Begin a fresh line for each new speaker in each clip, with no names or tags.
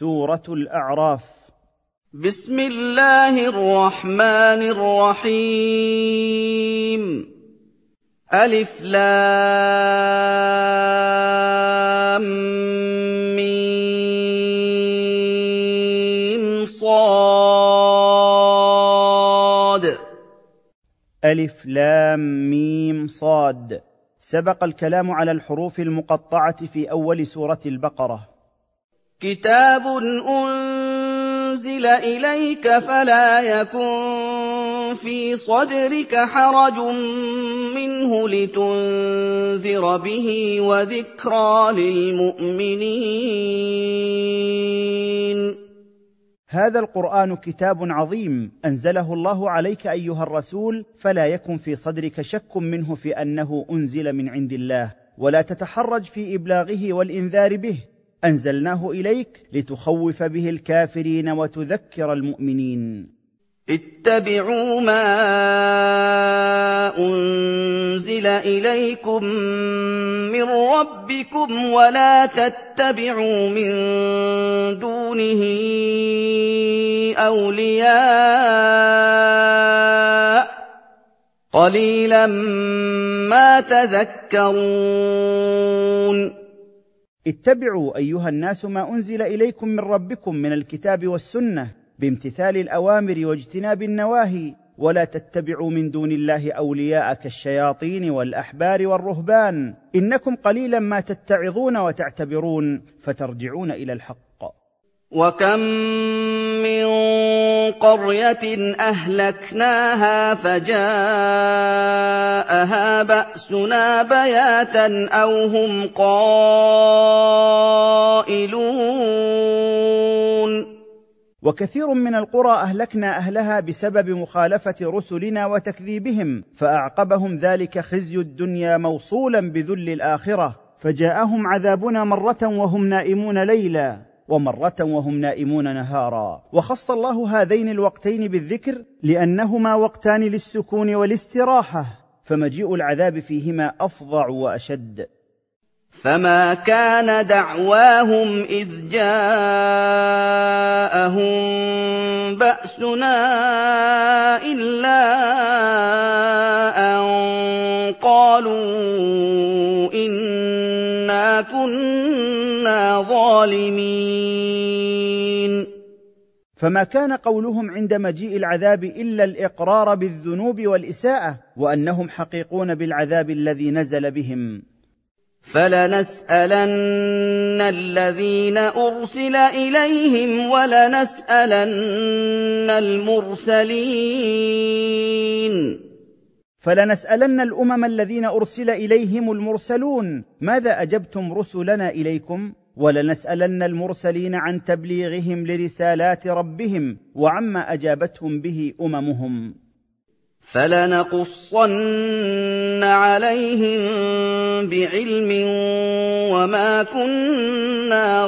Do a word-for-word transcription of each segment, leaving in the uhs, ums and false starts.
سورة الأعراف.
بسم الله الرحمن الرحيم. ألف لام ميم صاد.
ألف لام ميم صاد. سبق الكلام على الحروف المقطعة في أول سورة البقرة.
كتاب أنزل إليك فلا يكن في صدرك حرج منه لتنذر به وذكرى للمؤمنين.
هذا القرآن كتاب عظيم أنزله الله عليك أيها الرسول، فلا يكن في صدرك شك منه في أنه أنزل من عند الله، ولا تتحرج في إبلاغه والإنذار به. أنزلناه إليك لتخوف به الكافرين وتذكر المؤمنين.
اتبعوا ما أنزل إليكم من ربكم ولا تتبعوا من دونه أولياء قليلا ما تذكرون.
اتبعوا أيها الناس ما أنزل إليكم من ربكم من الكتاب والسنة بامتثال الأوامر واجتناب النواهي، ولا تتبعوا من دون الله أولياء كالشياطين والأحبار والرهبان، إنكم قليلا ما تتعظون وتعتبرون فترجعون إلى الحق.
وكم من قرية أهلكناها فجاءها بأسنا بياتا أو هم قائلون.
وكثير من القرى أهلكنا أهلها بسبب مخالفة رسلنا وتكذيبهم، فأعقبهم ذلك خزي الدنيا موصولا بذل الآخرة، فجاءهم عذابنا مرة وهم نائمون ليلا ومرة وهم نائمون نهارا. وخص الله هذين الوقتين بالذكر لأنهما وقتان للسكون والاستراحة، فمجيء العذاب فيهما أفظع وأشد.
فما كان دعواهم إذ جاءهم بأسنا إلا أن قالوا إنا كنا ظالمين.
فما كان قولهم عند مجيء العذاب إلا الإقرار بالذنوب والإساءة، وأنهم حقيقون بالعذاب الذي نزل بهم.
فلنسألن الذين أرسل إليهم ولنسألن المرسلين.
فلنسألن الأمم الذين أرسل إليهم المرسلون ماذا أجبتم رسلنا إليكم، ولنسألن المرسلين عن تبليغهم لرسالات ربهم وعما أجابتهم به أممهم.
فلنقصن عليهم بعلم وما كنا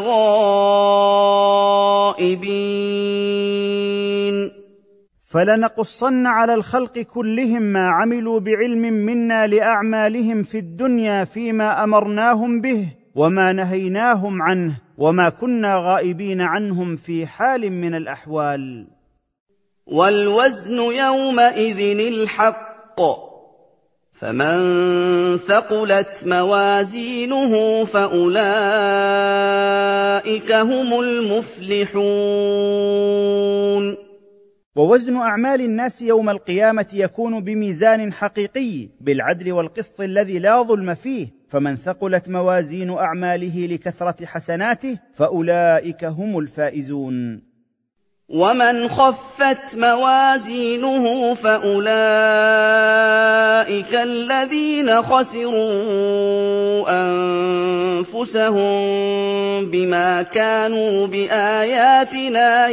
غائبين.
فلنقصن على الخلق كلهم ما عملوا بعلم منا لأعمالهم في الدنيا فيما أمرناهم به وما نهيناهم عنه، وما كنا غائبين عنهم في حال من الأحوال.
والوزن يومئذ الحق، فمن ثقلت موازينه فأولئك هم المفلحون.
ووزن أعمال الناس يوم القيامة يكون بميزان حقيقي بالعدل والقسط الذي لا ظلم فيه، فمن ثقلت موازين أعماله لكثرة حسناته فأولئك هم الفائزون.
ومن خفت موازينه فأولئك الذين خسروا أنفسهم بما كانوا بآياتنا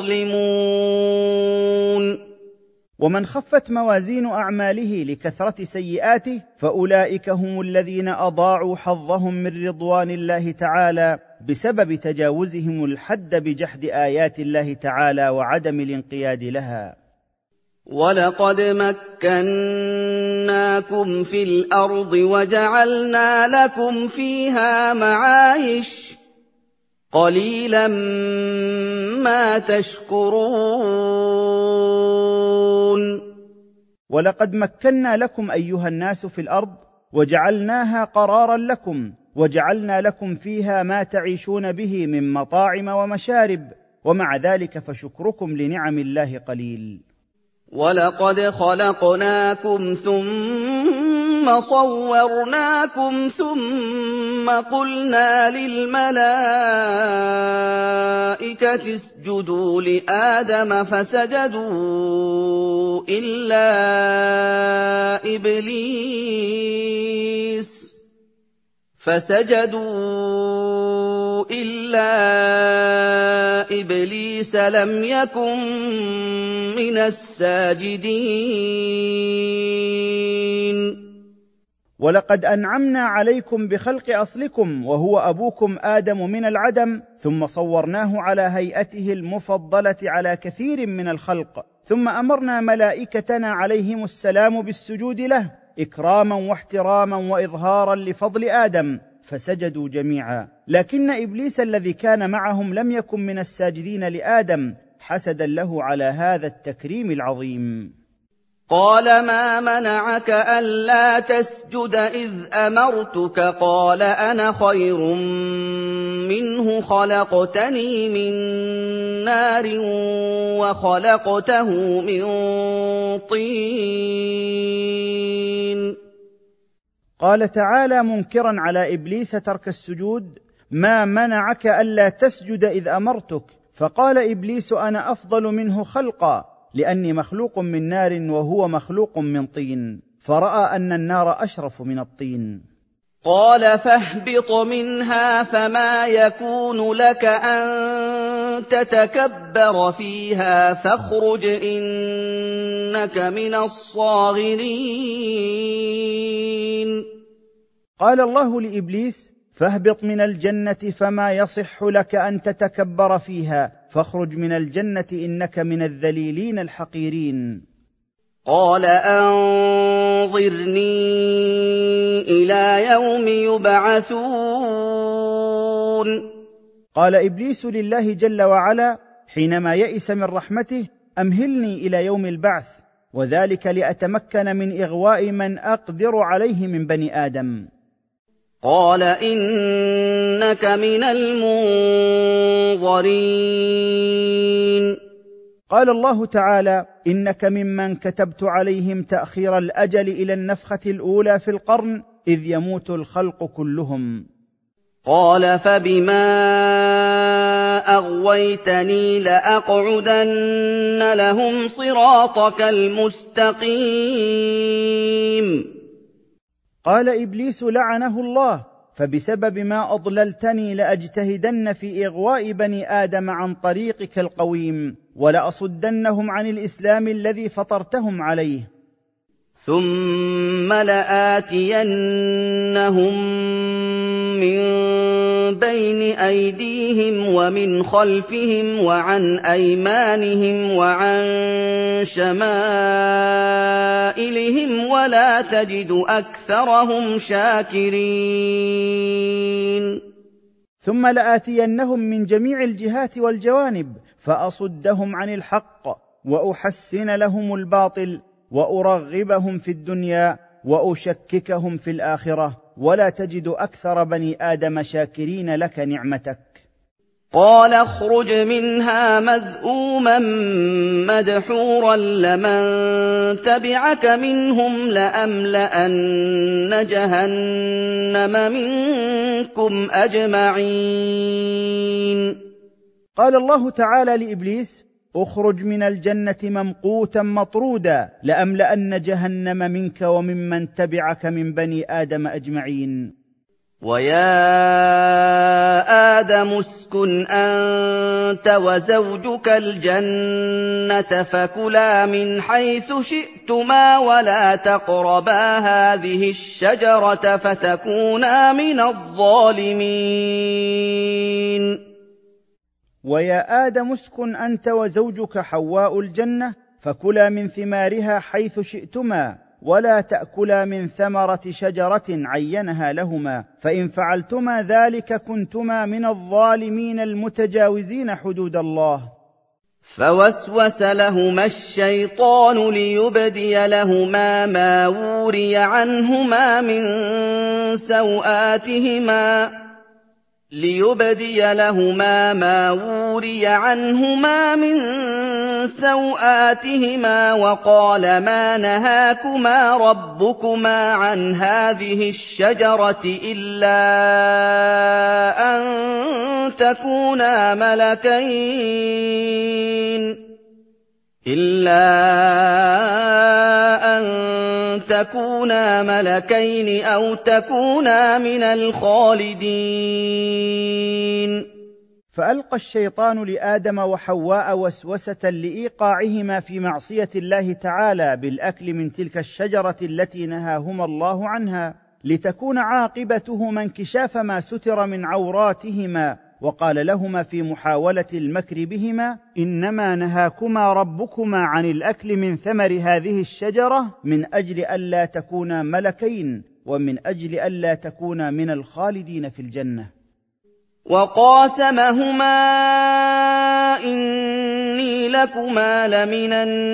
يظلمون.
ومن خفت موازين أعماله لكثرة سيئاته فأولئك هم الذين أضاعوا حظهم من رضوان الله تعالى بسبب تجاوزهم الحد بجحد آيات الله تعالى وعدم الانقياد لها.
ولقد مكناكم في الأرض وجعلنا لكم فيها معايش قَلِيلًا مَّا تَشْكُرُونَ
ولقد مكنا لكم أيها الناس في الأرض وجعلناها قرارا لكم وجعلنا لكم فيها ما تعيشون به من مطاعم ومشارب، ومع ذلك فشكركم لنعم الله قليل.
وَلَقَدْ خَلَقْنَاكُمْ ثُمَّ صَوَّرْنَاكُمْ ثُمَّ قُلْنَا لِلْمَلَائِكَةِ اسْجُدُوا لِآدَمَ فَسَجَدُوا إِلَّا إِبْلِيسَ فَسَجَدُوا إِلَّا إِبْلِيسَ لَمْ يَكُن مِّنَ السَّاجِدِينَ
ولقد أنعمنا عليكم بخلق أصلكم وهو أبوكم آدم من العدم، ثم صورناه على هيئته المفضلة على كثير من الخلق، ثم أمرنا ملائكتنا عليهم السلام بالسجود له إكراما واحتراما وإظهارا لفضل آدم، فسجدوا جميعا. لكن إبليس الذي كان معهم لم يكن من الساجدين لآدم حسدا له على هذا التكريم العظيم.
قَالَ مَا مَنَعَكَ أَلَّا تَسْجُدَ إِذْ أَمَرْتُكَ ۖ قَالَ أَنَا خَيْرٌ مِّنْهُ خَلَقْتَنِي مِن نَّارٍ وَخَلَقْتَهُ مِن طِينٍ.
قال تعالى منكرا على إبليس ترك السجود: ما منعك ألا تسجد إذ أمرتك؟ فقال إبليس: أنا أفضل منه خلقا، لأني مخلوق من نار وهو مخلوق من طين، فرأى أن النار أشرف من الطين.
قَالَ فَاهْبِطْ مِنْهَا فَمَا يَكُونُ لَكَ أَن تَتَكَبَّرَ فِيهَا فَاخْرُجْ إِنَّكَ مِنَ الصَّاغِرِينَ.
قال الله لإبليس: فاهبط من الجنة فما يصح لك أن تتكبر فيها، فاخرج من الجنة إنك من الذليلين الحقيرين.
قَالَ أَنظِرْنِي إِلَىٰ يَوْمِ يُبْعَثُونَ.
قال إبليس لله جل وعلا حينما يئس من رحمته: أمهلني إلى يوم البعث، وذلك لأتمكن من إغواء من أقدر عليه من بني آدم.
قَالَ إِنَّكَ مِنَ الْمُنظَرِينَ.
قال الله تعالى: إنك ممن كتبت عليهم تأخير الأجل إلى النفخة الأولى في القرن إذ يموت الخلق كلهم.
قَالَ فَبِمَا أَغْوَيْتَنِي لَأَقْعُدَنَّ لَهُمْ صِرَاطَكَ الْمُسْتَقِيمَ.
قال إبليس لعنه الله: فبسبب ما أضللتني لأجتهدن في إغواء بني آدم عن طريقك القويم، ولأصدنهم عن الإسلام الذي فطرتهم عليه.
ثُمَّ لَآتِيَنَّهُم مِّن بَيْنِ أَيْدِيهِمْ وَمِنْ خَلْفِهِمْ وَعَنْ أَيْمَانِهِمْ وَعَن شَمَائِلِهِمْ وَلَا تَجِدُ أَكْثَرَهُمْ شَاكِرِينَ.
ثم لآتينهم من جميع الجهات والجوانب فأصدهم عن الحق وأحسن لهم الباطل وأرغبهم في الدنيا وأشككهم في الآخرة، ولا تجد أكثر بني آدم شاكرين لك نعمتك.
قَالَ اخْرُجْ مِنْهَا مَذْءُومًا مَّدْحُورًا لَّمَن تَبِعَكَ مِنْهُمْ لَأَمْلَأَنَّ جَهَنَّمَ مِنكُمْ أَجْمَعِينَ.
قال الله تعالى لإبليس: اخرج من الجنة ممقوتا مطرودا لأملأن جهنم منك وممن تبعك من بني آدم أجمعين.
وَيَا آدَمُ اسْكُنْ أَنتَ وَزَوْجُكَ الْجَنَّةَ فَكُلَا مِنْ حَيْثُ شِئْتُمَا وَلَا تَقْرَبَا هَٰذِهِ الشَّجَرَةَ فَتَكُونَا مِنَ الظَّالِمِينَ.
ويا آدم اسكن أنت وزوجك حواء الجنة فكلا من ثمارها حيث شئتما ولا تأكلا من ثمرة شجرة عينها لهما، فإن فعلتما ذلك كنتما من الظالمين المتجاوزين حدود الله.
فوسوس لهما الشيطان ليبدي لهما ما وري عنهما من سوآتهما ليبدي لهما ما وري عنهما من سوآتهما وقال ما نهاكما ربكما عن هذه الشجرة إلا أن تكونا ملكين إلا أن تكونا ملكين أو تكونا من الخالدين.
فألقى الشيطان لآدم وحواء وسوسة لإيقاعهما في معصية الله تعالى بالأكل من تلك الشجرة التي نهاهما الله عنها، لتكون عاقبتهما انكشاف ما ستر من عوراتهما، وقال لهما في محاولة المكر بهما: إنما نهاكما ربكما عن الأكل من ثمر هذه الشجرة من أجل ألا تكونا ملكين، ومن أجل ألا تكونا من الخالدين في الجنة.
وقاسمهما إني لكما لمن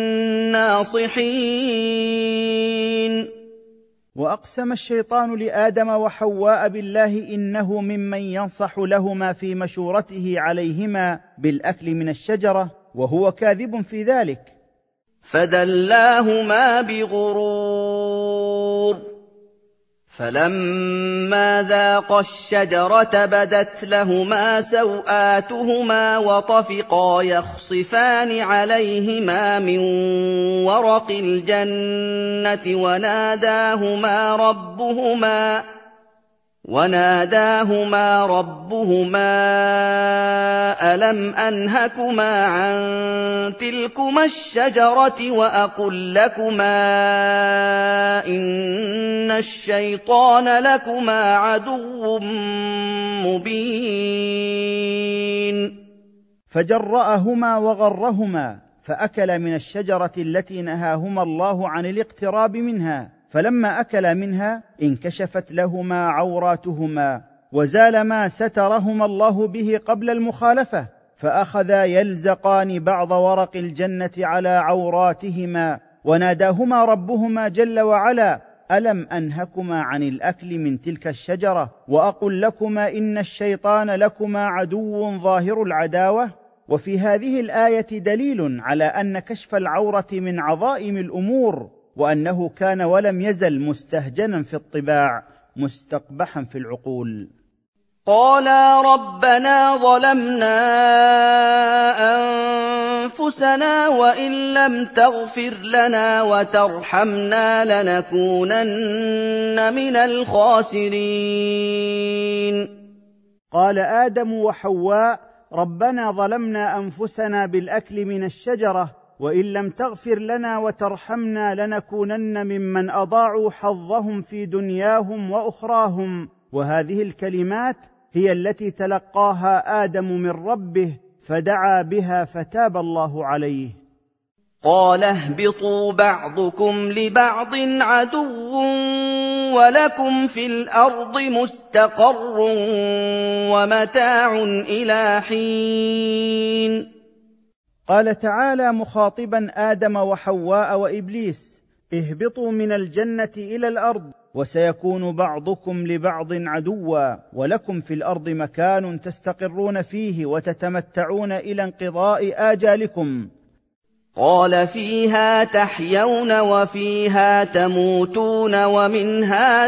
الناصحين.
وأقسم الشيطان لآدم وحواء بالله إنه ممن ينصح لهما في مشورته عليهما بالأكل من الشجرة، وهو كاذب في ذلك.
فدلاهما بغرور، فلما ذاقا الشجرة بدت لهما سوآتهما وطفقا يخصفان عليهما من ورق الجنة وناداهما ربهما وناداهما ربهما ألم أنهكما عن تلكما الشجرة وأقل لكما إن الشيطان لكما عدو مبين.
فجرأهما وغرهما فأكلا من الشجرة التي نهاهما الله عن الاقتراب منها، فلما أكلا منها انكشفت لهما عوراتهما وزال ما سترهما الله به قبل المخالفة، فأخذا يلزقان بعض ورق الجنة على عوراتهما، وناداهما ربهما جل وعلا: ألم أنهكما عن الأكل من تلك الشجرة وأقل لكما إن الشيطان لكما عدو ظاهر العداوة؟ وفي هذه الآية دليل على أن كشف العورة من عظائم الأمور، وأنه كان ولم يزل مستهجنا في الطباع مستقبحا في العقول.
قالا ربنا ظلمنا أنفسنا وإن لم تغفر لنا وترحمنا لنكونن من الخاسرين.
قال آدم وحواء: ربنا ظلمنا أنفسنا بالأكل من الشجرة، وإن لم تغفر لنا وترحمنا لنكونن ممن أضاعوا حظهم في دنياهم وأخراهم. وهذه الكلمات هي التي تلقاها آدم من ربه فدعا بها فتاب الله عليه.
قال اهبطوا بعضكم لبعض عدو ولكم في الأرض مستقر ومتاع إلى حين.
قال تعالى مخاطبا آدم وحواء وإبليس: اهبطوا من الجنة إلى الأرض، وسيكون بعضكم لبعض عدوا، ولكم في الأرض مكان تستقرون فيه وتتمتعون إلى انقضاء آجالكم.
قال فيها تحيون وفيها تموتون ومنها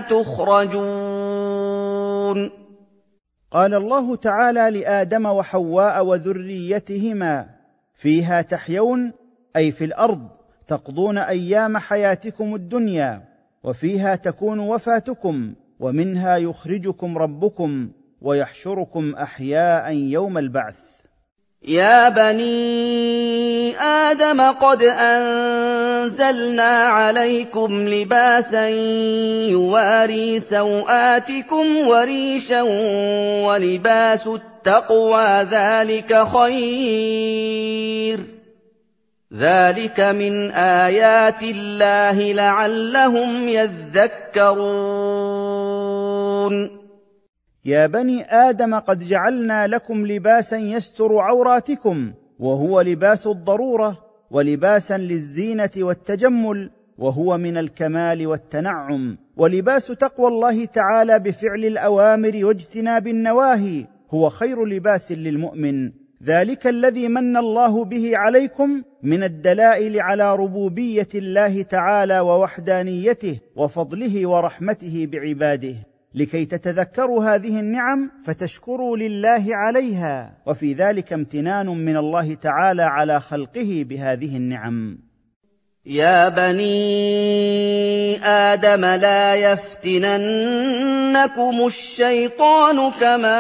تخرجون.
قال الله تعالى لآدم وحواء وذريتهما: فيها تحيون، أي في الأرض تقضون أيام حياتكم الدنيا، وفيها تكون وفاتكم، ومنها يخرجكم ربكم ويحشركم أحياء يوم البعث.
يا بني آدم قد أنزلنا عليكم لباسا يواري سوآتكم وريشا ولباس التقوى ذلك خير ذلك من آيات الله لعلهم يذكرون.
يا بني آدم قد جعلنا لكم لباسا يستر عوراتكم، وهو لباس الضرورة، ولباسا للزينة والتجمل، وهو من الكمال والتنعم، ولباس تقوى الله تعالى بفعل الأوامر واجتناب النواهي هو خير لباس للمؤمن. ذلك الذي من الله به عليكم من الدلائل على ربوبية الله تعالى ووحدانيته وفضله ورحمته بعباده، لكي تتذكروا هذه النعم فتشكروا لله عليها، وفي ذلك امتنان من الله تعالى على خلقه بهذه النعم.
يا بني آدم لا يفتننكم الشيطان كما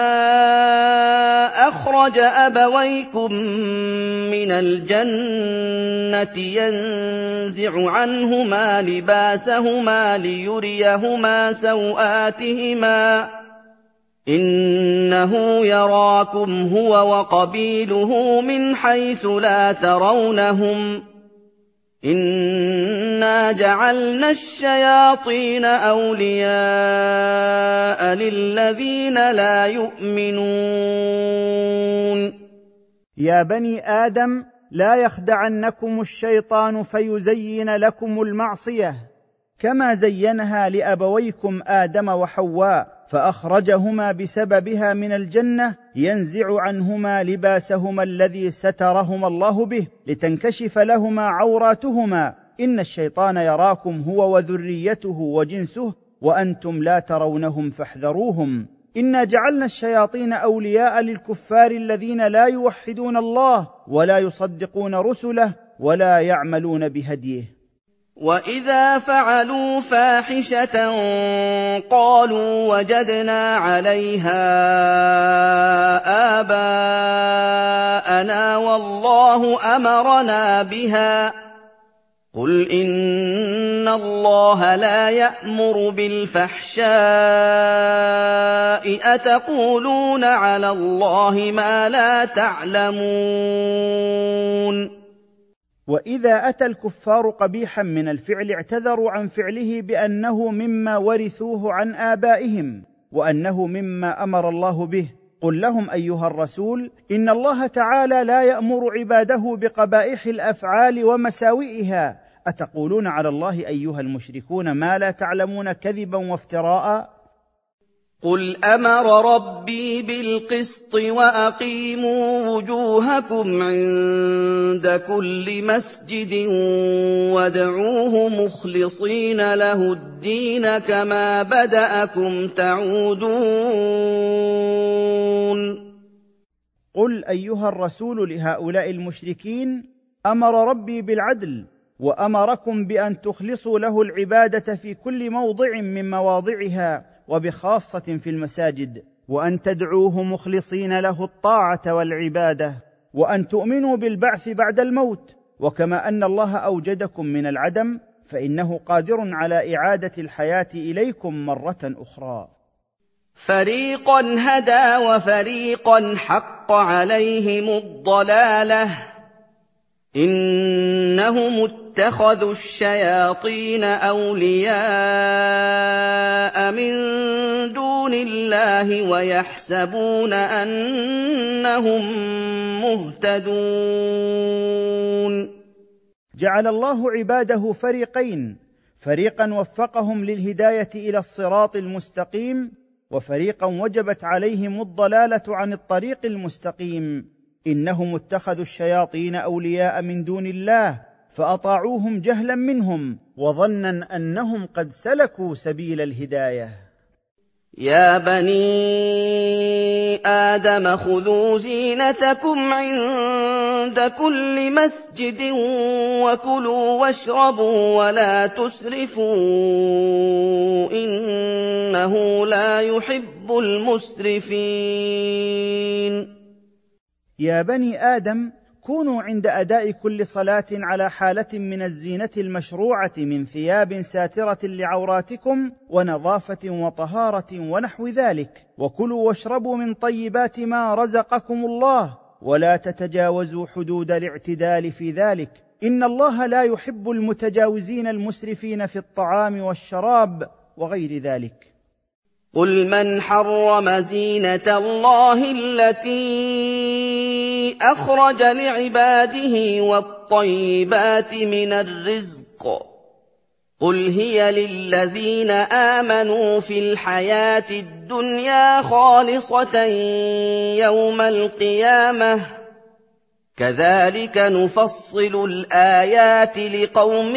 أخرج أبويكم من الجنة ينزع عنهما لباسهما ليريهما سوآتهما إنه يراكم هو وقبيله من حيث لا ترونهم إنا جعلنا الشياطين أولياء للذين لا يؤمنون.
يا بني آدم لا يخدعنكم الشيطان فيزين لكم المعصية كما زينها لأبويكم آدم وحواء، فأخرجهما بسببها من الجنة ينزع عنهما لباسهما الذي سترهما الله به لتنكشف لهما عوراتهما. إن الشيطان يراكم هو وذريته وجنسه وأنتم لا ترونهم فاحذروهم. إنا جعلنا الشياطين أولياء للكفار الذين لا يوحدون الله ولا يصدقون رسله ولا يعملون بهديه.
وَإِذَا فَعَلُوا فَاحِشَةً قَالُوا وَجَدْنَا عَلَيْهَا آبَاءَنَا وَاللَّهُ أَمَرَنَا بِهَا قُلْ إِنَّ اللَّهَ لَا يَأْمُرُ بِالْفَحْشَاءِ أَتَقُولُونَ عَلَى اللَّهِ مَا لَا تَعْلَمُونَ.
وإذا أتى الكفار قبيحا من الفعل اعتذروا عن فعله بأنه مما ورثوه عن آبائهم وأنه مما أمر الله به. قل لهم أيها الرسول إن الله تعالى لا يأمر عباده بقبائح الأفعال ومساوئها، أتقولون على الله أيها المشركون ما لا تعلمون كذبا وافتراء.
قل أمر ربي بالقسط وأقيموا وجوهكم عند كل مسجد وادعوه مخلصين له الدين كما بدأكم تعودون.
قل أيها الرسول لهؤلاء المشركين أمر ربي بالعدل وأمركم بأن تخلصوا له العبادة في كل موضع من مواضعها وبخاصة في المساجد، وأن تدعوه مخلصين له الطاعة والعبادة، وأن تؤمنوا بالبعث بعد الموت. وكما أن الله أوجدكم من العدم فإنه قادر على إعادة الحياة إليكم مرة أخرى.
فريقا هدى وفريقا حق عليهم الضلالة إنهم اتخذوا الشياطين أولياء من دون الله ويحسبون أنهم مهتدون.
جعل الله عباده فريقين، فريقا وفقهم للهداية إلى الصراط المستقيم، وفريقا وجبت عليهم الضلالة عن الطريق المستقيم. إنهم اتخذوا الشياطين أولياء من دون الله فأطاعوهم جهلا منهم وظنا أنهم قد سلكوا سبيل الهداية.
يا بني آدم خذوا زينتكم عند كل مسجد وكلوا واشربوا ولا تسرفوا إنه لا يحب المسرفين.
يا بني آدم كونوا عند أداء كل صلاة على حالة من الزينة المشروعة من ثياب ساترة لعوراتكم ونظافة وطهارة ونحو ذلك، وكلوا واشربوا من طيبات ما رزقكم الله، ولا تتجاوزوا حدود الاعتدال في ذلك، إن الله لا يحب المتجاوزين المسرفين في الطعام والشراب وغير ذلك.
قل من حرم زينة الله التي أخرج لعباده والطيبات من الرزق قل هي للذين آمنوا في الحياة الدنيا خالصة يوم القيامة كذلك نفصل الآيات لقوم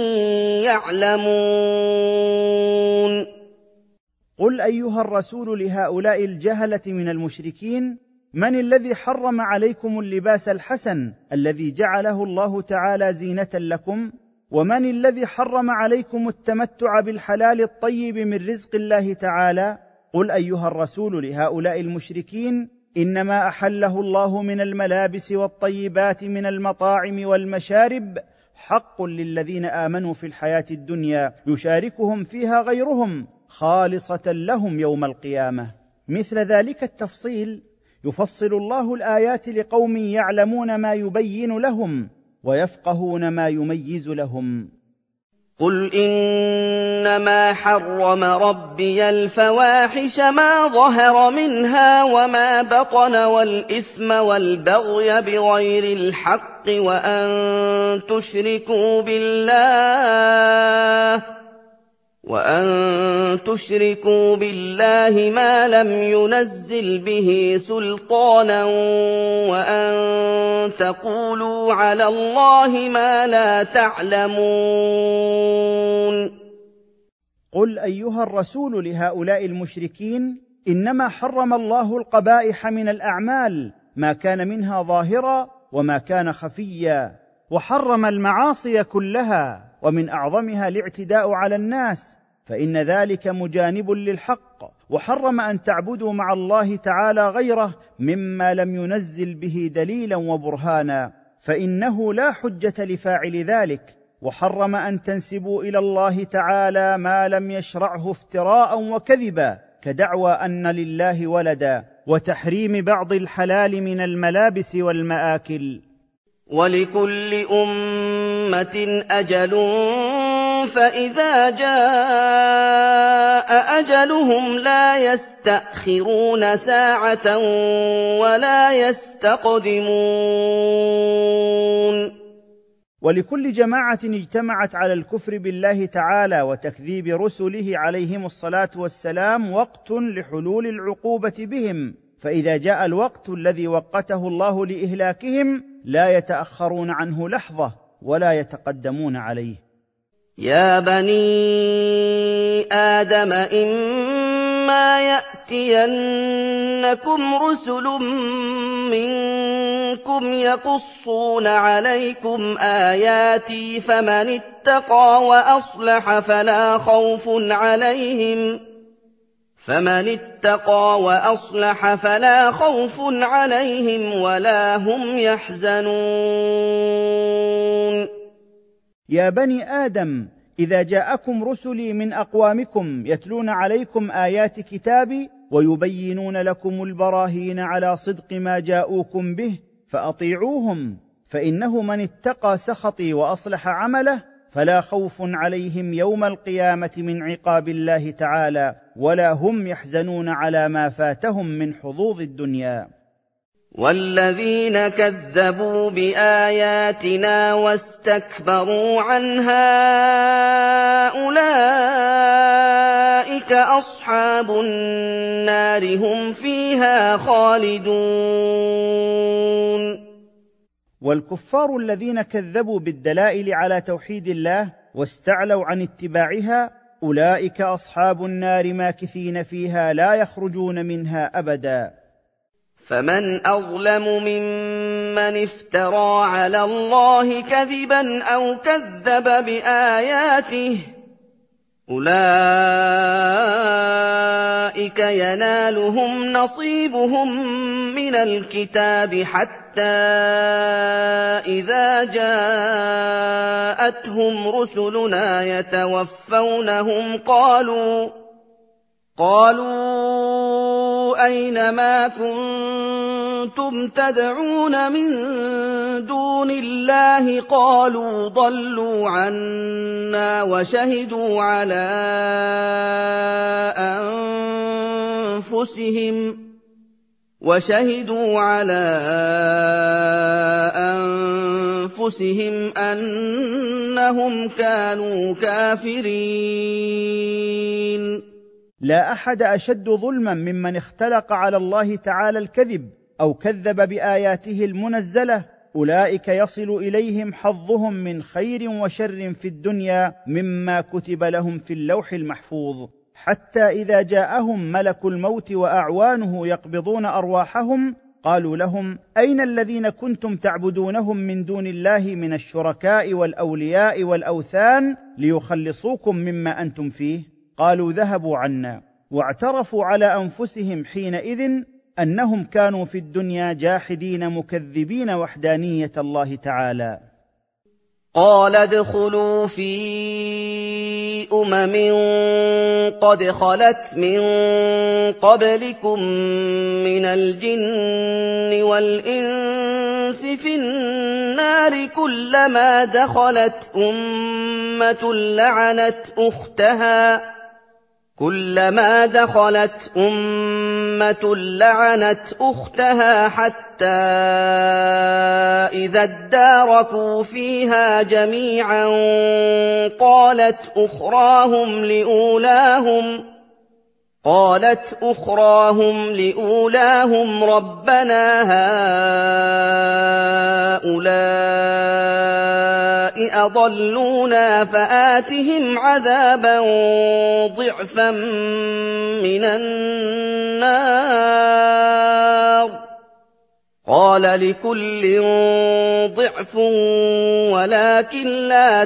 يعلمون.
قل أيها الرسول لهؤلاء الجهلة من المشركين: من الذي حرم عليكم اللباس الحسن الذي جعله الله تعالى زينة لكم؟ ومن الذي حرم عليكم التمتع بالحلال الطيب من رزق الله تعالى؟ قل أيها الرسول لهؤلاء المشركين: إنما أحله الله من الملابس والطيبات من المطاعم والمشارب حق للذين آمنوا في الحياة الدنيا يشاركهم فيها غيرهم خالصة لهم يوم القيامة. مثل ذلك التفصيل يفصل الله الآيات لقوم يعلمون ما يبين لهم ويفقهون ما يميز لهم.
قل إنما حرم ربي الفواحش ما ظهر منها وما بطن والإثم والبغي بغير الحق وأن تشركوا بالله وأن تشركوا بالله ما لم ينزل به سلطانا وأن تقولوا على الله ما لا تعلمون.
قل أيها الرسول لهؤلاء المشركين: إنما حرم الله القبائح من الأعمال ما كان منها ظاهرا وما كان خفيا، وحرم المعاصي كلها ومن أعظمها الاعتداء على الناس، فإن ذلك مجانب للحق، وحرم أن تعبدوا مع الله تعالى غيره مما لم ينزل به دليلا وبرهانا، فإنه لا حجة لفاعل ذلك، وحرم أن تنسبوا إلى الله تعالى ما لم يشرعه افتراء وكذبا كدعوى أن لله ولدا، وتحريم بعض الحلال من الملابس والمآكل.
ولكل أمة أجل فإذا جاء أجلهم لا يستأخرون ساعة ولا يستقدمون.
ولكل جماعة اجتمعت على الكفر بالله تعالى وتكذيب رسله عليهم الصلاة والسلام وقت لحلول العقوبة بهم، فإذا جاء الوقت الذي وقته الله لإهلاكهم لا يتأخرون عنه لحظة ولا يتقدمون عليه.
يا بني آدم إما يأتينكم رسل منكم يقصون عليكم آياتي فمن اتقى وأصلح فلا خوف عليهم فمن اتقى وأصلح فلا خوف عليهم ولا هم يحزنون.
يا بني آدم، إذا جاءكم رسلي من أقوامكم يتلون عليكم آيات كتابي ويبينون لكم البراهين على صدق ما جاءوكم به فأطيعوهم، فإنه من اتقى سخطي وأصلح عمله فلا خوف عليهم يوم القيامة من عقاب الله تعالى ولا هم يحزنون على ما فاتهم من حظوظ الدنيا.
والذين كذبوا بآياتنا واستكبروا عنها أولئك أصحاب النار هم فيها خالدون.
والكفار الذين كذبوا بالدلائل على توحيد الله واستعلوا عن اتباعها أولئك أصحاب النار ماكثين فيها لا يخرجون منها أبدا.
فمن أظلم ممن افترى على الله كذبا أو كذب بآياته أولئك ينالهم نصيبهم من الكتاب حتى إذا جاءتهم رسلنا يتوفونهم قالوا قالوا أين ما كنتم تدعون من دون الله قالوا ضلوا عنا وشهدوا على أنفسهم وشهدوا على أنفسهم أنهم كانوا كافرين.
لا أحد أشد ظلما ممن اختلق على الله تعالى الكذب أو كذب بآياته المنزلة. أولئك يصل إليهم حظهم من خير وشر في الدنيا مما كتب لهم في اللوح المحفوظ، حتى إذا جاءهم ملك الموت وأعوانه يقبضون أرواحهم قالوا لهم: أين الذين كنتم تعبدونهم من دون الله من الشركاء والأولياء والأوثان ليخلصوكم مما أنتم فيه؟ قالوا: ذهبوا عنا. واعترفوا على أنفسهم حينئذ أنهم كانوا في الدنيا جاحدين مكذبين وحدانية الله تعالى.
قال ادخلوا في أمم قد خلت من قبلكم من الجن والإنس في النار كلما دخلت أمة لعنت أختها كلما دخلت أمة لعنت أختها حتى إذا اداركوا فيها جميعا قالت أخراهم لأولاهم قالت أخراهم لأولاهم ربنا هؤلاء أضلونا فآتهم عذابا ضعفا من النار قال لكل ضعف ولكن لا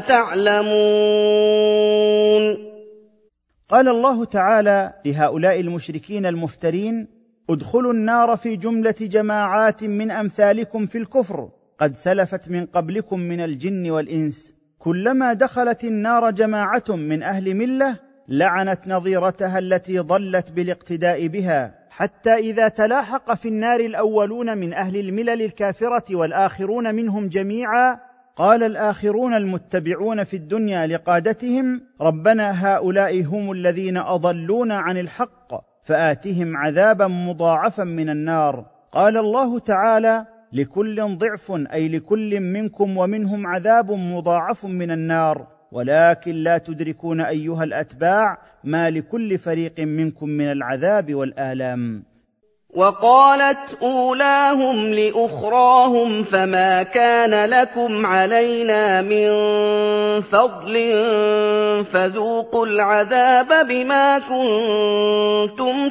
تعلمون.
قال الله تعالى لهؤلاء المشركين المفترين: ادخلوا النار في جملة جماعات من أمثالكم في الكفر قد سلفت من قبلكم من الجن والإنس، كلما دخلت النار جماعة من أهل ملة لعنت نظيرتها التي ضلت بالاقتداء بها، حتى إذا تلاحق في النار الأولون من أهل الملل الكافرة والآخرون منهم جميعا قال الآخرون المتبعون في الدنيا لقادتهم: ربنا هؤلاء هم الذين أضلونا عن الحق فآتهم عذابا مضاعفا من النار. قال الله تعالى: لكل ضعف، أي لكل منكم ومنهم عذاب مضاعف من النار، ولكن لا تدركون أيها الأتباع ما لكل فريق منكم من العذاب والآلام.
وقالت أولاهم لأخراهم فما كان لكم علينا من فضل فذوقوا العذاب بما كنتم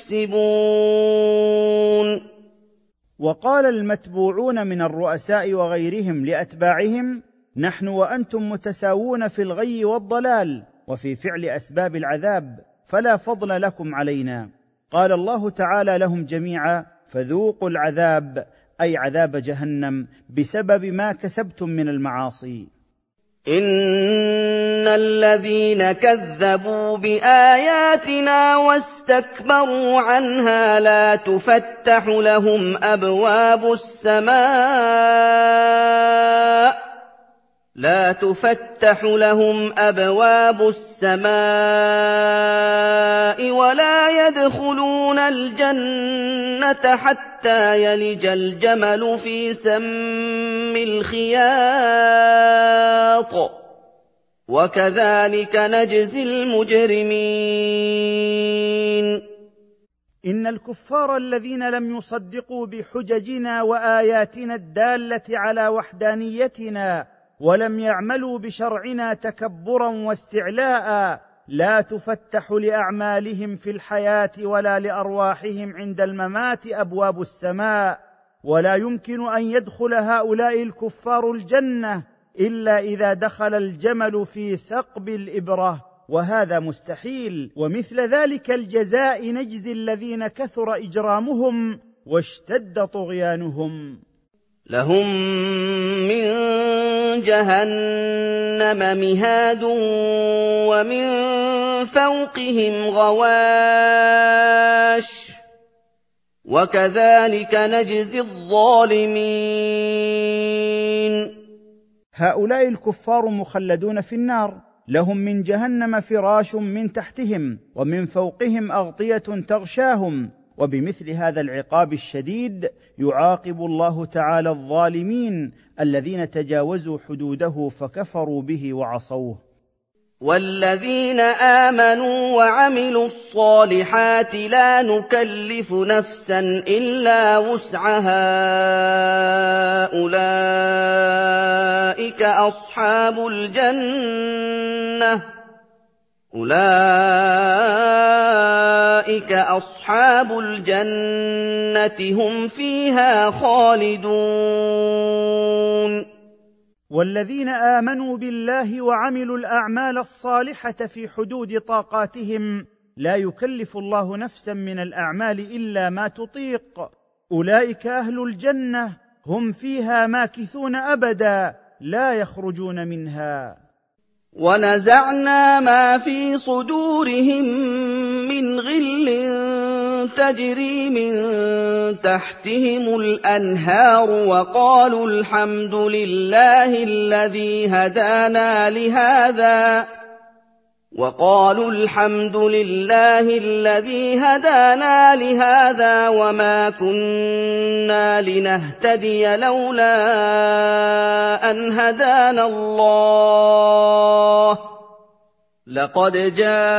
تكسبون.
وقال المتبوعون من الرؤساء وغيرهم لأتباعهم: نحن وأنتم متساوون في الغي والضلال وفي فعل أسباب العذاب، فلا فضل لكم علينا. قال الله تعالى لهم جميعا: فذوقوا العذاب، أي عذاب جهنم، بسبب ما كسبتم من المعاصي.
إن الذين كذبوا بآياتنا واستكبروا عنها لا تفتح لهم أبواب السماء لا تفتح لهم أبواب السماء ولا يدخلون الجنة حتى يلج الجمل في سم الخياط وكذلك نجزي المجرمين.
إن الكفار الذين لم يصدقوا بحججنا وآياتنا الدالة على وحدانيتنا ولم يعملوا بشرعنا تكبرا واستعلاء لا تفتح لأعمالهم في الحياة ولا لأرواحهم عند الممات أبواب السماء، ولا يمكن أن يدخل هؤلاء الكفار الجنة إلا إذا دخل الجمل في ثقب الإبرة، وهذا مستحيل. ومثل ذلك الجزاء نجزي الذين كثر إجرامهم واشتد طغيانهم.
لهم من جهنم مهاد ومن فوقهم غواش وكذلك نجزي الظالمين.
هؤلاء الكفار مخلدون في النار، لهم من جهنم فراش من تحتهم ومن فوقهم أغطية تغشاهم. وبمثل هذا العقاب الشديد يعاقب الله تعالى الظالمين الذين تجاوزوا حدوده فكفروا به وعصوه.
والذين آمنوا وعملوا الصالحات لا نكلف نفسا إلا وسعها أولئك أصحاب الجنة أولئك أصحاب الجنة هم فيها خالدون.
والذين آمنوا بالله وعملوا الأعمال الصالحة في حدود طاقاتهم لا يكلف الله نفسا من الأعمال إلا ما تطيق، أولئك أهل الجنة هم فيها ماكثون أبدا لا يخرجون منها.
ونزعنا ما في صدورهم من غل تجري من تحتهم الأنهار وقالوا الحمد لله الذي هدانا لهذا وقالوا الحمد لله الذي هدانا لهذا وما كنا لنهتدي لولا أن هدانا الله لقد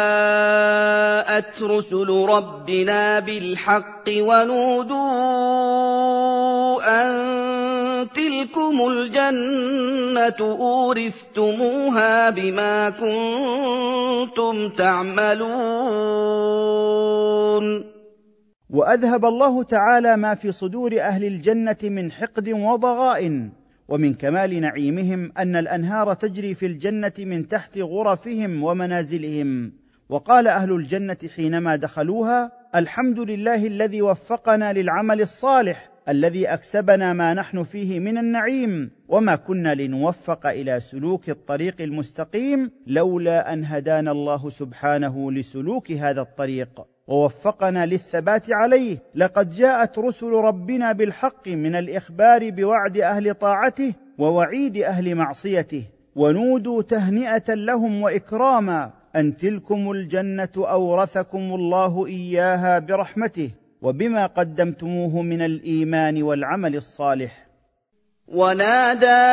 جاءت رسل ربنا بالحق ونودوا أن تلكم الجنة أورثتموها بما كنتم تعملون.
وأذهب الله تعالى ما في صدور أهل الجنة من حقد وضغائن، ومن كمال نعيمهم أن الأنهار تجري في الجنة من تحت غرفهم ومنازلهم. وقال أهل الجنة حينما دخلوها: الحمد لله الذي وفقنا للعمل الصالح الذي أكسبنا ما نحن فيه من النعيم، وما كنا لنوفق إلى سلوك الطريق المستقيم لولا أن هدانا الله سبحانه لسلوك هذا الطريق ووفقنا للثبات عليه. لقد جاءت رسل ربنا بالحق من الإخبار بوعد أهل طاعته ووعيد أهل معصيته، ونودوا تهنئة لهم وإكراما أن تلكم الجنة أورثكم الله إياها برحمته وبما قدمتموه من الإيمان والعمل الصالح.
ونادى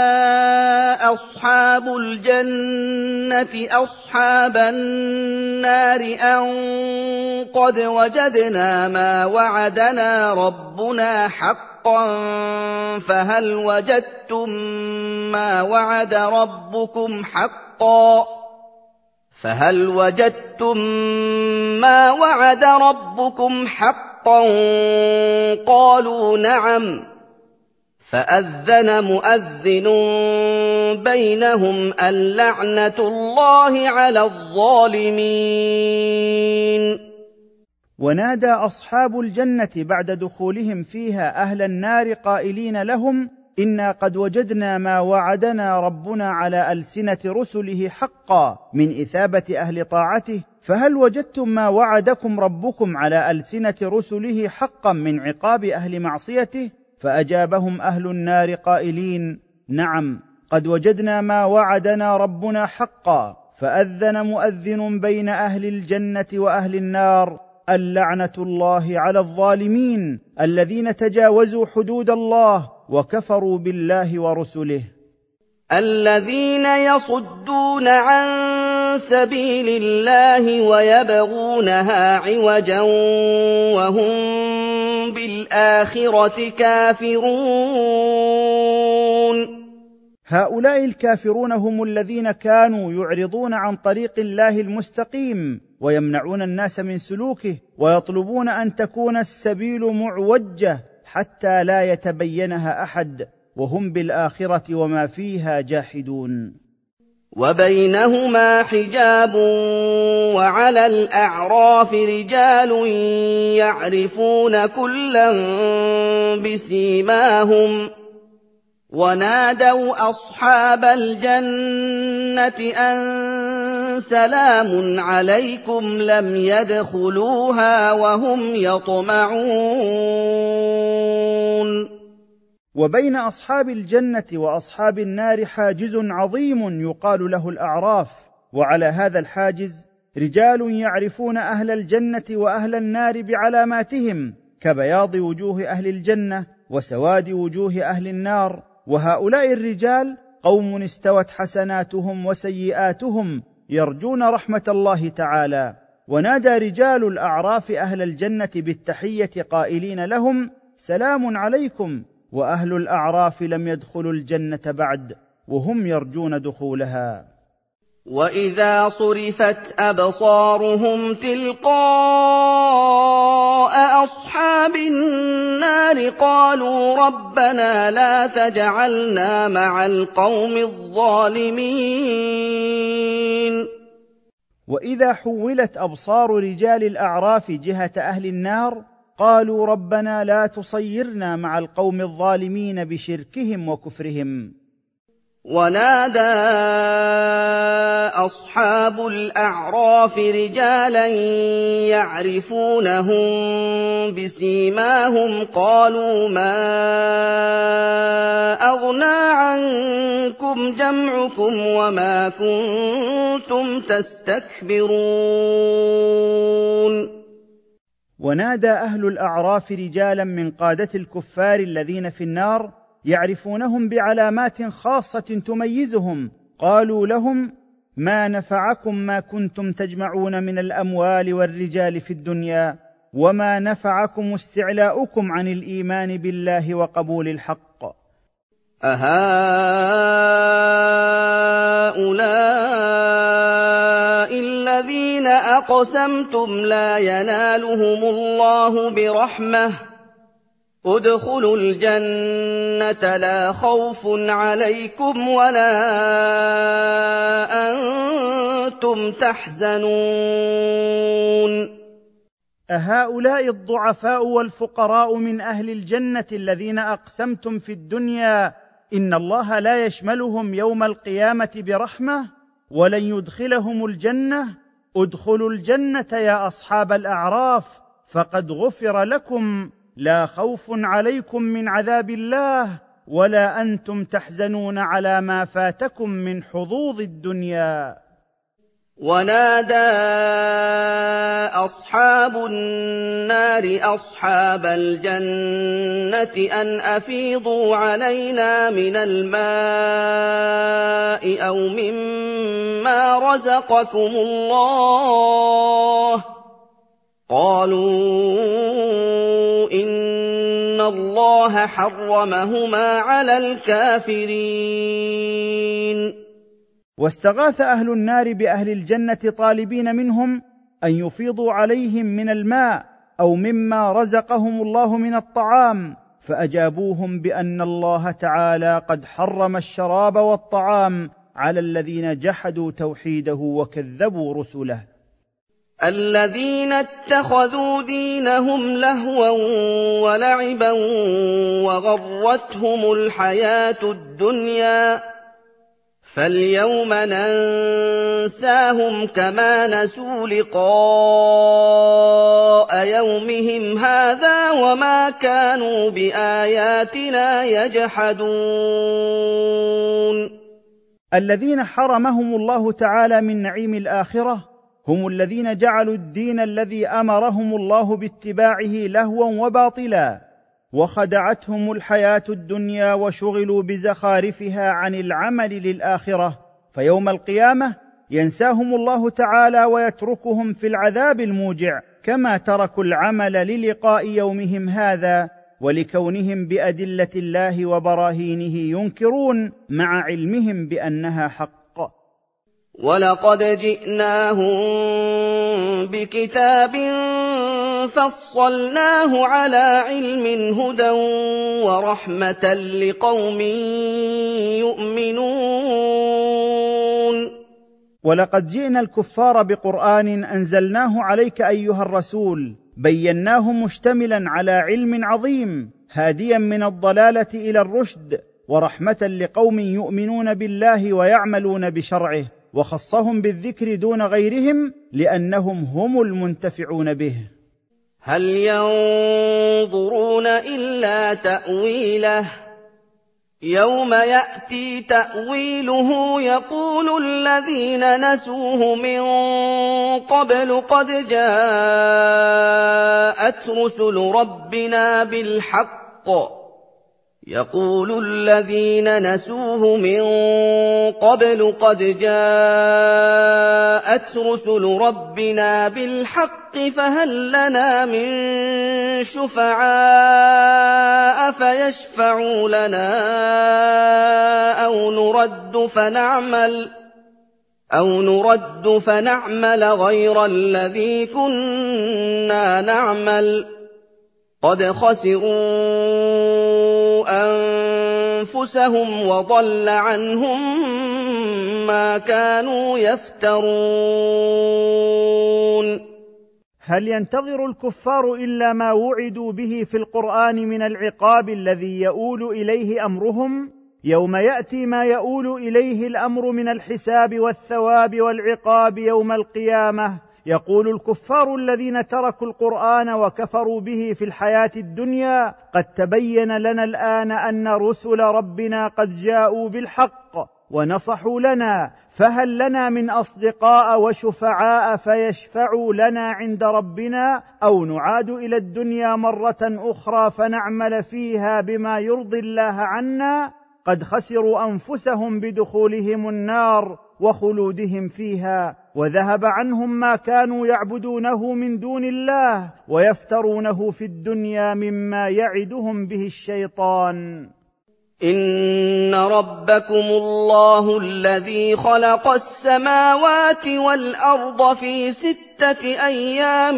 أصحاب الجنة أصحاب النار أن قد وجدنا ما وعدنا ربنا حقا فهل وجدتم ما وعد ربكم حقا فهل وجدتم ما وعد ربكم حقا قالوا نعم فأذن مؤذن بينهم اللعنة الله على الظالمين.
ونادى أصحاب الجنة بعد دخولهم فيها أهل النار قائلين لهم: إنا قد وجدنا ما وعدنا ربنا على ألسنة رسله حقا من إثابة أهل طاعته، فهل وجدتم ما وعدكم ربكم على ألسنة رسله حقا من عقاب أهل معصيته؟ فأجابهم أهل النار قائلين: نعم، قد وجدنا ما وعدنا ربنا حقا. فأذن مؤذن بين أهل الجنة وأهل النار: اللعنة الله على الظالمين الذين تجاوزوا حدود الله وكفروا بالله ورسله.
الذين يصدون عن سبيل الله ويبغونها عوجا وهم بالآخرة كافرون.
هؤلاء الكافرون هم الذين كانوا يعرضون عن طريق الله المستقيم ويمنعون الناس من سلوكه، ويطلبون أن تكون السبيل معوجة حتى لا يتبينها أحد، وهم بالآخرة وما فيها جاحدون.
وبينهما حجاب وعلى الأعراف رجال يعرفون كلا بسيماهم ونادوا أصحاب الجنة أن سلام عليكم لم يدخلوها وهم يطمعون.
وبين أصحاب الجنة وأصحاب النار حاجز عظيم يقال له الأعراف، وعلى هذا الحاجز رجال يعرفون أهل الجنة وأهل النار بعلاماتهم، كبياض وجوه أهل الجنة وسواد وجوه أهل النار. وهؤلاء الرجال قوم استوت حسناتهم وسيئاتهم يرجون رحمة الله تعالى. ونادى رجال الأعراف أهل الجنة بالتحية قائلين لهم: سلام عليكم. وأهل الأعراف لم يدخلوا الجنة بعد وهم يرجون دخولها.
وإذا صرفت أبصارهم تلقاء أصحاب النار قالوا ربنا لا تجعلنا مع القوم الظالمين.
وإذا حولت أبصار رجال الأعراف جهة أهل النار قالوا ربنا لا تصيرنا مع القوم الظالمين بشركهم وكفرهم.
ونادى أصحاب الأعراف رجالا يعرفونهم بسيماهم قالوا ما أغنى عنكم جمعكم وما كنتم تستكبرون.
ونادى أهل الأعراف رجالا من قادة الكفار الذين في النار يعرفونهم بعلامات خاصة تميزهم، قالوا لهم: ما نفعكم ما كنتم تجمعون من الأموال والرجال في الدنيا، وما نفعكم استعلاؤكم عن الإيمان بالله وقبول الحق.
أهؤلاء الذين أقسمتم لا ينالهم الله برحمة ادخلوا الجنة لا خوف عليكم ولا أنتم تحزنون.
أهؤلاء الضعفاء والفقراء من أهل الجنة الذين أقسمتم في الدنيا إن الله لا يشملهم يوم القيامة برحمة ولن يدخلهم الجنة؟ ادخلوا الجنة يا أصحاب الأعراف فقد غفر لكم، لا خوف عليكم من عذاب الله ولا أنتم تحزنون على ما فاتكم من حظوظ الدنيا.
ونادى أصحاب النار أصحاب الجنة أن أفيضوا علينا من الماء أو مما رزقكم الله. قالوا إن الله حرمهما على الكافرين.
واستغاث أهل النار بأهل الجنة طالبين منهم أن يفيضوا عليهم من الماء أو مما رزقهم الله من الطعام، فأجابوهم بأن الله تعالى قد حرم الشراب والطعام على الذين جحدوا توحيده وكذبوا رسله.
الذين اتخذوا دينهم لهوا ولعبا وغرتهم الحياة الدنيا فاليوم ننساهم كما نسوا لقاء يومهم هذا وما كانوا بآياتنا يجحدون.
الذين حرمهم الله تعالى من نعيم الآخرة هم الذين جعلوا الدين الذي أمرهم الله باتباعه لهوا وباطلا، وخدعتهم الحياة الدنيا وشغلوا بزخارفها عن العمل للآخرة، فيوم القيامة ينساهم الله تعالى ويتركهم في العذاب الموجع كما تركوا العمل للقاء يومهم هذا ولكونهم بأدلة الله وبراهينه ينكرون مع علمهم بأنها حق.
ولقد جئناهم بكتاب فصلناه على علم هدى ورحمة لقوم يؤمنون.
ولقد جئنا الكفار بقرآن أنزلناه عليك أيها الرسول بيناه مشتملا على علم عظيم هاديا من الضلالة إلى الرشد ورحمة لقوم يؤمنون بالله ويعملون بشرعه، وخصهم بالذكر دون غيرهم لأنهم هم المنتفعون به.
هل ينظرون إلا تأويله يَوْمَ يَأْتِي تَأْوِيلُهُ يَقُولُ الَّذِينَ نَسُوهُ مِن قَبْلُ قَدْ جَاءَتْ رُسُلُ رَبِّنَا بِالْحَقِّ يَقُولُ الَّذِينَ نَسُوهُ مِن قَبْلُ قَدْ جَاءَتْ رُسُلُ رَبِّنَا بِالْحَقِّ فَهَل لَّنَا مِن شُفَعَاءَ فَيَشْفَعُوا لَنَا أَوْ نُرَدُّ فَنَعْمَلَ أَوْ نُرَدُّ فَنَعْمَلَ غَيْرَ الَّذِي كُنَّا نَعْمَلُ قَدْ خَسِرُوا أَنفُسَهُمْ وَضَلَّ عَنْهُم مَّا كَانُوا يَفْتَرُونَ
هل ينتظر الكفار إلا ما وعدوا به في القرآن من العقاب الذي يؤول إليه أمرهم؟ يوم يأتي ما يؤول إليه الأمر من الحساب والثواب والعقاب يوم القيامة، يقول الكفار الذين تركوا القرآن وكفروا به في الحياة الدنيا: قد تبين لنا الآن أن رسل ربنا قد جاءوا بالحق ونصحوا لنا، فهل لنا من أصدقاء وشفعاء فيشفعوا لنا عند ربنا، أو نعاد إلى الدنيا مرة أخرى فنعمل فيها بما يرضي الله عنا؟ قد خسروا أنفسهم بدخولهم النار وخلودهم فيها، وذهب عنهم ما كانوا يعبدونه من دون الله ويفترونه في الدنيا مما يعدهم به الشيطان.
إِنَّ رَبَّكُمُ اللَّهُ الَّذِي خَلَقَ السَّمَاوَاتِ وَالْأَرْضَ فِي سِتَّةِ أَيَّامٍ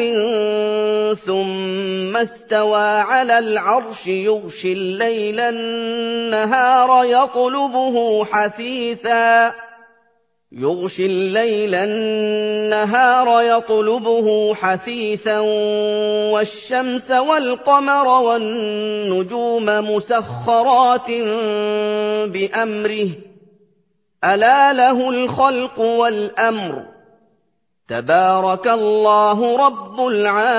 ثُمَّ اسْتَوَىٰ عَلَى الْعَرْشِ يُغْشِي اللَّيْلَ النَّهَارَ يَطْلُبُهُ حَثِيثًا يغشي الليل النهار يطلبه حثيثا والشمس والقمر والنجوم مسخرات بأمره ألا له الخلق والأمر تبارك الله رب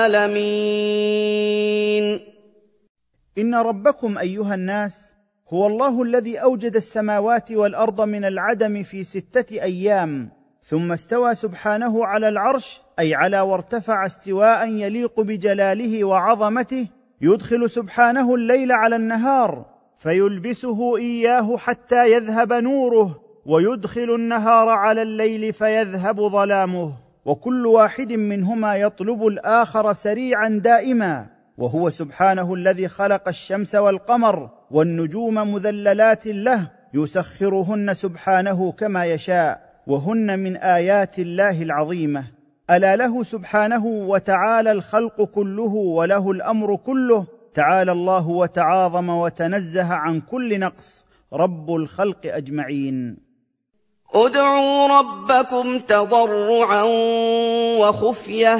العالمين.
إن ربكم أيها الناس هو الله الذي أوجد السماوات والأرض من العدم في ستة أيام، ثم استوى سبحانه على العرش، أي على وارتفع استواء يليق بجلاله وعظمته، يدخل سبحانه الليل على النهار فيلبسه إياه حتى يذهب نوره، ويدخل النهار على الليل فيذهب ظلامه، وكل واحد منهما يطلب الآخر سريعا دائما. وهو سبحانه الذي خلق الشمس والقمر والنجوم مذللات له، يسخرهن سبحانه كما يشاء، وهن من آيات الله العظيمة. ألا له سبحانه وتعالى الخلق كله وله الأمر كله، تعالى الله وتعاظم وتنزه عن كل نقص، رب الخلق أجمعين.
ادعوا ربكم تضرعا وخفية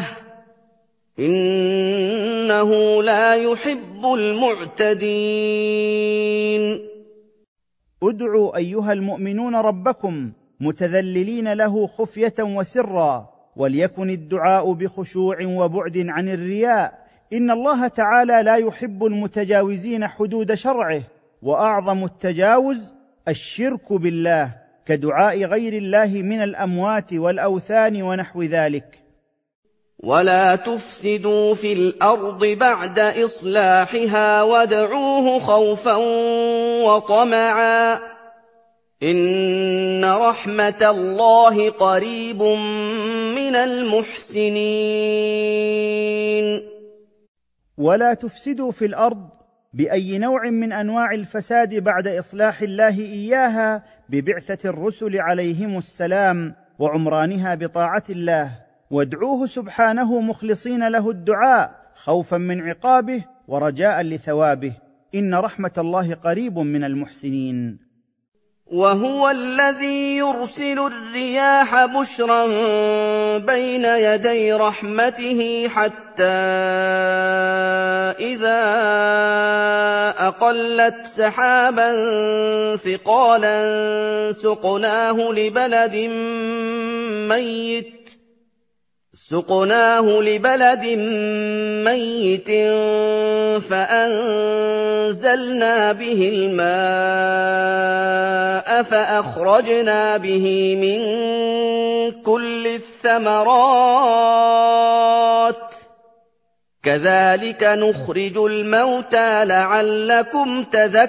إنه لا يحب المعتدين.
ادعوا أيها المؤمنون ربكم متذللين له خفية وسرا، وليكن الدعاء بخشوع وبعد عن الرياء. إن الله تعالى لا يحب المتجاوزين حدود شرعه، وأعظم التجاوز الشرك بالله، كدعاء غير الله من الأموات والأوثان ونحو ذلك.
ولا تفسدوا في الأرض بعد إصلاحها وادعوه خوفا وطمعا إن رحمة الله قريب من المحسنين.
ولا تفسدوا في الأرض بأي نوع من أنواع الفساد بعد إصلاح الله إياها ببعثة الرسل عليهم السلام وعمرانها بطاعة الله، وادعوه سبحانه مخلصين له الدعاء خوفا من عقابه ورجاء لثوابه، إن رحمة الله قريب من المحسنين.
وهو الذي يرسل الرياح بشرا بين يدي رحمته حتى إذا أقلت سحابا ثقالا سقناه لبلد ميت سُقْنَاهُ لِبَلَدٍ مَّيِّتٍ فَأَنزَلْنَا بِهِ الْمَاءَ فَأَخْرَجْنَا بِهِ مِن كُلِّ الثَّمَرَاتِ ۚ كَذَٰلِكَ نُخْرِجُ الْمَوْتَىٰ لَعَلَّكُمْ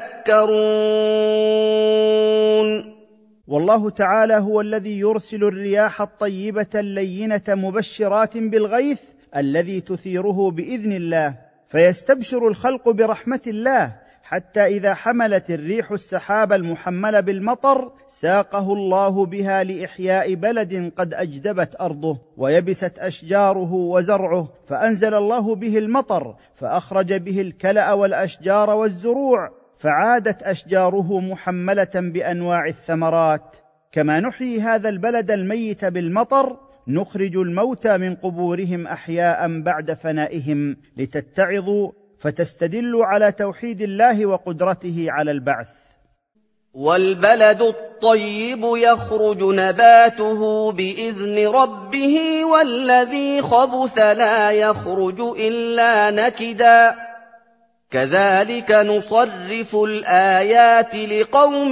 تَذَكَّرُونَ.
والله تعالى هو الذي يرسل الرياح الطيبة اللينة مبشرات بالغيث الذي تثيره بإذن الله، فيستبشر الخلق برحمة الله، حتى إذا حملت الريح السحاب المحمل بالمطر ساقه الله بها لإحياء بلد قد أجدبت أرضه ويبست أشجاره وزرعه، فأنزل الله به المطر فأخرج به الكلأ والأشجار والزروع، فعادت أشجاره محملة بأنواع الثمرات. كما نحيي هذا البلد الميت بالمطر نخرج الموتى من قبورهم أحياء بعد فنائهم، لتتعظوا فتستدلوا على توحيد الله وقدرته على البعث.
وَالْبَلَدُ الطَّيِّبُ يَخْرُجُ نَبَاتُهُ بِإِذْنِ رَبِّهِ وَالَّذِي خَبُثَ لَا يَخْرُجُ إِلَّا نَكِدًا ۚ كَذَٰلِكَ نُصَرِّفُ الْآيَاتِ لِقَوْمٍ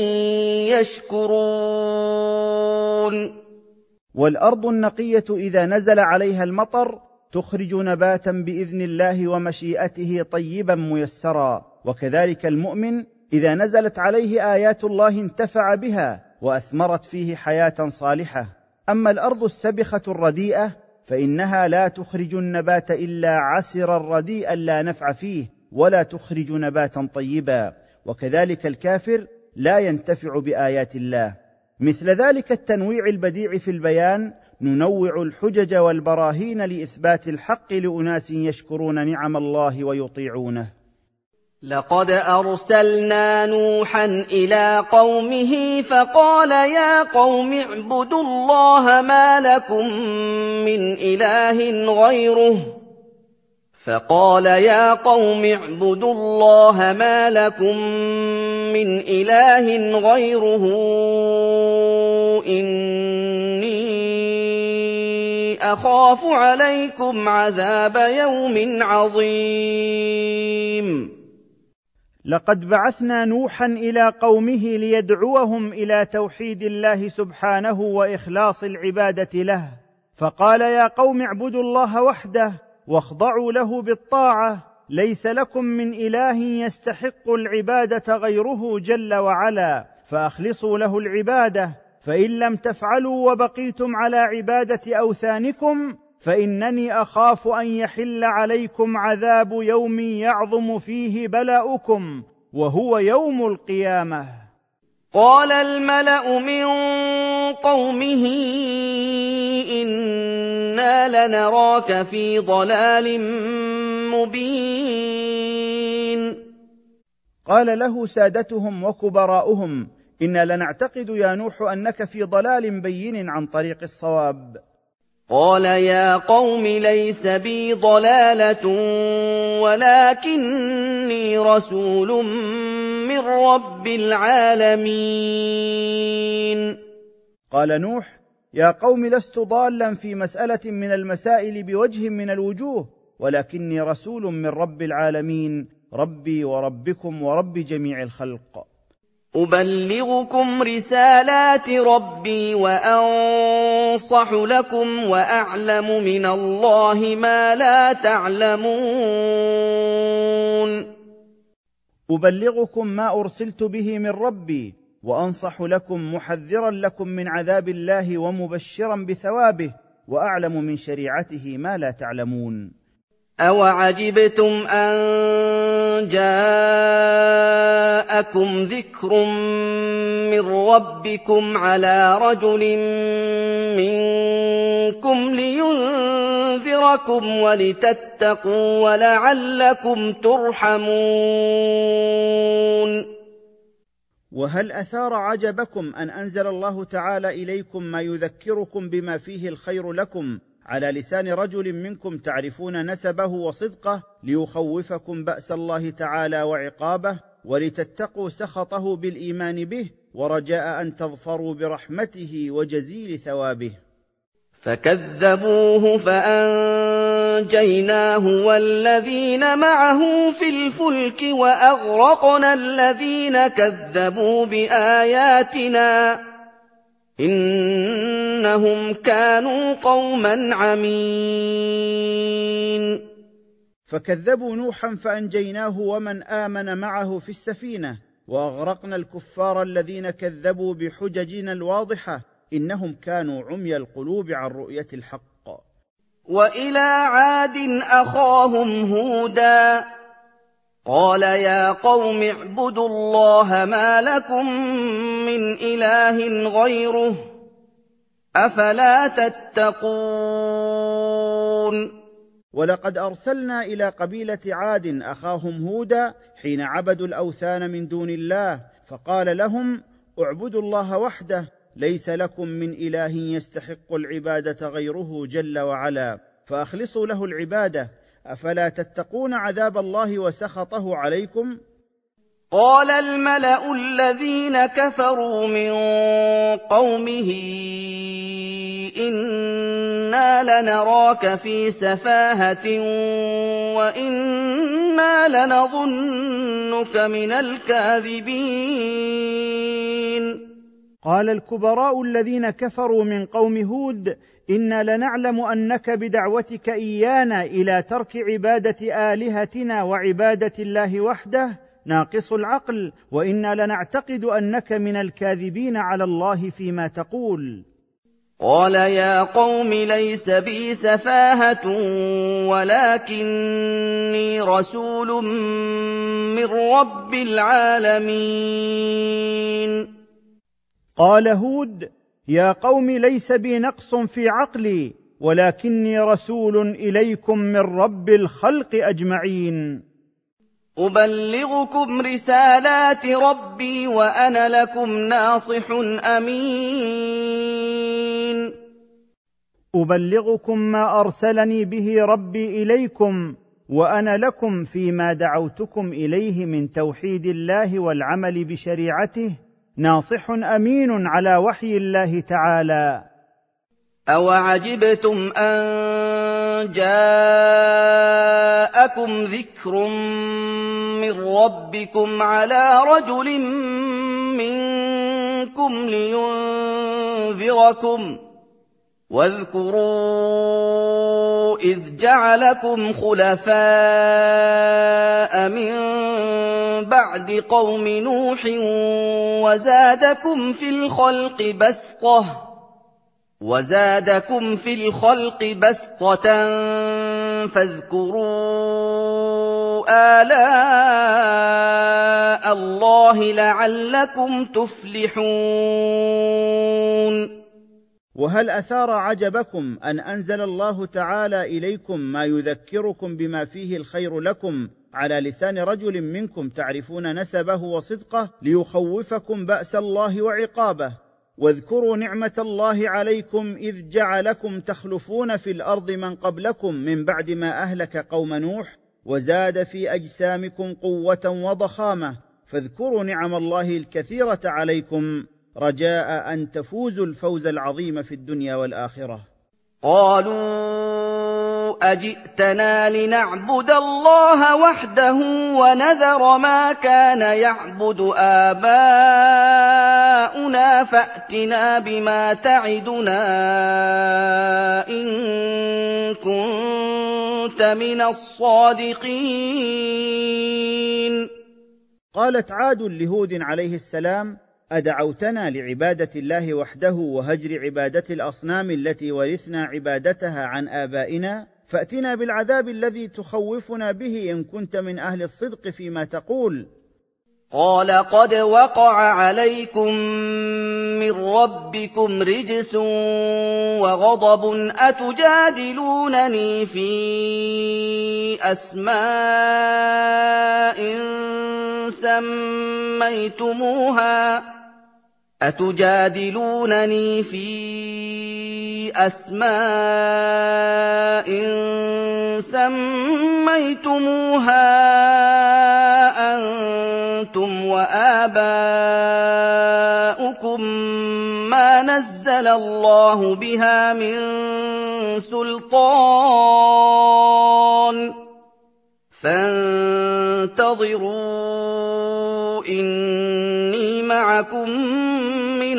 يَشْكُرُونَ.
والأرض النقية إذا نزل عليها المطر تخرج نباتا بإذن الله ومشيئته طيبا ميسرا، وكذلك المؤمن إذا نزلت عليه آيات الله انتفع بها وأثمرت فيه حياة صالحة. أما الأرض السبخة الرديئة فإنها لا تخرج النبات إلا عسرا رديئا لا نفع فيه، ولا تخرج نباتا طيبا، وكذلك الكافر لا ينتفع بآيات الله. مثل ذلك التنويع البديع في البيان ننوع الحجج والبراهين لإثبات الحق لأناس يشكرون نعم الله ويطيعونه.
لقد أرسلنا نوحا إلى قومه فقال يا قوم اعبدوا الله ما لكم من إله غيره فقال يا قوم اعبدوا الله ما لكم من إله غيره إني أخاف عليكم عذاب يوم عظيم.
لقد بعثنا نوحا إلى قومه ليدعوهم إلى توحيد الله سبحانه وإخلاص العبادة له، فقال يا قوم اعبدوا الله وحده واخضعوا له بالطاعة، ليس لكم من إله يستحق العبادة غيره جل وعلا، فأخلصوا له العبادة، فإن لم تفعلوا وبقيتم على عبادة أوثانكم فإنني أخاف أن يحل عليكم عذاب يوم يعظم فيه بلاؤكم وهو يوم القيامة.
قال الملأ من قومه إنا لنراك في ضلال مبين.
قال له سادتهم وكبراؤهم إنا لنعتقد يا نوح أنك في ضلال بين عن طريق الصواب.
قال يا قوم ليس بي ضلالة ولكني رسول من رب العالمين.
قال نوح يا قوم لست ضالا في مسألة من المسائل بوجه من الوجوه، ولكني رسول من رب العالمين، ربي وربكم ورب جميع الخلق.
أبلغكم رسالات ربي وأنصح لكم وأعلم من الله ما لا تعلمون.
أبلغكم ما أرسلت به من ربي وأنصح لكم محذرا لكم من عذاب الله ومبشرا بثوابه، وأعلم من شريعته ما لا تعلمون.
أَوَعَجِبْتُمْ أَن جَاءَكُمْ ذِكْرٌ مِّن رَّبِّكُمْ عَلَىٰ رَجُلٍ مِّنكُمْ لِيُنذِرَكُمْ وَلِتَتَّقُوا وَلَعَلَّكُمْ تُرْحَمُونَ.
وهل أثار عجبكم أن أنزل الله تعالى إليكم ما يذكركم بما فيه الخير لكم على لسان رجل منكم تعرفون نسبه وصدقه، ليخوفكم بأس الله تعالى وعقابه، ولتتقوا سخطه بالإيمان به، ورجاء أن تظفروا برحمته وجزيل ثوابه.
فكذبوه فأنجيناه والذين معه في الفلك وأغرقنا الذين كذبوا بآياتنا إنهم كانوا قوما عمين.
فكذبوا نوحا فأنجيناه ومن آمن معه في السفينة، وأغرقنا الكفار الذين كذبوا بحججنا الواضحة إنهم كانوا عمي القلوب عن رؤية الحق.
وإلى عاد أخاهم هودا قال يا قوم اعبدوا الله ما لكم من إله غيره أفلا تتقون.
ولقد أرسلنا إلى قبيلة عاد أخاهم هودا حين عبدوا الأوثان من دون الله، فقال لهم اعبدوا الله وحده ليس لكم من إله يستحق العبادة غيره جل وعلا، فأخلصوا له العبادة أفلا تتقون عذاب الله وسخطه عليكم.
قال الملأ الذين كفروا من قومه إنا لنراك في سفاهة وإنا لنظنك من الكاذبين.
قال الكبراء الذين كفروا من قوم هود إنا لنعلم أنك بدعوتك إيانا إلى ترك عبادة آلهتنا وعبادة الله وحده ناقص العقل، وإنا لنعتقد أنك من الكاذبين على الله فيما تقول.
قال يا قوم ليس بي سفاهة ولكني رسول من رب العالمين.
قال هود يا قوم ليس بي نقص في عقلي ولكني رسول إليكم من رب الخلق أجمعين.
أبلغكم رسالات ربي وأنا لكم ناصح أمين.
أبلغكم ما أرسلني به ربي إليكم وأنا لكم فيما دعوتكم إليه من توحيد الله والعمل بشريعته ناصح أمين على وحي الله تعالى.
أَوَعَجِبْتُمْ أَن جَاءَكُمْ ذِكْرٌ مِّن رَّبِّكُمْ عَلَىٰ رَجُلٍ مِّنكُمْ لِيُنذِرَكُمْ ۚ وَاذْكُرُوا إِذْ جَعَلَكُمْ خُلَفَاءَ مِن بَعْدِ قَوْمِ نُوحٍ وَزَادَكُمْ فِي الْخَلْقِ بَسْطَةً وَزَادَكُمْ فِي الْخَلْقِ بَسْطَةً فاذكروا آلاء اللَّهِ لَعَلَّكُمْ تُفْلِحُونَ.
وهل أثار عجبكم أن أنزل الله تعالى إليكم ما يذكركم بما فيه الخير لكم على لسان رجل منكم تعرفون نسبه وصدقه ليخوفكم بأس الله وعقابه. واذكروا نعمة الله عليكم إذ جعلكم تخلفون في الأرض من قبلكم من بعد ما أهلك قوم نوح وزاد في أجسامكم قوة وضخامة، فاذكروا نعم الله الكثيرة عليكم رجاء أن تفوزوا الفوز العظيم في الدنيا والآخرة.
قالوا أجئتنا لنعبد الله وحده ونذر ما كان يعبد آباؤنا فأتنا بما تعدنا إن كنت من الصادقين.
قالت عاد لهود عليه السلام أدعوتنا لعبادة الله وحده وهجر عبادة الأصنام التي ورثنا عبادتها عن آبائنا؟ فأتنا بالعذاب الذي تخوفنا به إن كنت من أهل الصدق فيما تقول.
قال قد وقع عليكم من ربكم رجس وغضب أتجادلونني في أسماء سميتموها أتجادلونني في أسماء سميتموها أنتم وآباؤكم ما نزل الله بها من سُلْطَانٍ فَانتَظِرُوا إِنِّي مَعَكُم مِّنَ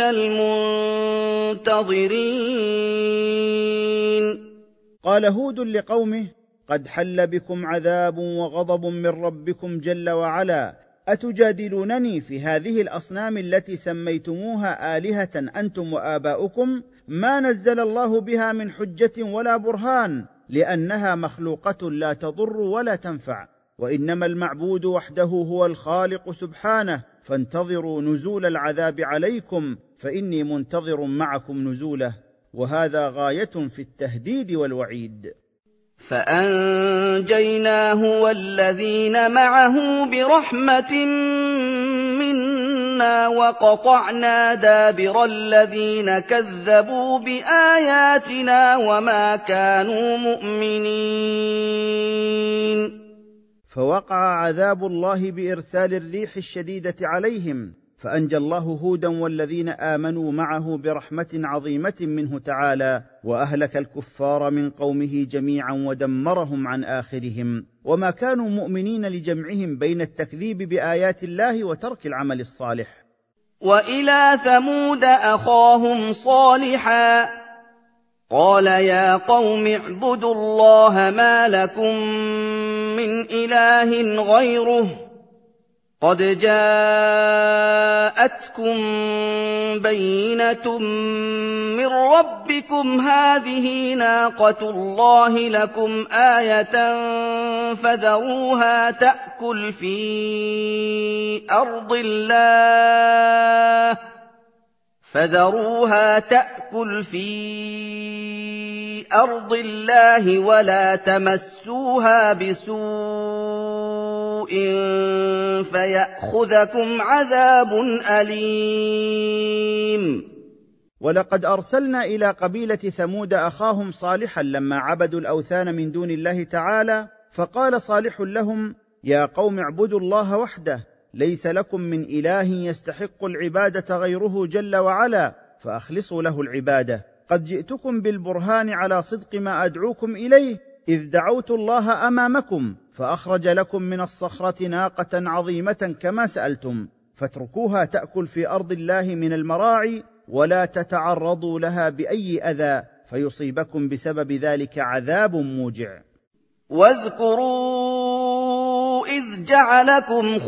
الْمُنتَظِرِينَ
قال هود لقومه: قد حل بكم عذاب وغضب من ربكم جل وعلا، أتجادلونني في هذه الأصنام التي سميتموها آلهة أنتم وآباؤكم ما نزل الله بها من حجة ولا برهان، لأنها مخلوقة لا تضر ولا تنفع، وإنما المعبود وحده هو الخالق سبحانه، فانتظروا نزول العذاب عليكم فإني منتظر معكم نزوله. وهذا غاية في التهديد والوعيد.
فَأَنجَيْنَاهُ وَالَّذِينَ مَعَهُ بِرَحْمَةٍ مِّنَّا وَقَطَعْنَا دَابِرَ الَّذِينَ كَذَّبُوا بِآيَاتِنَا وَمَا كَانُوا مُؤْمِنِينَ.
فوقع عذاب الله بإرسال الريح الشديدة عليهم، فأنجى الله هودا والذين آمنوا معه برحمة عظيمة منه تعالى، وأهلك الكفار من قومه جميعا ودمرهم عن آخرهم، وما كانوا مؤمنين لجمعهم بين التكذيب بآيات الله وترك العمل الصالح.
وَإِلَىٰ ثَمُودَ أَخَاهُمْ صَالِحًا قَالَ يَا قَوْمِ اعْبُدُوا اللَّهَ مَا لَكُم مِّنْ إِلَٰهٍ غَيْرُهُ قَدْ جَاءَتْكُم بَيِّنَةٌ مِّن رَّبِّكُمْ هَٰذِهِ نَاقَةُ اللَّهِ لَكُمْ آيَةً فَذَرُوهَا تَأْكُلْ فِي أَرْضِ اللَّهِ فَذَرُوهَا تَأْكُلْ فِي أَرْضِ اللَّهِ وَلَا تَمَسُّوهَا بِسُوءٍ فَيَأْخُذَكُمْ عَذَابٌ أَلِيمٌ.
ولقد أرسلنا إلى قبيلة ثمود أخاهم صالحا لما عبدوا الأوثان من دون الله تعالى، فقال صالح لهم: يا قوم اعبدوا الله وحده، ليس لكم من إله يستحق العبادة غيره جل وعلا، فأخلصوا له العبادة. قد جئتكم بالبرهان على صدق ما أدعوكم إليه، إذ دعوت الله أمامكم فأخرج لكم من الصخرة ناقة عظيمة كما سألتم، فاتركوها تأكل في أرض الله من المراعي، ولا تتعرضوا لها بأي أذى فيصيبكم بسبب ذلك عذاب موجع.
واذكروا إذ جعلكم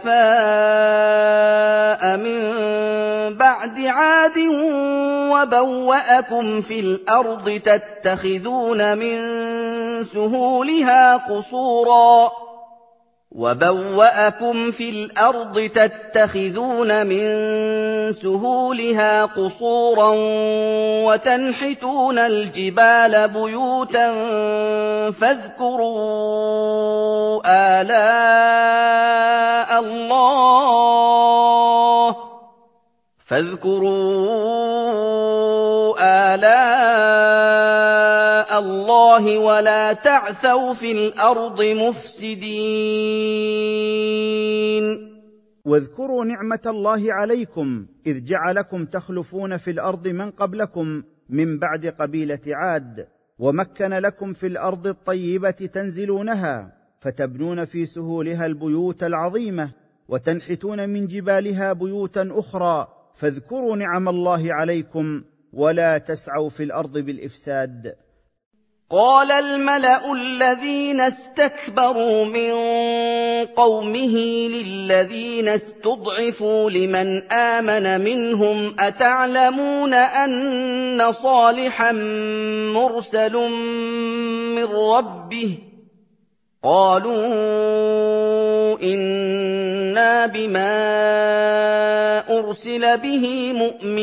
خلفاء من بعد عاد وبوأكم في الأرض تتخذون من سهولها قصورا وَبَوَّأَكُمْ فِي الْأَرْضِ تَتَّخِذُونَ مِن سُهُولِهَا قُصُورًا وَتَنْحِتُونَ الْجِبَالَ بُيُوتًا فَاذْكُرُوا آلَاءَ اللَّهِ فاذكروا آلاء الله ولا تعثوا في الأرض مفسدين.
واذكروا نعمة الله عليكم إذ جعلكم تخلفون في الأرض من قبلكم من بعد قبيلة عاد، ومكن لكم في الأرض الطيبة تنزلونها، فتبنون في سهولها البيوت العظيمة، وتنحتون من جبالها بيوتا أخرى، فاذكروا نعم الله عليكم ولا تسعوا في الأرض بالإفساد.
قال الملأ الذين استكبروا من قومه للذين استضعفوا لمن آمن منهم أتعلمون أن صالحا مرسل من ربه؟ قالوا إنا بما أرسل به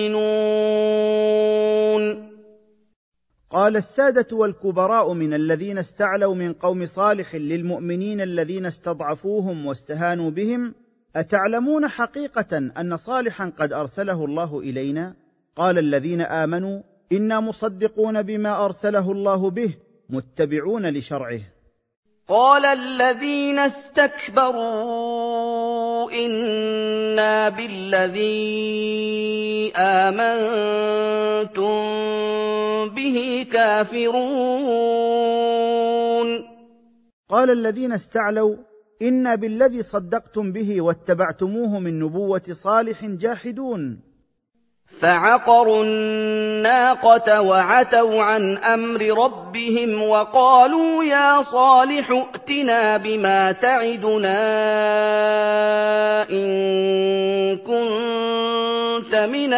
مؤمنون.
قال السادة والكبراء من الذين استعلوا من قوم صالح للمؤمنين الذين استضعفوهم واستهانوا بهم: أتعلمون حقيقة أن صالحا قد أرسله الله إلينا؟ قال الذين آمنوا: إنا مصدقون بما أرسله الله به متبعون لشرعه.
قال الذين استكبروا إنا بالذي آمنتم به كافرون
قال الذين استعلوا إنا بالذي صدقتم به واتبعتموه من نبوة صالح جاحدون.
فعقروا الناقة وعتوا عن أمر ربهم وقالوا يا صالح ائتنا بما تعدنا إن كنت من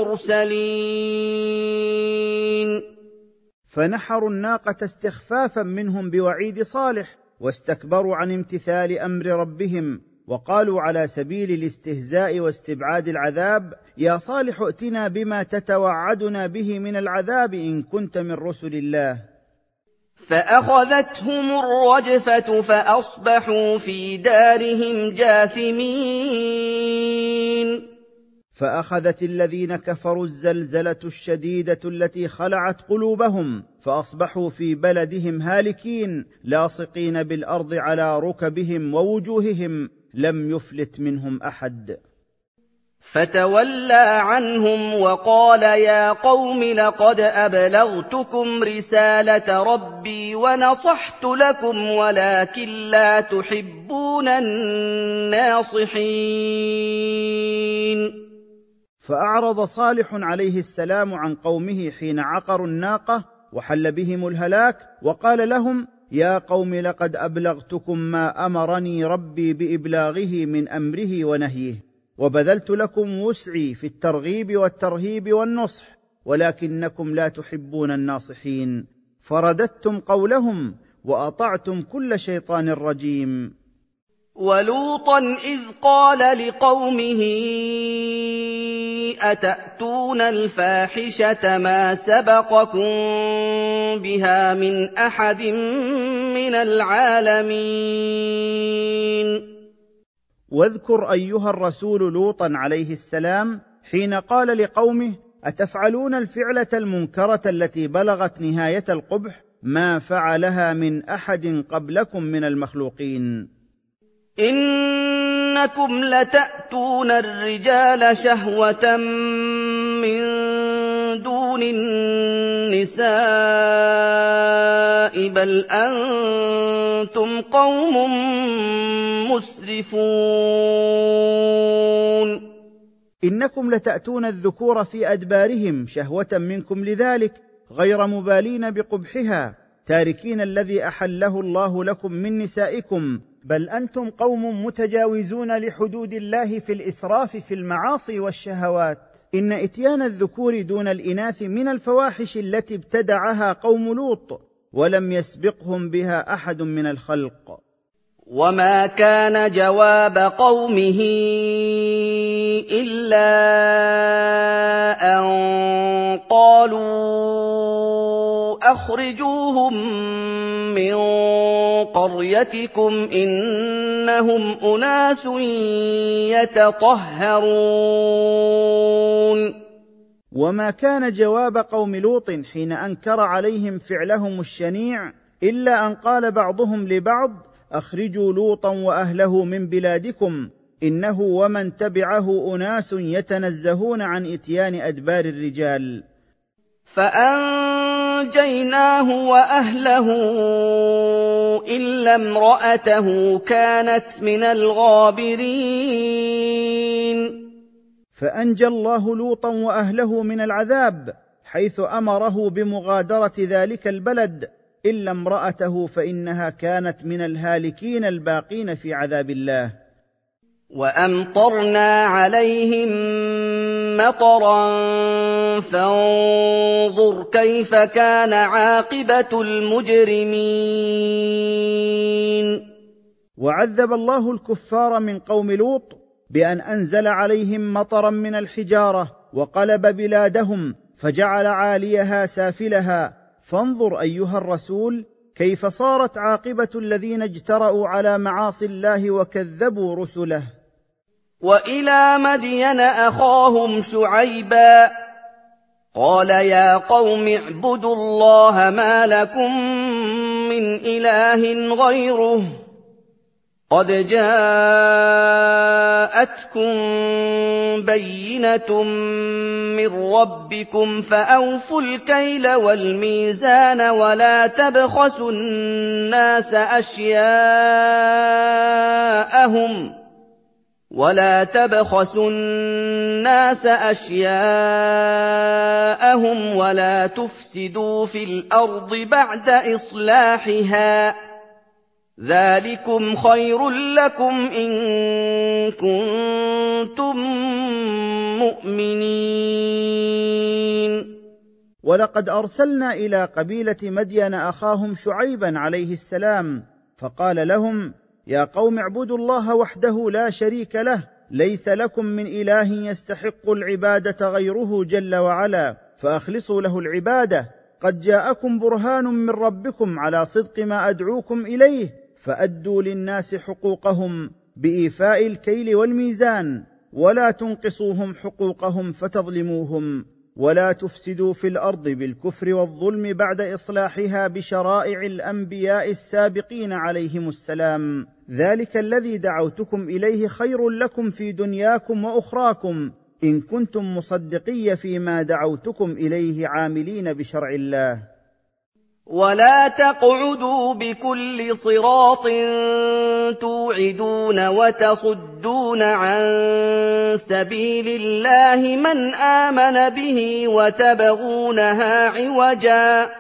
المرسلين.
فنحروا الناقة استخفافا منهم بوعيد صالح، واستكبروا عن امتثال أمر ربهم، وقالوا على سبيل الاستهزاء واستبعاد العذاب يا صالح ائتنا بما تتوعدنا به من العذاب إن كنت من رسل الله.
فأخذتهم الرجفة فأصبحوا في دارهم جاثمين.
فأخذت الذين كفروا الزلزلة الشديدة التي خلعت قلوبهم، فأصبحوا في بلدهم هالكين لاصقين بالأرض على ركبهم ووجوههم، لم يفلت منهم أحد.
فتولى عنهم وقال يا قوم لقد أبلغتكم رسالة ربي ونصحت لكم ولكن لا تحبون الناصحين.
فأعرض صالح عليه السلام عن قومه حين عقروا الناقة وحل بهم الهلاك، وقال لهم يا قوم لقد أبلغتكم ما أمرني ربي بإبلاغه من أمره ونهيه، وبذلت لكم وسعي في الترغيب والترهيب والنصح، ولكنكم لا تحبون الناصحين، فرددتم قولهم وأطعتم كل شيطان رجيم.
ولوطا إذ قال لقومه أتأتون الفاحشة ما سبقكم بها من أحد من العالمين.
واذكر أيها الرسول لوطا عليه السلام حين قال لقومه أتفعلون الفعلة المنكرة التي بلغت نهاية القبح ما فعلها من أحد قبلكم من المخلوقين.
إنكم لتأتون الرجال شهوة من دون النساء بل أنتم قوم مسرفون.
إنكم لتأتون الذكور في أدبارهم شهوة منكم لذلك، غير مبالين بقبحها، تاركين الذي أحله الله لكم من نسائكم، بل أنتم قوم متجاوزون لحدود الله في الإسراف في المعاصي والشهوات. إن إتيان الذكور دون الإناث من الفواحش التي ابتدعها قوم لوط، ولم يسبقهم بها أحد من الخلق.
وما كان جواب قومه إلا أن قالوا أخرجوهم من قريتكم إنهم أناس يتطهرون.
وما كان جواب قوم لوط حين أنكر عليهم فعلهم الشنيع إلا أن قال بعضهم لبعض أخرجوا لوطا وأهله من بلادكم إنه ومن تبعه أناس يتنزهون عن إتيان أدبار الرجال.
فأنجيناه وأهله إلا امرأته كانت من الغابرين.
فأنجى الله لوطا وأهله من العذاب حيث أمره بمغادرة ذلك البلد، إلا امرأته فإنها كانت من الهالكين الباقين في عذاب الله.
وأمطرنا عليهم مطرا فانظر كيف كان عاقبة المجرمين.
وعذب الله الكفار من قوم لوط بأن أنزل عليهم مطرا من الحجارة وقلب بلادهم فجعل عاليها سافلها. فانظر أيها الرسول كيف صارت عاقبة الذين اجترأوا على معاصي الله وكذبوا رسله.
وإلى مدين أخاهم شعيبا قال يا قوم اعبدوا الله ما لكم من إله غيره قَدْ جَاءَتْكُم بَيِّنَةٌ مِّن رَّبِّكُمْ فَأَوْفُوا الْكَيْلَ وَالْمِيزَانَ وَلَا تَبْخَسُوا النَّاسَ أَشْيَاءَهُمْ وَلَا تَبْخَسُوا النَّاسَ أَشْيَاءَهُمْ وَلَا تُفْسِدُوا فِي الْأَرْضِ بَعْدَ إِصْلَاحِهَا ۚ ذَٰلِكُمْ خَيْرٌ لَّكُمْ إِن كُنتُم مُّؤْمِنِينَ.
ولقد أرسلنا إلى قبيلة مدين أخاهم شعيبا عليه السلام، فقال لهم: يا قوم اعبدوا الله وحده لا شريك له، ليس لكم من إله يستحق العبادة غيره جل وعلا، فأخلصوا له العبادة. قد جاءكم برهان من ربكم على صدق ما أدعوكم إليه، فأدوا للناس حقوقهم بإيفاء الكيل والميزان، ولا تنقصوهم حقوقهم فتظلموهم، ولا تفسدوا في الأرض بالكفر والظلم بعد إصلاحها بشرائع الأنبياء السابقين عليهم السلام. ذلك الذي دعوتكم إليه خير لكم في دنياكم وأخراكم، إن كنتم مصدقي فيما دعوتكم إليه عاملين بشرع الله.
ولا تقعدوا بكل صراط توعدون وتصدون عن سبيل الله من آمن به وتبغونها عوجا،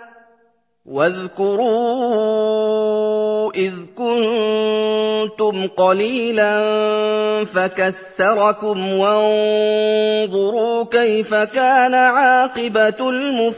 واذكروا إذ كنتم قليلا فكثركم وانظروا كيف كان عاقبة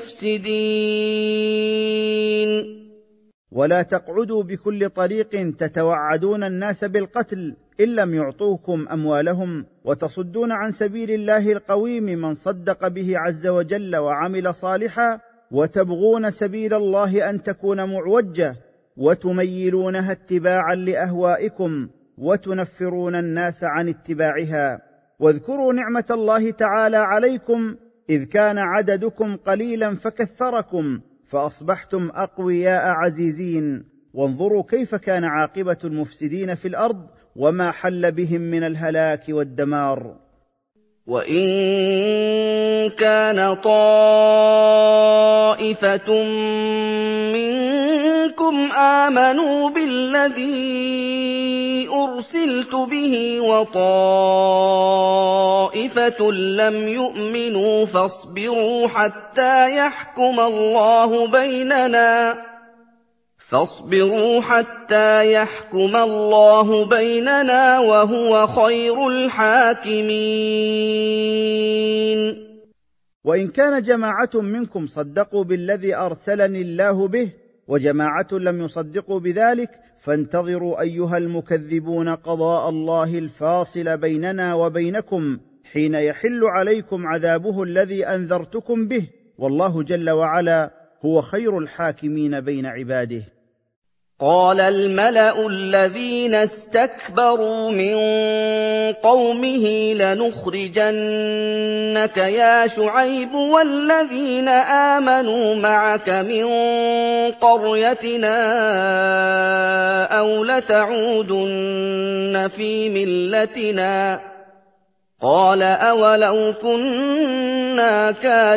المفسدين.
ولا تقعدوا بكل طريق تتوعدون الناس بالقتل إن لم يعطوكم أموالهم، وتصدون عن سبيل الله القويم من صدق به عز وجل وعمل صالحا، وتبغون سبيل الله أن تكون معوجة، وتميلونها اتباعا لأهوائكم، وتنفرون الناس عن اتباعها. واذكروا نعمة الله تعالى عليكم إذ كان عددكم قليلا فكثركم، فأصبحتم أقوياء عزيزين. وانظروا كيف كان عاقبة المفسدين في الأرض وما حل بهم من الهلاك والدمار.
وإن كان طائفة منكم آمنوا بالذي أرسلت به وطائفة لم يؤمنوا فاصبروا حتى يحكم الله بيننا فاصبروا حتى يحكم الله بيننا وهو خير الحاكمين.
وإن كان جماعة منكم صدقوا بالذي أرسلني الله به، وجماعة لم يصدقوا بذلك، فانتظروا أيها المكذبون قضاء الله الفاصل بيننا وبينكم حين يحل عليكم عذابه الذي أنذرتكم به، والله جل وعلا هو خير الحاكمين بين عباده.
قال الملأ الذين استكبروا من قومه لنخرجنك يا شعيب والذين آمنوا معك من قريتنا أو لتعودن في ملتنا. قال أولو كنا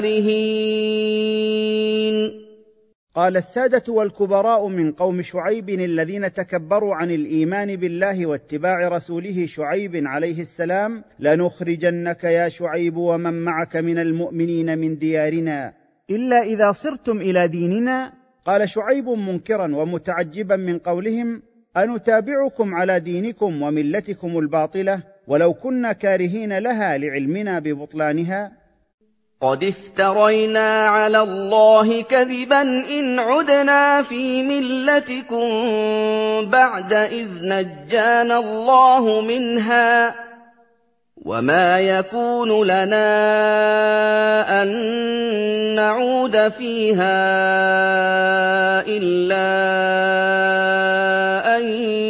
كارهين.
قال السادة والكبراء من قوم شعيب الذين تكبروا عن الإيمان بالله واتباع رسوله شعيب عليه السلام: لنخرجنك يا شعيب ومن معك من المؤمنين من ديارنا إلا إذا صرتم إلى ديننا. قال شعيب منكرا ومتعجبا من قولهم: أنتابعكم على دينكم وملتكم الباطلة ولو كنا كارهين لها لعلمنا ببطلانها.
قد افترينا على الله كذبا إن عدنا في ملتكم بعد إذ نجانا الله منها، وما يكون لنا أن نعود فيها إلا أن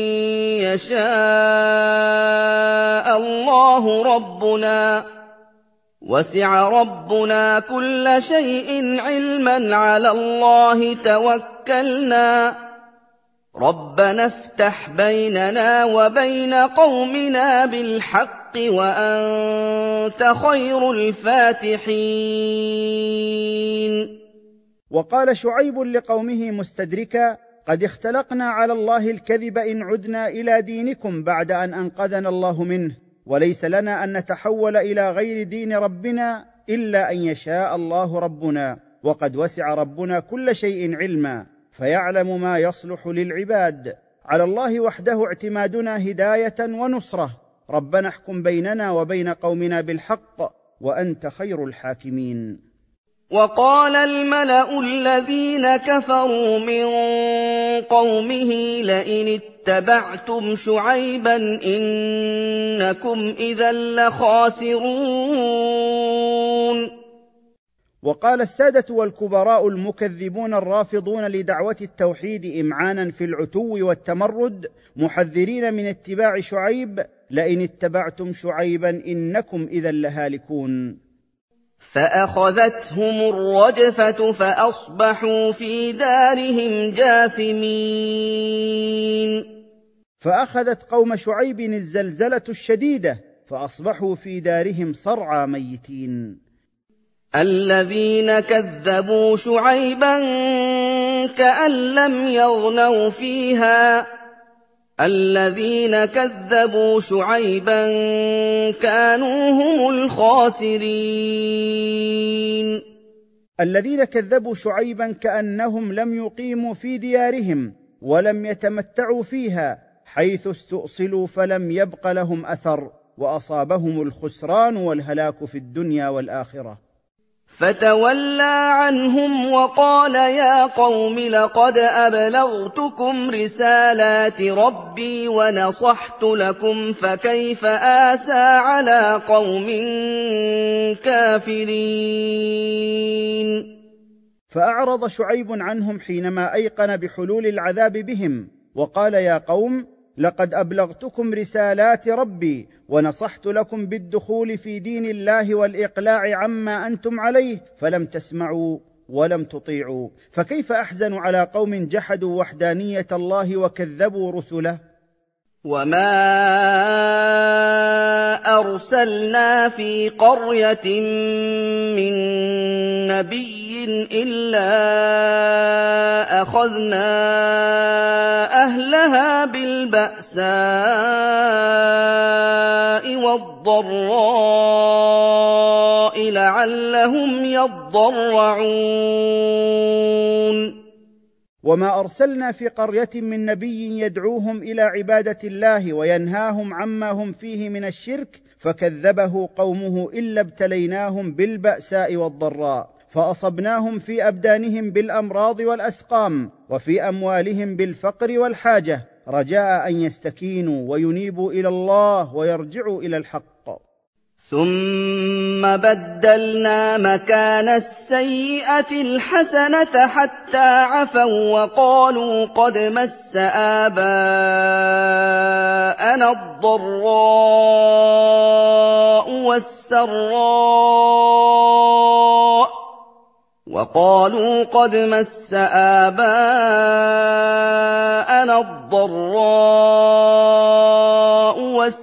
يشاء الله ربنا، وسع ربنا كل شيء علما على الله توكلنا رَبَّنَا افْتَحْ بَيْنَنَا وَبَيْنَ قَوْمِنَا بِالْحَقِّ وَأَنتَ خَيْرُ الْفَاتِحِينَ.
وقال شعيب لقومه مستدركا: قد اختلقنا على الله الكذب إن عدنا إلى دينكم بعد أن أنقذنا الله منه، وليس لنا أن نتحول إلى غير دين ربنا إلا أن يشاء الله ربنا، وقد وسع ربنا كل شيء علما، فيعلم ما يصلح للعباد. على الله وحده اعتمادنا هداية ونصرة. ربنا احكم بيننا وبين قومنا بالحق وأنت خير الحاكمين.
وقال الملأ الذين كفروا من قومه لئن اتبعتم شعيبا إنكم إذا لخاسرون.
وقال السادة والكبراء المكذبون الرافضون لدعوة التوحيد إمعانا في العتو والتمرد، محذرين من اتباع شعيب: لئن اتبعتم شعيبا إنكم إذا لهالكون.
فأخذتهم الرجفة فأصبحوا في دارهم جاثمين.
فأخذت قوم شعيب الزلزلة الشديدة فأصبحوا في دارهم صرعى ميتين.
الذين كذبوا شعيبا كأن لم يغنوا فيها الذين كذبوا شعيبا كانوا هم الخاسرين.
الذين كذبوا شعيبا كأنهم لم يقيموا في ديارهم ولم يتمتعوا فيها، حيث استؤصلوا فلم يبق لهم أثر، وأصابهم الخسران والهلاك في الدنيا والآخرة.
فتولى عنهم وقال يا قوم لقد أبلغتكم رسالات ربي ونصحت لكم فكيف آسى على قوم كافرين.
فأعرض شعيب عنهم حينما أيقن بحلول العذاب بهم، وقال يا قوم لقد أبلغتكم رسالات ربي ونصحت لكم بالدخول في دين الله والإقلاع عما أنتم عليه، فلم تسمعوا ولم تطيعوا، فكيف أحزن على قوم جحدوا وحدانية الله وكذبوا رسله.
وما أرسلنا في قرية من نبي إلا أخذنا أهلها بالبأساء والضراء لعلهم يضرعون.
وما أرسلنا في قرية من نبي يدعوهم إلى عبادة الله وينهاهم عما هم فيه من الشرك، فكذبه قومه إلا ابتليناهم بالبأساء والضراء، فأصبناهم في أبدانهم بالأمراض والأسقام، وفي أموالهم بالفقر والحاجة، رجاء أن يستكينوا وينيبوا إلى الله ويرجعوا إلى الحق.
ثم بدلنا مكان السيئة الحسنة حتى عفوا وقالوا قد مس آباءنا الضراء والسراء وقالوا قد مس آباءنا الضراء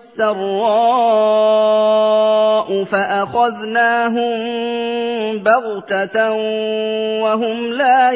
والسراء فأخذناهم بغتة وهم لا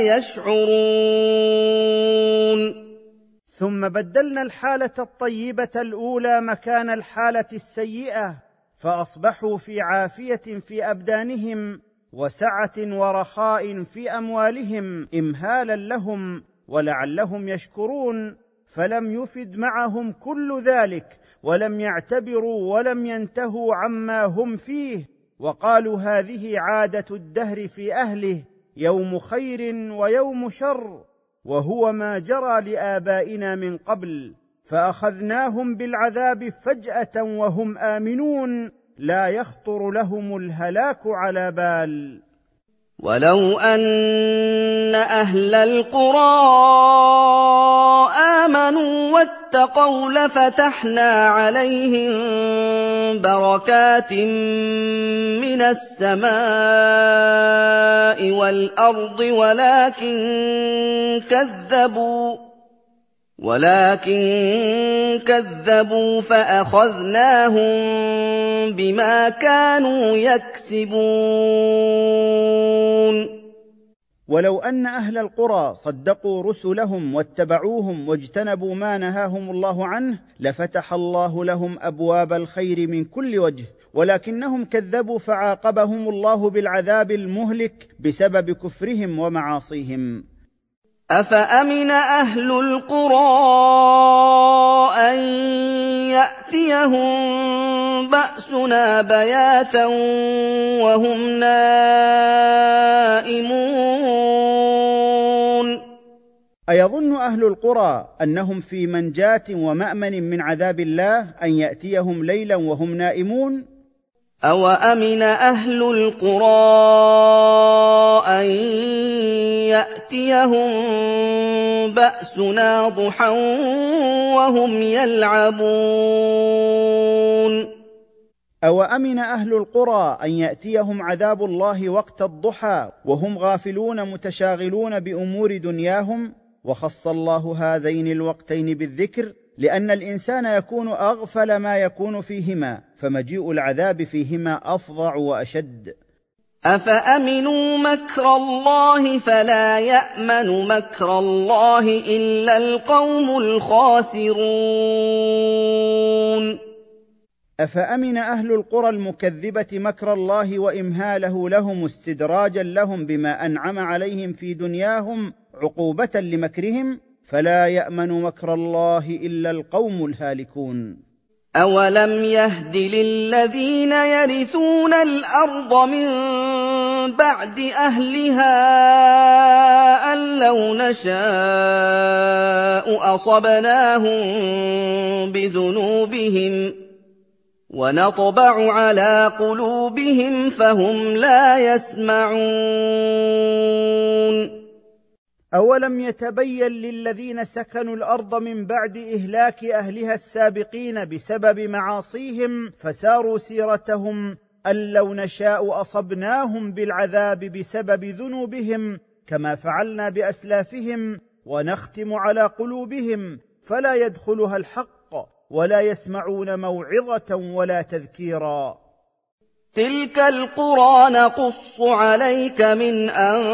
يشعرون.
ثم بدلنا الحالة الطيبة الأولى مكان الحالة السيئة، فأصبحوا في عافية في أبدانهم وسعة ورخاء في أموالهم إمهالا لهم ولعلهم يشكرون، فلم يفد معهم كل ذلك، ولم يعتبروا ولم ينتهوا عما هم فيه، وقالوا هذه عادة الدهر في أهله، يوم خير ويوم شر، وهو ما جرى لآبائنا من قبل، فأخذناهم بالعذاب فجأة وهم آمنون لا يخطر لهم الهلاك على بال.
ولو أن أهل القرى آمنوا واتقوا لفتحنا عليهم بركات من السماء والأرض ولكن كذبوا ولكن كذبوا فأخذناهم بما كانوا يكسبون.
ولو أن أهل القرى صدقوا رسلهم واتبعوهم واجتنبوا ما نهاهم الله عنه لفتح الله لهم أبواب الخير من كل وجه، ولكنهم كذبوا فعاقبهم الله بالعذاب المهلك بسبب كفرهم ومعاصيهم.
أفأمن أهل القرى أن يأتيهم بأسنا بياتا وهم نائمون؟
أيظن أهل القرى أنهم في منجاة ومأمن من عذاب الله أن يأتيهم ليلا وهم نائمون؟
أوأمن أهل القرى أن يأتيهم بأسنا ضحى وهم يلعبون؟
أوأمن أهل القرى أن يأتيهم عذاب الله وقت الضحى وهم غافلون متشاغلون بأمور دنياهم؟ وخص الله هذين الوقتين بالذكر لأن الإنسان يكون أغفل ما يكون فيهما، فمجيء العذاب فيهما أفظع وأشد.
أفأمنوا مكر الله فلا يأمن مكر الله إلا القوم الخاسرون.
أفأمن أهل القرى المكذبة مكر الله وإمهاله لهم استدراجا لهم بما أنعم عليهم في دنياهم عقوبة لمكرهم؟ فلا يأمن مكر الله إلا القوم الهالكون.
أولم يهد للذين يرثون الأرض من بعد أهلها أن لو نشاء أصبناهم بذنوبهم ونطبع على قلوبهم فهم لا يسمعون.
أولم يتبين للذين سكنوا الأرض من بعد إهلاك أهلها السابقين بسبب معاصيهم فساروا سيرتهم أن لو نشاء أصبناهم بالعذاب بسبب ذنوبهم كما فعلنا بأسلافهم ونختم على قلوبهم فلا يدخلها الحق ولا يسمعون موعظة ولا تذكيرا.
تلك القرى نقص عليك من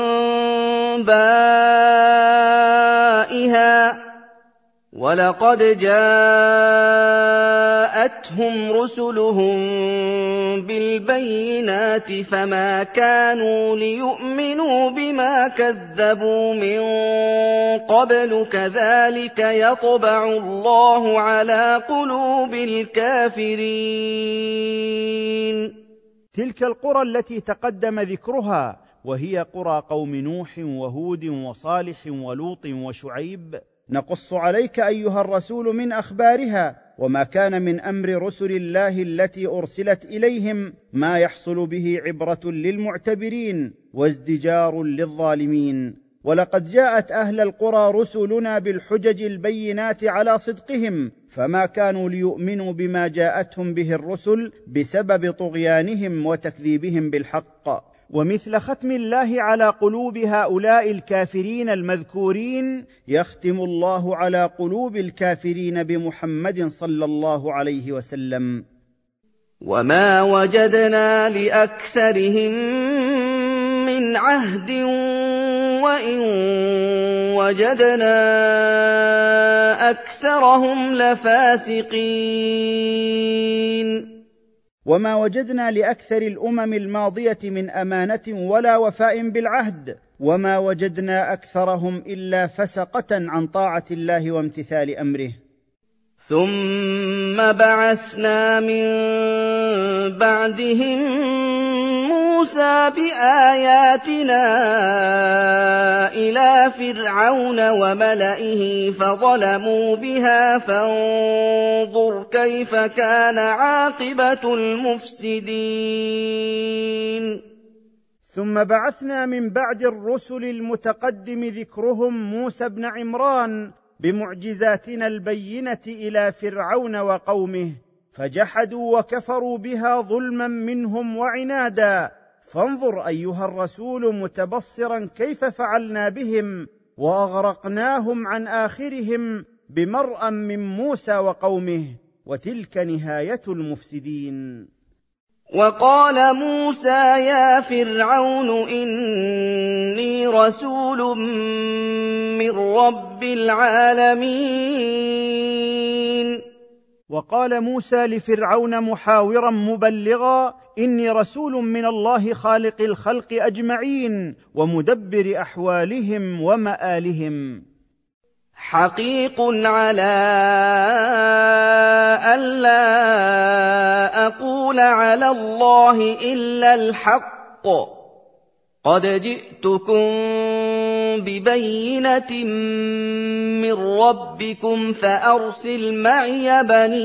أنبائها ولقد جاءتهم رسلهم بالبينات فما كانوا ليؤمنوا بما كذبوا من قبل كذلك يطبع الله على قلوب الكافرين.
تلك القرى التي تقدم ذكرها وهي قرى قوم نوح وهود وصالح ولوط وشعيب نقص عليك أيها الرسول من أخبارها وما كان من أمر رسل الله التي أرسلت إليهم ما يحصل به عبرة للمعتبرين وازدجار للظالمين. ولقد جاءت أهل القرى رسلنا بالحجج البينات على صدقهم فما كانوا ليؤمنوا بما جاءتهم به الرسل بسبب طغيانهم وتكذيبهم بالحق. ومثل ختم الله على قلوب هؤلاء الكافرين المذكورين يختم الله على قلوب الكافرين بمحمد صلى الله عليه وسلم.
وما وجدنا لأكثرهم من عهد وإن وجدنا أكثرهم لفاسقين.
وما وجدنا لأكثر الأمم الماضية من أمانة ولا وفاء بالعهد وما وجدنا أكثرهم إلا فسقة عن طاعة الله وامتثال أمره.
ثم بعثنا من بعدهم موسى بآياتنا إلى فرعون وملئه فظلموا بها فانظر كيف كان عاقبة المفسدين.
ثم بعثنا من بعد الرسل المتقدم ذكرهم موسى بن عمران بمعجزاتنا البينة إلى فرعون وقومه فجحدوا وكفروا بها ظلما منهم وعنادا. فانظر أيها الرسول متبصرا كيف فعلنا بهم وأغرقناهم عن آخرهم بمرأ من موسى وقومه، وتلك نهاية المفسدين.
وقال موسى يا فرعون إني رسول من رب العالمين.
وقال موسى لفرعون محاورا مبلغا: إني رسول من الله خالق الخلق أجمعين ومدبر أحوالهم ومآلهم،
حقيق على ألا أقول على الله إلا الحق، قد جئتكم ببينة من ربكم فأرسل معي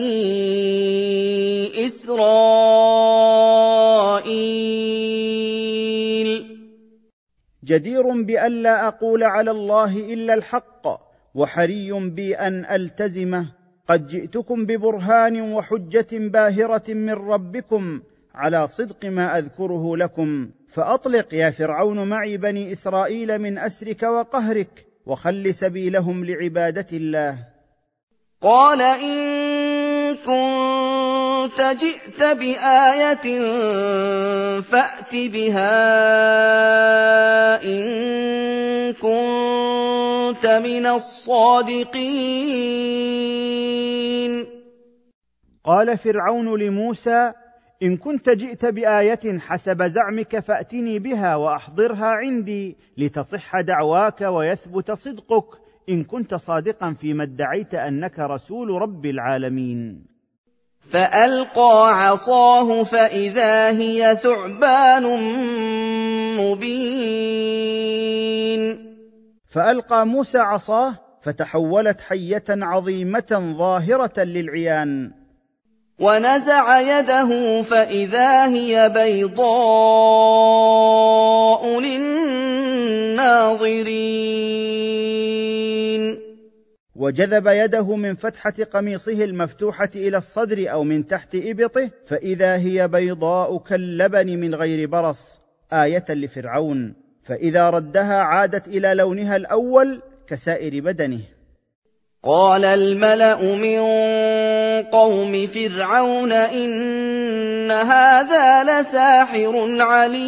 بني إسرائيل.
جدير بألا أقول على الله إلا الحق، وحري بي أن ألتزمه. قد جئتكم ببرهان وحجة باهرة من ربكم على صدق ما أذكره لكم، فأطلق يا فرعون معي بني إسرائيل من أسرك وقهرك، وخل سبيلهم لعبادة الله.
قال إن كنت جئت بآية فأت بها إن كنت من الصادقين.
قال فرعون لموسى: إن كنت جئت بآية حسب زعمك فأتني بها وأحضرها عندي لتصح دعواك ويثبت صدقك، إن كنت صادقا فيما ادعيت أنك رسول رب العالمين.
فألقى عصاه فإذا هي ثعبان مبين.
فألقى موسى عصاه فتحولت حية عظيمة ظاهرة للعيان.
ونزع يده فإذا هي بيضاء للناظرين.
وجذب يده من فتحة قميصه المفتوحة إلى الصدر أو من تحت إبطه، فإذا هي بيضاء كاللبن من غير برص، آية لفرعون، فإذا ردها عادت إلى لونها الأول كسائر بدنه.
قال الملأ من قوم فرعون إن هذا لساحر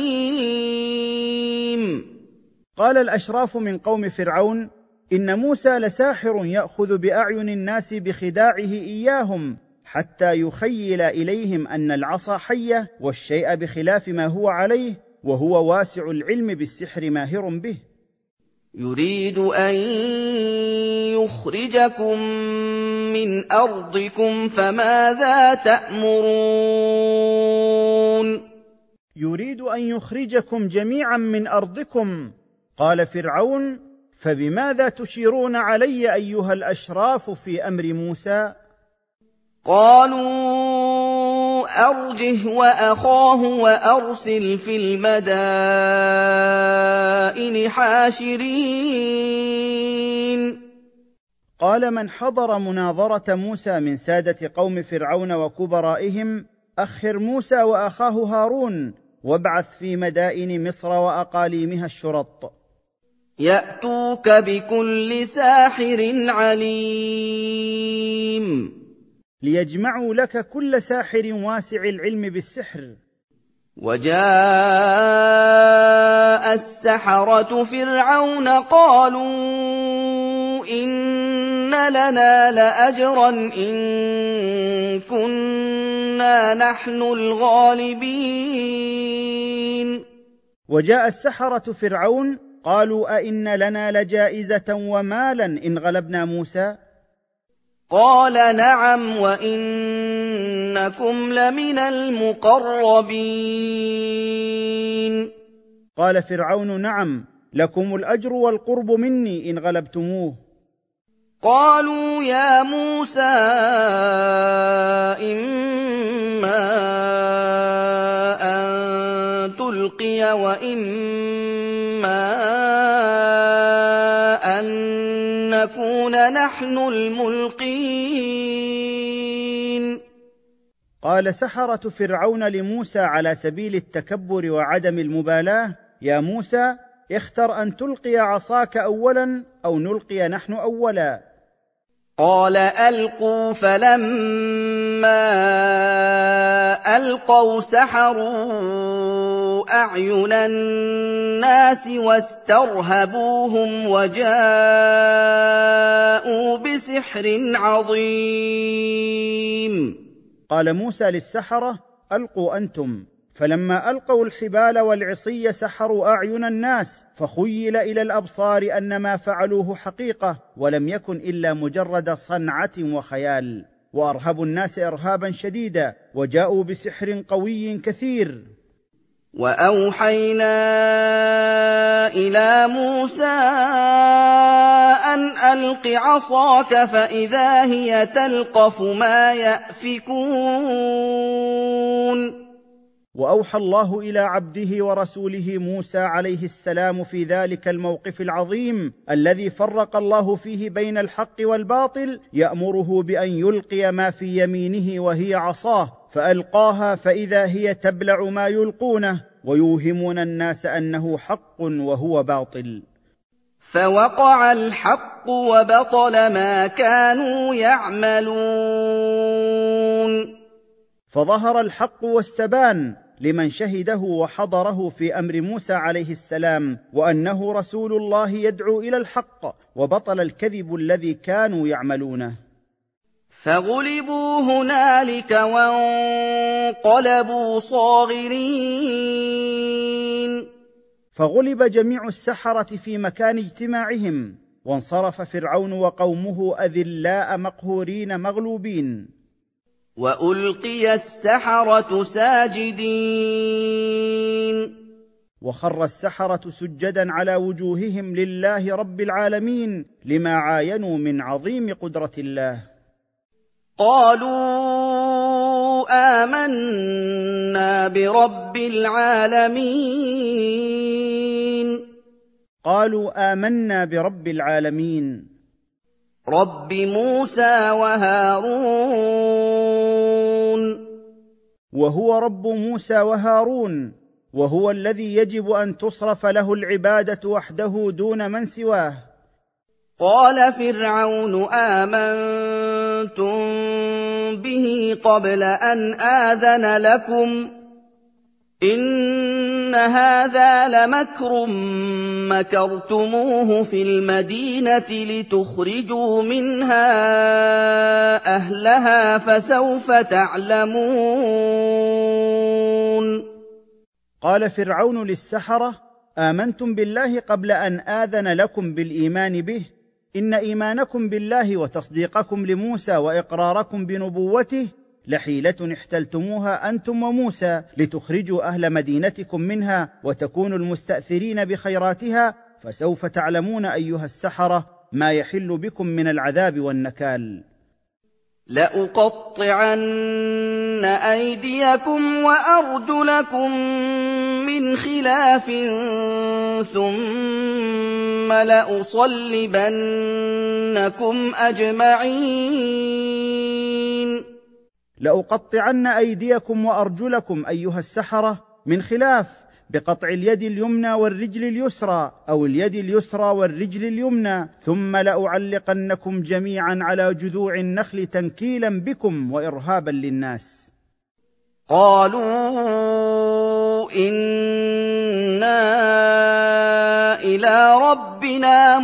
عليم.
قال الأشراف من قوم فرعون: إن موسى لساحر يأخذ بأعين الناس بخداعه إياهم حتى يخيل إليهم أن العصا حية والشيء بخلاف ما هو عليه، وهو واسع العلم بالسحر ماهر به.
يريد أن يخرجكم من أرضكم فماذا تأمرون؟
يريد أن يخرجكم جميعا من أرضكم. قال فرعون: فبماذا تشيرون علي أيها الأشراف في أمر موسى؟
قالوا أرجه وأخاه وأرسل في المدائن حاشرين.
قال من حضر مناظرة موسى من سادة قوم فرعون وكبرائهم: أخر موسى وأخاه هارون، وابعث في مدائن مصر وأقاليمها الشرط،
يأتوك بكل ساحر عليم.
ليجمعوا لك كل ساحر واسع العلم بالسحر.
وجاء السحرة فرعون قالوا إن لنا لأجرا إن كنا نحن الغالبين.
وجاء السحرة فرعون قالوا: أئن لنا لجائزة ومالا إن غلبنا موسى؟
قال نعم وإنكم لمن المقربين.
قال فرعون: نعم، لكم الأجر والقرب مني إن غلبتموه.
قالوا يا موسى إما أن تلقي وإما أن نكون نحن الملقين.
قال سحرة فرعون لموسى على سبيل التكبر وعدم المبالاة: يا موسى، اختر أن تلقي عصاك أولا أو نلقي نحن أولا.
قَالَ أَلْقُوا ۖ فَلَمَّا أَلْقَوْا سَحَرُوا أَعْيُنَ النَّاسِ وَاسْتَرْهَبُوهُمْ وَجَاءُوا بِسِحْرٍ عَظِيمٍ.
قال موسى للسحرة: ألقوا أنتم. فلما ألقوا الحبال والعصي سحروا أعين الناس، فخيل إلى الأبصار أن ما فعلوه حقيقة، ولم يكن إلا مجرد صنعة وخيال. وأرهبوا الناس إرهابا شديدا، وجاءوا بسحر قوي كثير.
وَأَوْحَيْنَا إِلَىٰ مُوسَىٰ أَنْ أَلْقِ عَصَاكَ فَإِذَا هِيَ تَلْقَفُ مَا يَأْفِكُونَ.
وأوحى الله إلى عبده ورسوله موسى عليه السلام في ذلك الموقف العظيم الذي فرق الله فيه بين الحق والباطل، يأمره بأن يلقي ما في يمينه وهي عصاه، فألقاها فإذا هي تبلع ما يلقونه، ويوهمون الناس أنه حق وهو باطل.
فوقع الحق وبطل ما كانوا يعملون.
فظهر الحق واستبان لمن شهده وحضره في أمر موسى عليه السلام، وأنه رسول الله يدعو إلى الحق، وبطل الكذب الذي كانوا يعملونه.
فغلبوا هنالك وانقلبوا صاغرين.
فغلب جميع السحرة في مكان اجتماعهم، وانصرف فرعون وقومه أذلاء مقهورين مغلوبين.
وَأُلْقِيَ السَّحَرَةُ سَاجِدِينَ.
وخر السحرة سجدا على وجوههم لله رب العالمين، لما عاينوا من عظيم قدرة الله.
قالوا آمنا برب العالمين.
قالوا آمنا برب العالمين،
رب موسى وهارون.
وهو رب موسى وهارون، وهو الذي يجب أن تصرف له العبادة وحده دون من سواه.
قال فرعون آمنتم به قبل أن آذن لكم إن هذا لمكر مكرتموه في المدينة لتخرجوا منها أهلها فسوف تعلمون.
قال فرعون للسحرة: آمنتم بالله قبل أن آذن لكم بالإيمان به؟ إن إيمانكم بالله وتصديقكم لموسى وإقراركم بنبوته لحيلة احتلتموها أنتم وموسى لتخرجوا أهل مدينتكم منها وتكونوا المستأثرين بخيراتها، فسوف تعلمون أيها السحرة ما يحل بكم من العذاب والنكال.
لأقطعن أيديكم وأرجلكم من خلاف ثم لأصلبنكم أجمعين.
لأقطعن أيديكم وأرجلكم أيها السحرة من خلاف، بقطع اليد اليمنى والرجل اليسرى، أو اليد اليسرى والرجل اليمنى، ثم لأعلقنكم جميعا على جذوع النخل تنكيلا بكم وإرهابا للناس.
قالوا إنا إلى ربنا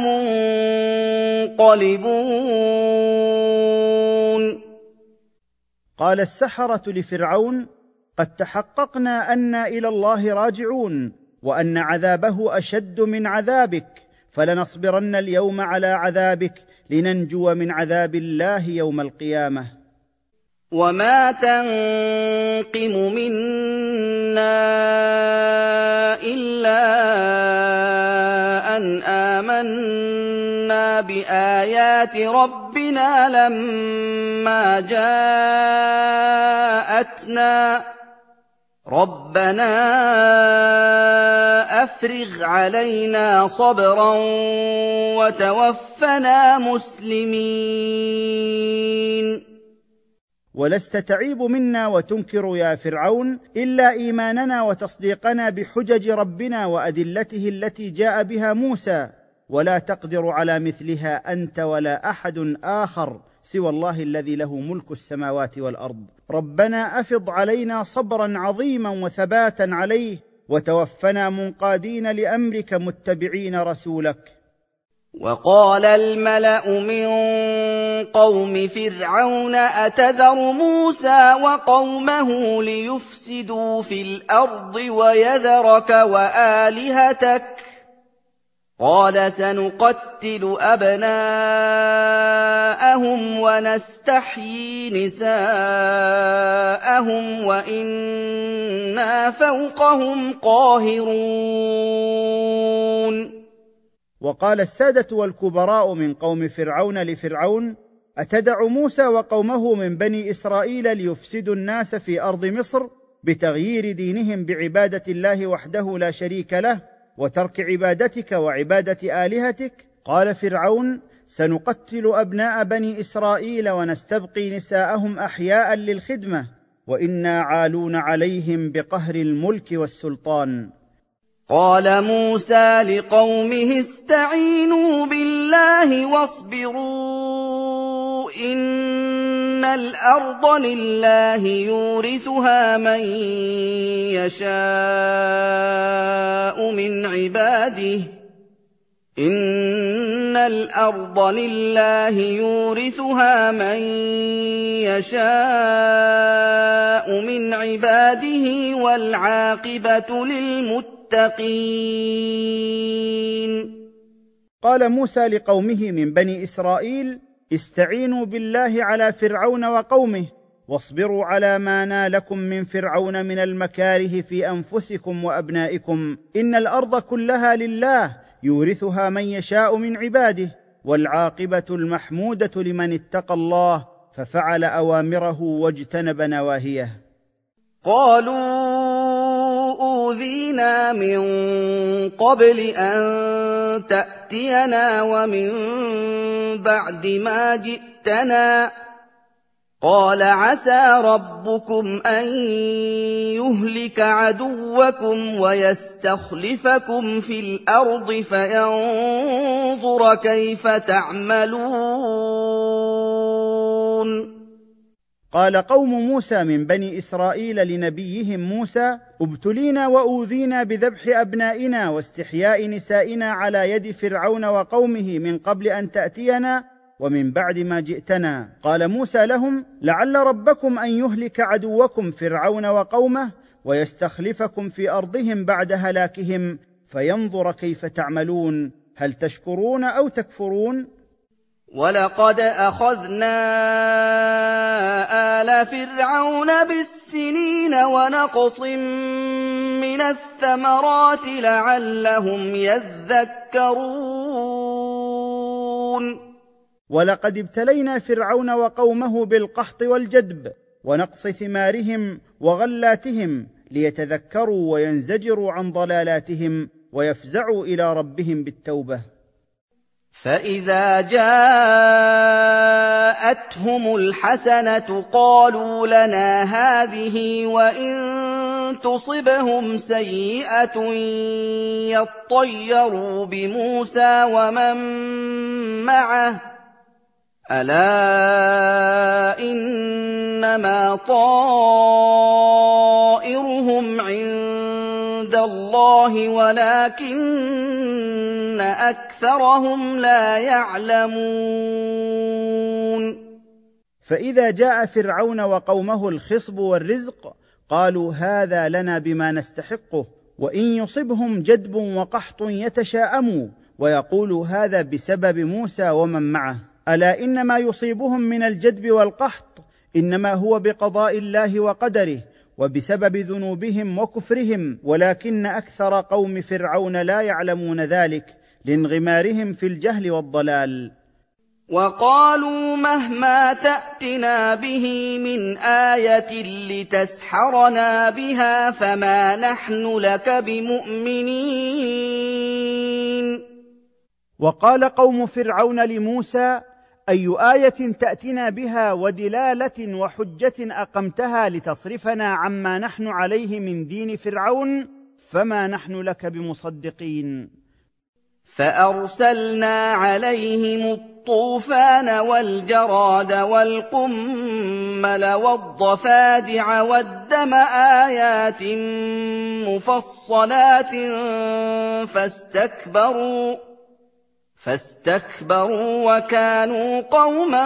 منقلبون.
قال السحرة لفرعون: قد تحققنا أنا إلى الله راجعون، وأن عذابه أشد من عذابك، فلنصبرن اليوم على عذابك لننجو من عذاب الله يوم القيامة.
وما تنقم منا إلا أن آمنا بآيات ربنا لما جاءتنا ربنا أفرغ علينا صبرا وتوفنا مسلمين.
ولست تعيب منا وتنكر يا فرعون إلا إيماننا وتصديقنا بحجج ربنا وأدلته التي جاء بها موسى، ولا تقدر على مثلها انت ولا احد اخر سوى الله الذي له ملك السماوات والارض. ربنا افض علينا صبرا عظيما وثباتا عليه، وتوفنا منقادين لامرك متبعين رسولك.
وقال الملأ من قوم فرعون أتذر موسى وقومه ليفسدوا في الأرض ويذرك وآلهتك؟ قال سنقتل أبناءهم ونستحيي نساءهم وإنا فوقهم قاهرون.
وقال السادة والكبراء من قوم فرعون لفرعون: أتدع موسى وقومه من بني إسرائيل ليفسدوا الناس في أرض مصر بتغيير دينهم بعبادة الله وحده لا شريك له وترك عبادتك وعبادة آلهتك؟ قال فرعون: سنقتل أبناء بني إسرائيل ونستبقي نساءهم أحياء للخدمة، وإنا عالون عليهم بقهر الملك والسلطان.
قال موسى لقومه استعينوا بالله واصبروا إن الأرض لله يورثها من يشاء من عباده إن الأرض لله يورثها من يشاء من عباده والعاقبة للمتقين.
قال موسى لقومه من بني إسرائيل: استعينوا بالله على فرعون وقومه واصبروا على ما نالكم من فرعون من المكاره في أنفسكم وأبنائكم، إن الأرض كلها لله يورثها من يشاء من عباده، والعاقبة المحمودة لمن اتقى الله ففعل أوامره واجتنب نواهيه.
قالوا أوذينا من قبل أن تأتينا ومن بعد ما جئتنا، قال عسى ربكم أن يهلك عدوكم ويستخلفكم في الأرض فينظر كيف تعملون.
قال قوم موسى من بني إسرائيل لنبيهم موسى: ابتلينا وأوذينا بذبح أبنائنا واستحياء نسائنا على يد فرعون وقومه من قبل أن تأتينا ومن بعد ما جئتنا. قال موسى لهم: لعل ربكم أن يهلك عدوكم فرعون وقومه ويستخلفكم في أرضهم بعد هلاكهم فينظر كيف تعملون، هل تشكرون أو تكفرون؟
ولقد أخذنا آل فرعون بالسنين ونقص من الثمرات لعلهم يذكرون.
ولقد ابتلينا فرعون وقومه بالقحط والجدب ونقص ثمارهم وغلاتهم ليتذكروا وينزجروا عن ضلالاتهم ويفزعوا إلى ربهم بالتوبة.
فإذا جاءتهم الحسنة قالوا لنا هذه وإن تصبهم سيئة يطيروا بموسى ومن معه ألا إنما طائرهم عند الله ولكن أكثرهم لا يعلمون.
فإذا جاء فرعون وقومه الخصب والرزق قالوا هذا لنا بما نستحقه، وإن يصبهم جدب وقحط يتشاءموا ويقولوا هذا بسبب موسى ومن معه، ألا إنما يصيبهم من الجدب والقحط إنما هو بقضاء الله وقدره وبسبب ذنوبهم وكفرهم، ولكن أكثر قوم فرعون لا يعلمون ذلك لانغمارهم في الجهل والضلال.
وقالوا مهما تأتنا به من آية لتسحرنا بها فما نحن لك بمؤمنين.
وقال قوم فرعون لموسى: أي آية تأتنا بها ودلالة وحجة أقمتها لتصرفنا عما نحن عليه من دين فرعون، فما نحن لك بمصدقين.
فأرسلنا عليهم الطوفان والجراد والقمل والضفادع والدم آيات مفصلات فاستكبروا فاستكبروا وكانوا قوما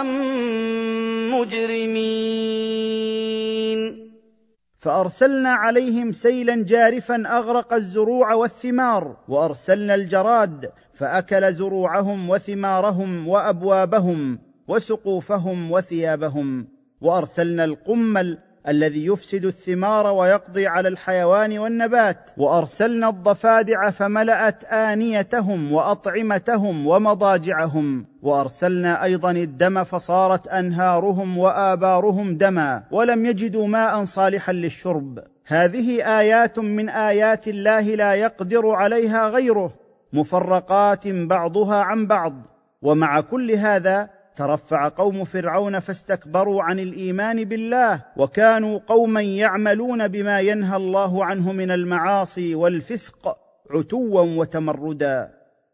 مجرمين.
فأرسلنا عليهم سيلا جارفا أغرق الزروع والثمار، وأرسلنا الجراد فأكل زروعهم وثمارهم وأبوابهم وسقوفهم وثيابهم، وأرسلنا القمل الذي يفسد الثمار ويقضي على الحيوان والنبات، وأرسلنا الضفادع فملأت آنيتهم وأطعمتهم ومضاجعهم، وأرسلنا أيضا الدم فصارت أنهارهم وآبارهم دما ولم يجدوا ماء صالحا للشرب. هذه آيات من آيات الله لا يقدر عليها غيره، مفرقات بعضها عن بعض. ومع كل هذا ترفع قوم فرعون فاستكبروا عن الإيمان بالله، وكانوا قوما يعملون بما ينهى الله عنه من المعاصي والفسق عتوا وتمردا.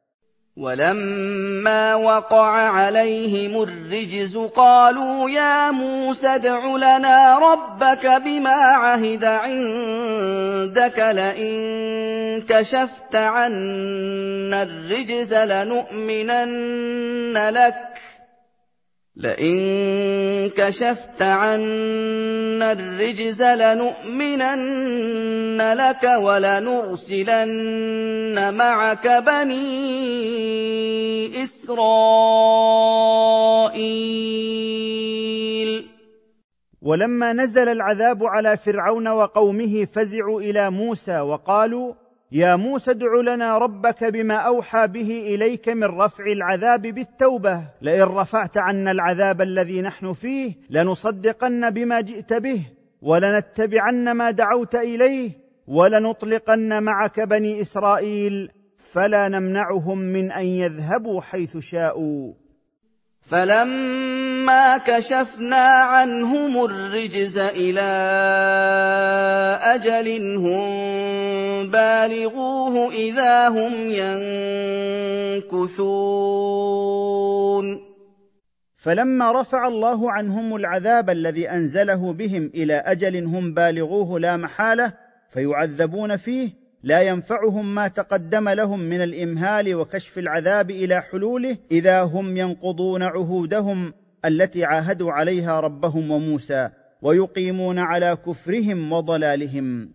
ولما وقع عليهم الرجز قالوا يا موسى ادع لنا ربك بما عهد عندك لئن كشفت عنا الرجز لنؤمنن لك لئن كشفت عنا الرجز لنؤمنن لك ولنرسلن معك بني إسرائيل.
ولما نزل العذاب على فرعون وقومه فزعوا إلى موسى وقالوا يا موسى ادع لنا ربك بما أوحى به إليك من رفع العذاب بالتوبة، لئن رفعت عنا العذاب الذي نحن فيه لنصدقن بما جئت به ولنتبعن ما دعوت إليه ولنطلقن معك بني إسرائيل فلا نمنعهم من أن يذهبوا حيث شاءوا.
فلما كشفنا عنهم الرجز إلى أجل هم بالغوه إذا هم ينكثون.
فلما رفع الله عنهم العذاب الذي أنزله بهم إلى أجل هم بالغوه لا محالة فيعذبون فيه، لا ينفعهم ما تقدم لهم من الإمهال وكشف العذاب إلى حلوله إذا هم ينقضون عهودهم التي عاهدوا عليها ربهم وموسى ويقيمون على كفرهم وضلالهم.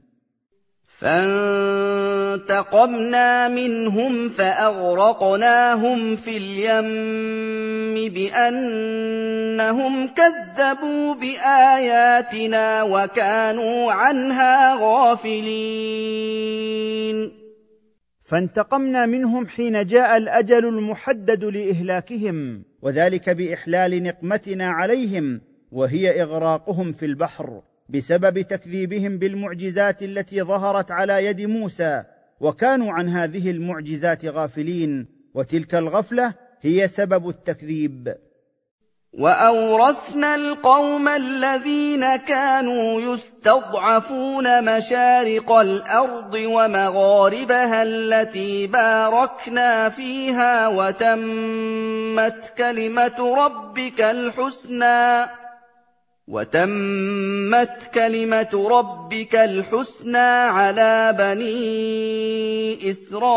فانتقمنا منهم فأغرقناهم في اليم بأنهم كذبوا بآياتنا وكانوا عنها غافلين.
فانتقمنا منهم حين جاء الأجل المحدد لإهلاكهم، وذلك بإحلال نقمتنا عليهم وهي إغراقهم في البحر بسبب تكذيبهم بالمعجزات التي ظهرت على يد موسى، وكانوا عن هذه المعجزات غافلين، وتلك الغفلة هي سبب التكذيب.
وأورثنا القوم الذين كانوا يستضعفون مشارق الأرض ومغاربها التي باركنا فيها وتمت كلمة ربك الحسنى وتمت كلمة ربك الحسنى على بني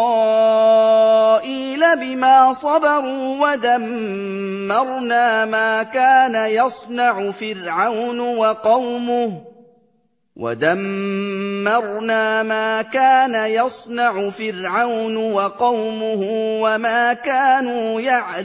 إسرائيل بما صبروا ودمرنا ما كان يصنع فرعون وقومه ودمرنا ما كان يصنع فرعون وقومه وما كانوا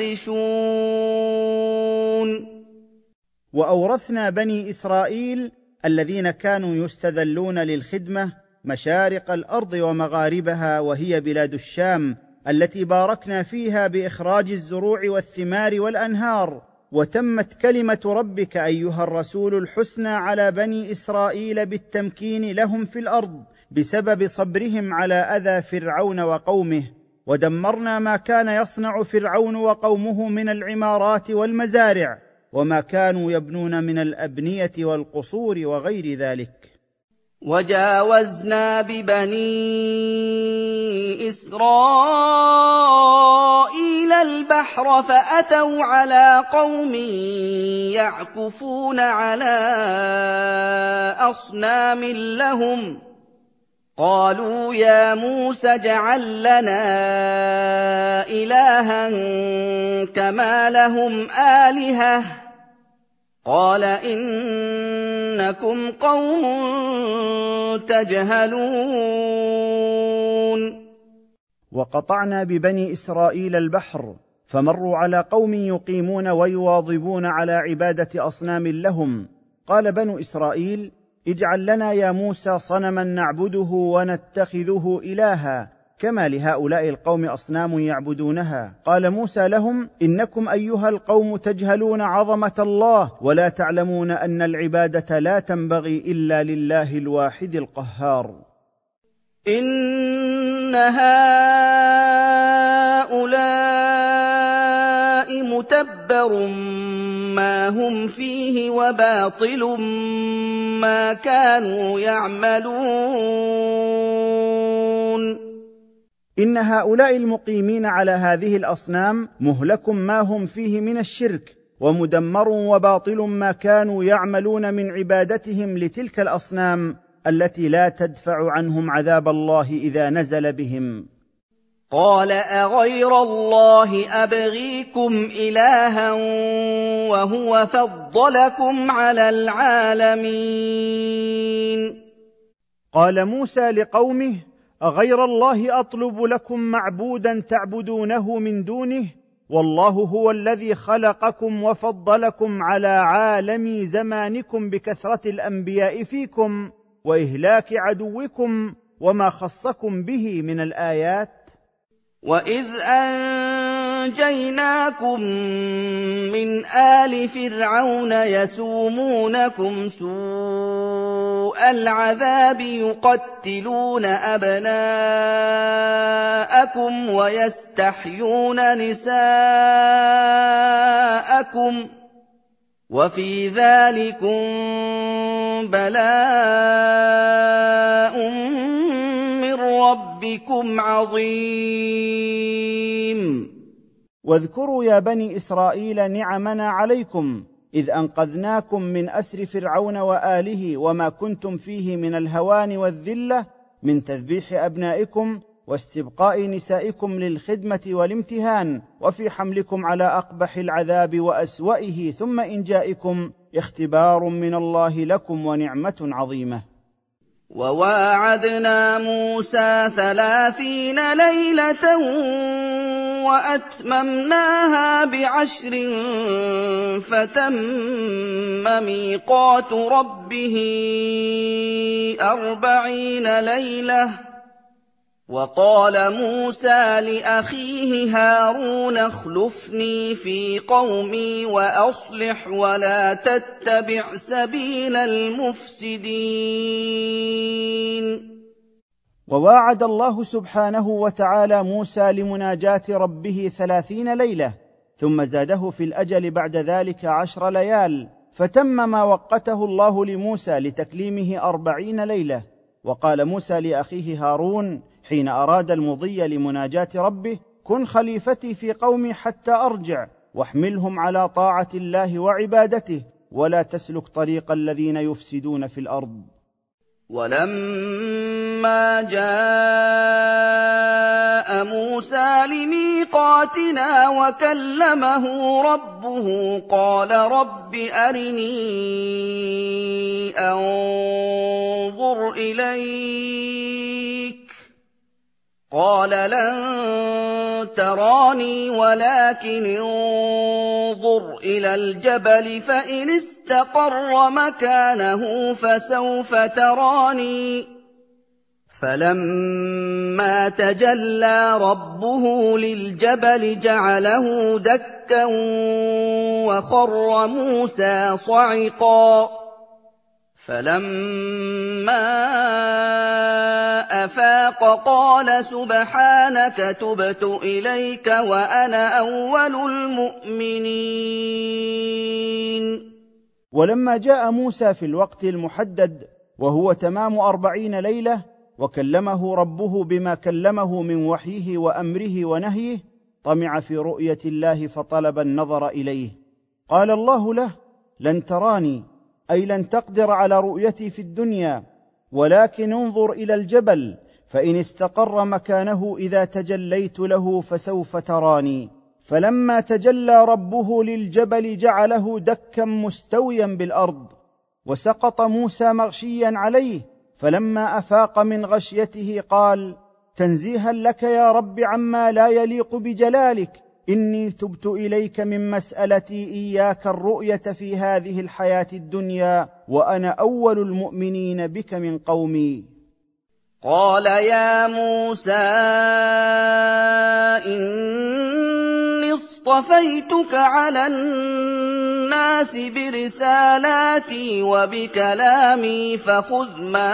يعرشون.
وأورثنا بني إسرائيل الذين كانوا يستذلون للخدمة مشارق الأرض ومغاربها، وهي بلاد الشام التي باركنا فيها بإخراج الزروع والثمار والأنهار، وتمت كلمة ربك أيها الرسول الحسنى على بني إسرائيل بالتمكين لهم في الأرض بسبب صبرهم على أذى فرعون وقومه، ودمرنا ما كان يصنع فرعون وقومه من العمارات والمزارع وما كانوا يبنون من الأبنية والقصور وغير ذلك.
وجاوزنا ببني إسرائيل البحر فأتوا على قوم يعكفون على أصنام لهم قالوا يا موسى اجعل لنا إلها كما لهم آلهة قال إنكم قوم تجهلون.
وقطعنا ببني إسرائيل البحر فمروا على قوم يقيمون ويواظبون على عبادة أصنام لهم قال بنو إسرائيل اجعل لنا يا موسى صنما نعبده ونتخذه إلها كما لهؤلاء القوم أصنام يعبدونها قال موسى لهم إنكم أيها القوم تجهلون عظمة الله ولا تعلمون أن العبادة لا تنبغي إلا لله الواحد القهار.
إن هؤلاء متبر ما هم فيه وباطل ما كانوا يعملون.
إن هؤلاء المقيمين على هذه الأصنام مهلك ما هم فيه من الشرك ومدمر وباطل ما كانوا يعملون من عبادتهم لتلك الأصنام التي لا تدفع عنهم عذاب الله إذا نزل بهم.
قال أغير الله أبغيكم إلها وهو فضلكم على العالمين.
قال موسى لقومه أغير الله أطلب لكم معبودا تعبدونه من دونه والله هو الذي خلقكم وفضلكم على عالم زمانكم بكثرة الأنبياء فيكم وإهلاك عدوكم وما خصكم به من الآيات.
وإذ أنجيناكم من آل فرعون يسومونكم سوء العذاب يقتلون أبناءكم ويستحيون نساءكم وفي ذلكم بلاء من ربكم عظيم.
واذكروا يا بني إسرائيل نعمنا عليكم إذ أنقذناكم من أسر فرعون وآله وما كنتم فيه من الهوان والذلة من تذبيح أبنائكم واستبقاء نسائكم للخدمة والامتهان وفي حملكم على أقبح العذاب وأسوئه ثم إنجائكم اختبار من الله لكم ونعمة عظيمة.
وواعدنا موسى ثلاثين ليلة وأتممناها بعشر فتم ميقات ربه أربعين ليلة. وقال موسى لأخيه هارون اخلفني في قومي وأصلح ولا تتبع سبيل المفسدين.
وواعد الله سبحانه وتعالى موسى لمناجاة ربه ثلاثين ليلة ثم زاده في الأجل بعد ذلك عشر ليال فتم ما وقته الله لموسى لتكليمه أربعين ليلة. وقال موسى لأخيه هارون حين أراد المضي لمناجاة ربه كن خليفتي في قومي حتى أرجع واحملهم على طاعة الله وعبادته ولا تسلك طريق الذين يفسدون في الأرض.
ولما جاء موسى لميقاتنا وكلمه ربه قال رب أرني أنظر إليك قال لن تراني ولكن انظر إلى الجبل فإن استقر مكانه فسوف تراني. فلما تجلى ربه للجبل جعله دكا وخر موسى صعقا. فلما أفاق قال سبحانك تبت إليك وأنا أول المؤمنين.
ولما جاء موسى في الوقت المحدد وهو تمام أربعين ليلة وكلمه ربه بما كلمه من وحيه وأمره ونهيه طمع في رؤية الله فطلب النظر إليه. قال الله له: لن تراني، أي لن تقدر على رؤيتي في الدنيا، ولكن انظر إلى الجبل، فإن استقر مكانه إذا تجليت له فسوف تراني. فلما تجلى ربه للجبل جعله دكا مستويا بالأرض، وسقط موسى مغشيا عليه. فلما أفاق من غشيته قال: تنزيها لك يا رب عما لا يليق بجلالك، إني تبت إليك من مسألتي إياك الرؤية في هذه الحياة الدنيا، وأنا أول المؤمنين بك من قومي.
قال يا موسى إني اصطفيتك على الناس برسالاتي وبكلامي فخذ ما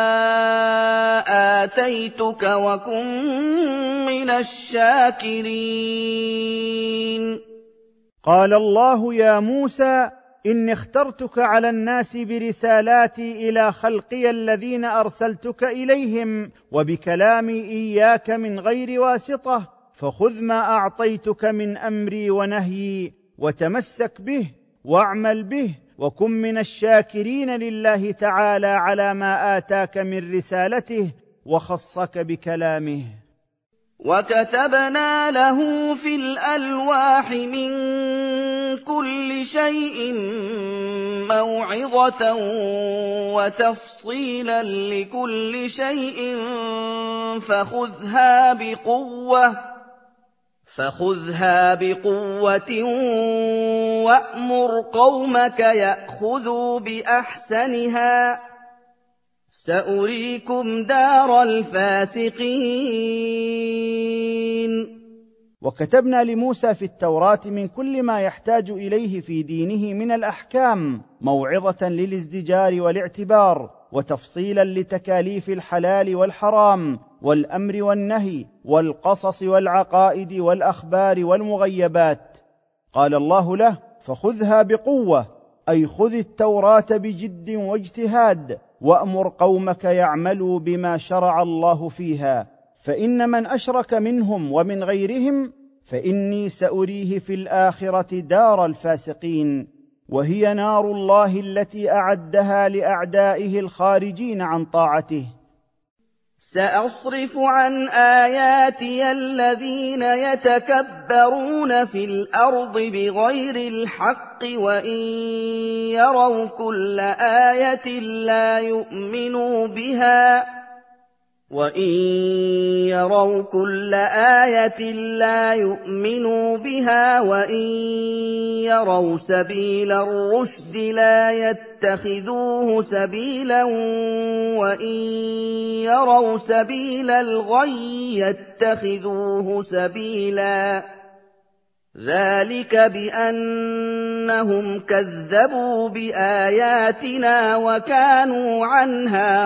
آتيتك وكن من الشاكرين.
قال الله: يا موسى إني اخترتك على الناس برسالاتي إلى خلقي الذين أرسلتك إليهم، وبكلامي إياك من غير واسطة، فخذ ما أعطيتك من أمري ونهيي وتمسك به واعمل به، وكن من الشاكرين لله تعالى على ما آتاك من رسالته وخصك بكلامه.
وكتبنا له في الألواح من كل شيء موعظة وتفصيلا لكل شيء فخذها بقوة فخذها بقوة وأمر قومك يأخذوا بأحسنها سأريكم دار الفاسقين.
وكتبنا لموسى في التوراة من كل ما يحتاج إليه في دينه من الأحكام موعظة للازدجار والاعتبار، وتفصيلا لتكاليف الحلال والحرام والأمر والنهي والقصص والعقائد والأخبار والمغيبات. قال الله له: فخذها بقوة، أي خذ التوراة بجد واجتهاد، وأمر قومك يعملوا بما شرع الله فيها، فإن من أشرك منهم ومن غيرهم فإني سأريه في الآخرة دار الفاسقين، وهي نار الله التي أعدها لأعدائه الخارجين عن طاعته.
سأصرف عن آياتي الذين يتكبرون في الأرض بغير الحق وإن يروا كل آية لا يؤمنوا بها وَإِن يَرَوْا كُلَّ آيَةٍ لَّا يُؤْمِنُوا بِهَا وَإِن يَرَوْا سَبِيلَ الرُّشْدِ لَا يَتَّخِذُوهُ سَبِيلًا وَإِن يَرَوْا سَبِيلَ الْغَيِّ يَتَّخِذُوهُ سَبِيلًا. ذَلِكَ بِأَنَّهُمْ كَذَّبُوا بِآيَاتِنَا وَكَانُوا عَنْهَا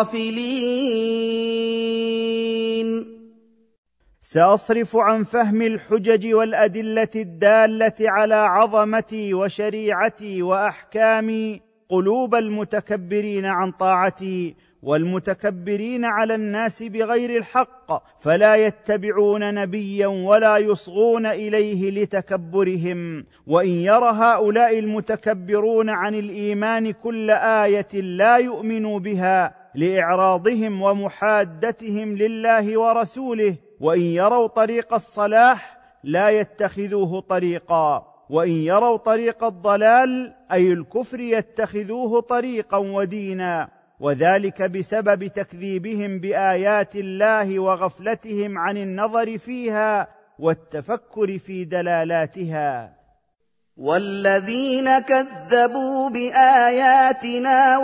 غَافِلِينَ.
سأصرف عن فهم الحجج والأدلة الدالة على عظمتي وشريعتي وأحكامي قلوب المتكبرين عن طاعتي والمتكبرين على الناس بغير الحق، فلا يتبعون نبيا ولا يصغون إليه لتكبرهم. وإن ير هؤلاء المتكبرون عن الإيمان كل آية لا يؤمنوا بها لإعراضهم ومحادتهم لله ورسوله. وإن يروا طريق الصلاح لا يتخذوه طريقا، وإن يروا طريق الضلال أي الكفر يتخذوه طريقا ودينا، وذلك بسبب تكذيبهم بآيات الله وغفلتهم عن النظر فيها والتفكر في دلالاتها.
والذين كذبوا بآياتنا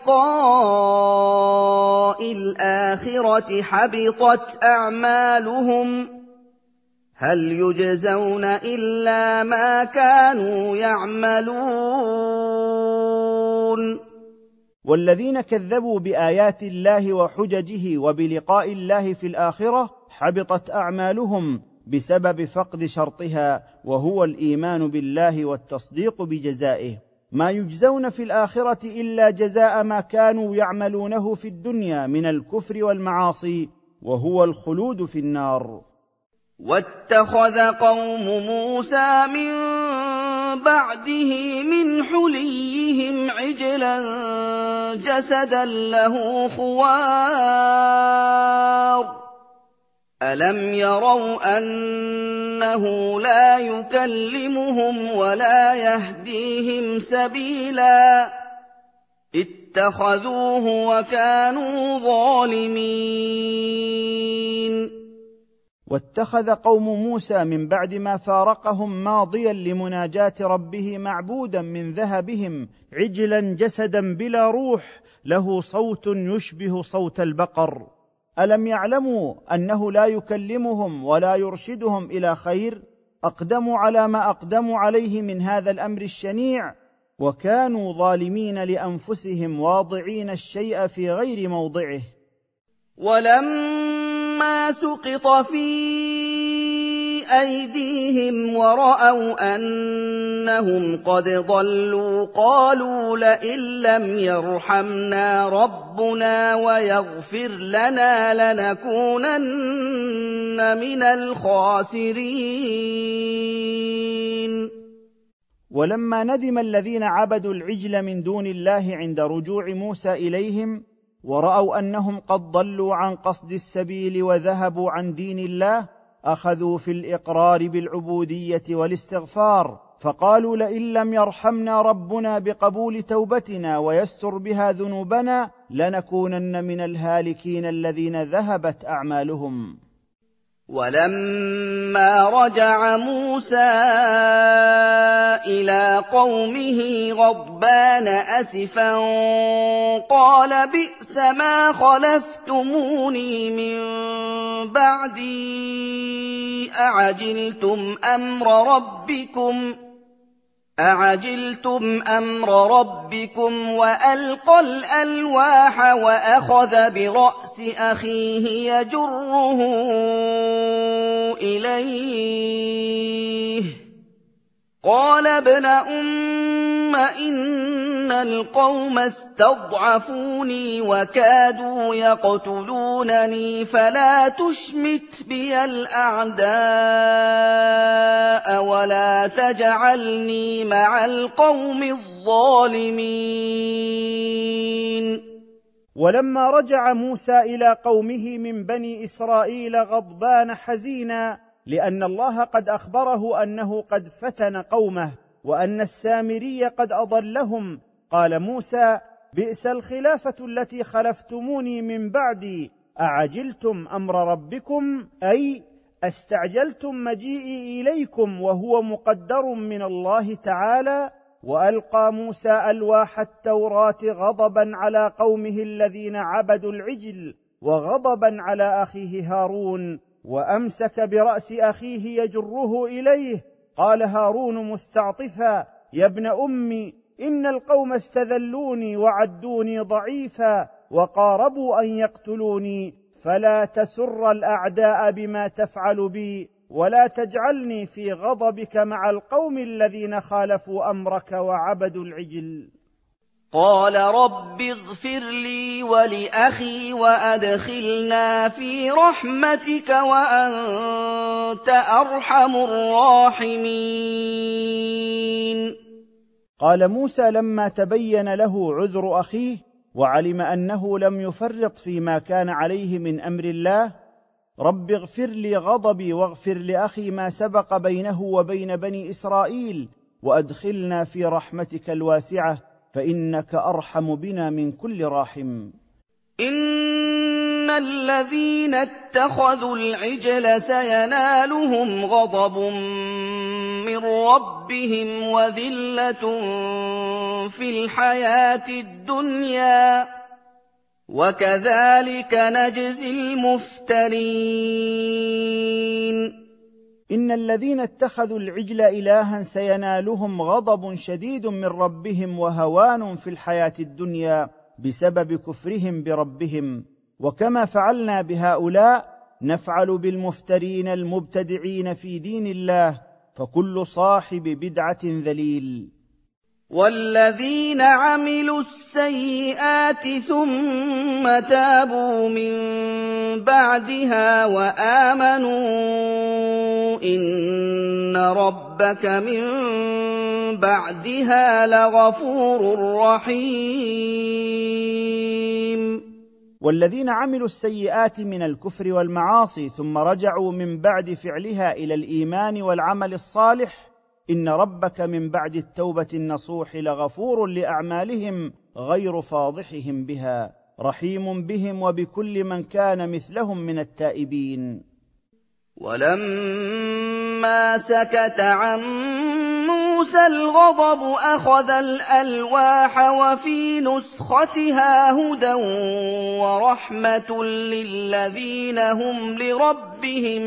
ولقاء الآخرة حبطت أعمالهم هل يجزون إلا ما كانوا يعملون.
والذين كذبوا بآيات الله وحججه وبلقاء الله في الآخرة حبطت أعمالهم بسبب فقد شرطها، وهو الإيمان بالله والتصديق بجزائه. ما يجزون في الآخرة إلا جزاء ما كانوا يعملونه في الدنيا من الكفر والمعاصي، وهو الخلود في النار.
وَاتَّخَذَ قَوْمُ مُوسَىٰ مِن بَعْدِهِ مِنْ حُلِيِّهِمْ عِجْلًا جَسَدًا لَّهُ خُوَارٌ ۚ أَلَمْ يَرَوْا أَنَّهُ لَا يُكَلِّمُهُمْ وَلَا يَهْدِيهِمْ سَبِيلًا ۘ اتَّخَذُوهُ وَكَانُوا ظَالِمِينَ.
واتخذ قوم موسى من بعد ما فارقهم ماضيا لمناجاة ربه معبودا من ذهبهم عجلا جسدا بلا روح له صوت يشبه صوت البقر. ألم يعلموا أنه لا يكلمهم ولا يرشدهم إلى خير؟ أقدموا على ما أقدموا عليه من هذا الأمر الشنيع، وكانوا ظالمين لأنفسهم واضعين الشيء في غير موضعه.
وَلَمَّا سُقِطَ فِي أَيْدِيهِمْ وَرَأَوْا أَنَّهُمْ قَدْ ضَلُّوا قَالُوا لَئِن لَّمْ يَرْحَمْنَا رَبُّنَا وَيَغْفِرْ لَنَا لَنَكُونَنَّ مِنَ الْخَاسِرِينَ.
ولما ندم الذين عبدوا العجل من دون الله عند رجوع موسى إليهم ورأوا أنهم قد ضلوا عن قصد السبيل وذهبوا عن دين الله، أخذوا في الإقرار بالعبودية والاستغفار، فقالوا لئن لم يرحمنا ربنا بقبول توبتنا ويستر بها ذنوبنا لنكونن من الهالكين الذين ذهبت أعمالهم.
وَلَمَّا رَجَعَ مُوسَىٰ إِلَىٰ قَوْمِهِ غَضْبَانَ أَسِفًا قَالَ بِئْسَ مَا خَلَفْتُمُونِي مِن بَعْدِي أَعَجِلْتُمْ أَمْرَ رَبِّكُمْ أَعَجِلْتُمْ أَمْرَ رَبِّكُمْ وَأَلْقَى الْأَلْوَاحَ وَأَخَذَ بِرَأْسِ أَخِيهِ يَجُرُّهُ إِلَيْهِ قَالَ ابْنَ أُمَّ إِنَّ الْقَوْمَ اسْتَضْعَفُونِي وَكَادُوا يَقْتُلُونَنِي فَلَا تُشْمِتْ بِيَ الْأَعْدَاءَ وَلَا تَجْعَلْنِي مَعَ الْقَوْمِ الظَّالِمِينَ.
ولما رجع موسى إلى قومه من بني إسرائيل غضبان حزينا لأن الله قد أخبره أنه قد فتن قومه وأن السامري قد أضلهم، قال موسى: بئس الخلافة التي خلفتموني من بعدي، أعجلتم أمر ربكم، أي استعجلتم مجيئي إليكم وهو مقدر من الله تعالى. وألقى موسى ألواح التوراة غضبا على قومه الذين عبدوا العجل وغضبا على أخيه هارون، وأمسك برأس أخيه يجره إليه. قال هارون مستعطفا: يا ابن أمي إن القوم استذلوني وعدوني ضعيفا وقاربوا أن يقتلوني، فلا تسر الأعداء بما تفعل بي ولا تجعلني في غضبك مع القوم الذين خالفوا أمرك وعبدوا العجل.
قال رب اغفر لي ولأخي وأدخلنا في رحمتك وأنت أرحم الراحمين.
قال موسى لما تبين له عذر أخيه وعلم أنه لم يفرط فيما كان عليه من أمر الله: رب اغفر لي غضبي واغفر لأخي ما سبق بينه وبين بني إسرائيل وأدخلنا في رحمتك الواسعة فإنك أرحم بنا من كل راحم.
إن الذين اتخذوا العجل سينالهم غضب من ربهم وذلة في الحياة الدنيا وكذلك نجزي المفترين.
إن الذين اتخذوا العجل إلها سينالهم غضب شديد من ربهم وهوان في الحياة الدنيا بسبب كفرهم بربهم، وكما فعلنا بهؤلاء نفعل بالمفترين المبتدعين في دين الله، فكل صاحب بدعة ذليل.
والذين عملوا السيئات ثم تابوا من بعدها وآمنوا رَبَّكَ مِن بَعْدِهَا لَغَفُورٌ رَّحِيمٌ
والذين عملوا السيئات من الكفر والمعاصي ثم رجعوا من بعد فعلها إلى الإيمان والعمل الصالح إن ربك من بعد التوبة النصوح لغفور لأعمالهم غير فاضحهم بها رحيم بهم وبكل من كان مثلهم من التائبين.
ولما سكت عن موسى الغضب أخذ الألواح وفي نسختها هدى ورحمة للذين هم لربهم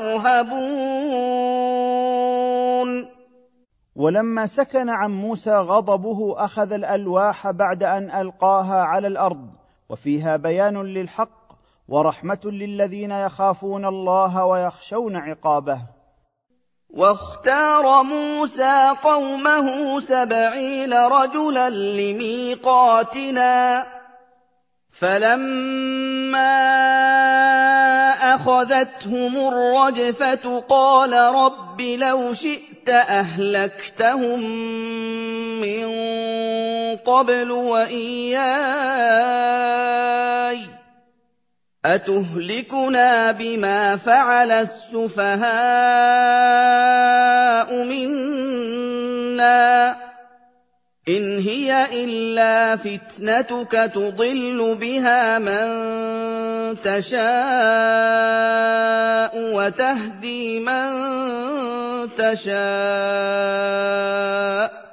يرهبون.
ولما سكن عن موسى غضبه أخذ الألواح بعد أن ألقاها على الأرض وفيها بيان للحق ورحمة للذين يخافون الله ويخشون عقابه.
واختار موسى قومه سبعين رجلا لميقاتنا فلما أخذتهم الرجفة قال رب لو شئت أهلكتهم من قبل وإياي أتهلكنا بما فعل السفهاء منا إن هي إلا فتنتك تضل بها من تشاء وتهدي من تشاء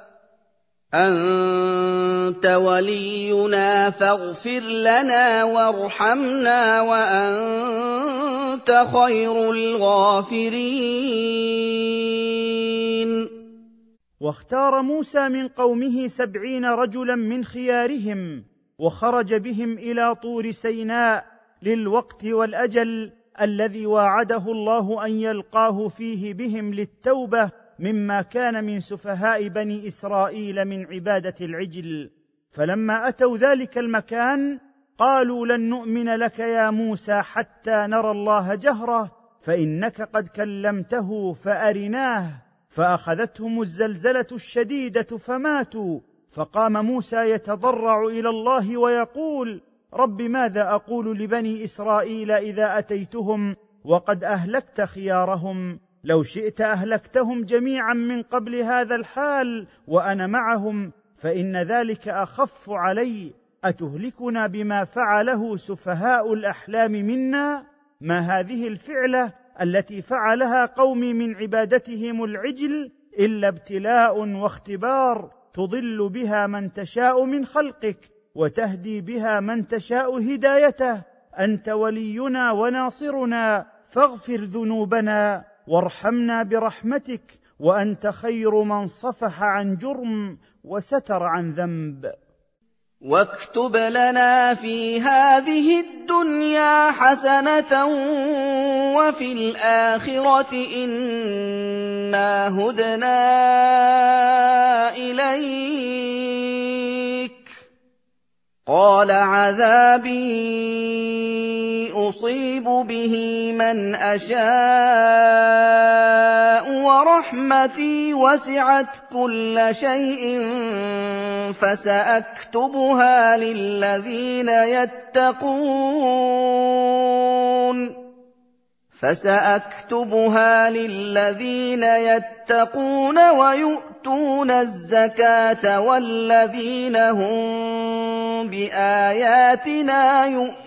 أنت ولينا فاغفر لنا وارحمنا وأنت خير الغافرين.
واختار موسى من قومه سبعين رجلا من خيارهم وخرج بهم إلى طور سيناء للوقت والأجل الذي واعده الله أن يلقاه فيه بهم للتوبة مما كان من سفهاء بني إسرائيل من عبادة العجل. فلما أتوا ذلك المكان قالوا لن نؤمن لك يا موسى حتى نرى الله جهرة فإنك قد كلمته فأرناه فأخذتهم الزلزلة الشديدة فماتوا. فقام موسى يتضرع إلى الله ويقول رب ماذا أقول لبني إسرائيل إذا أتيتهم وقد أهلكت خيارهم لو شئت أهلكتهم جميعا من قبل هذا الحال وأنا معهم فإن ذلك أخف علي أتهلكنا بما فعله سفهاء الأحلام منا ما هذه الفعلة التي فعلها قومي من عبادتهم العجل إلا ابتلاء واختبار تضل بها من تشاء من خلقك وتهدي بها من تشاء هدايته أنت ولينا وناصرنا فاغفر ذنوبنا وارحمنا برحمتك وأنت خير من صفح عن جرم وستر عن ذنب.
واكتب لنا في هذه الدنيا حسنة وفي الآخرة إنا هدنا إليك قال عذابي أصيب به من أشاء ورحمتي وسعت كل شيء فسأكتبها للذين يتقون فسأكتبها للذين يتقون ويؤتون الزكاة والذين هم بآياتنا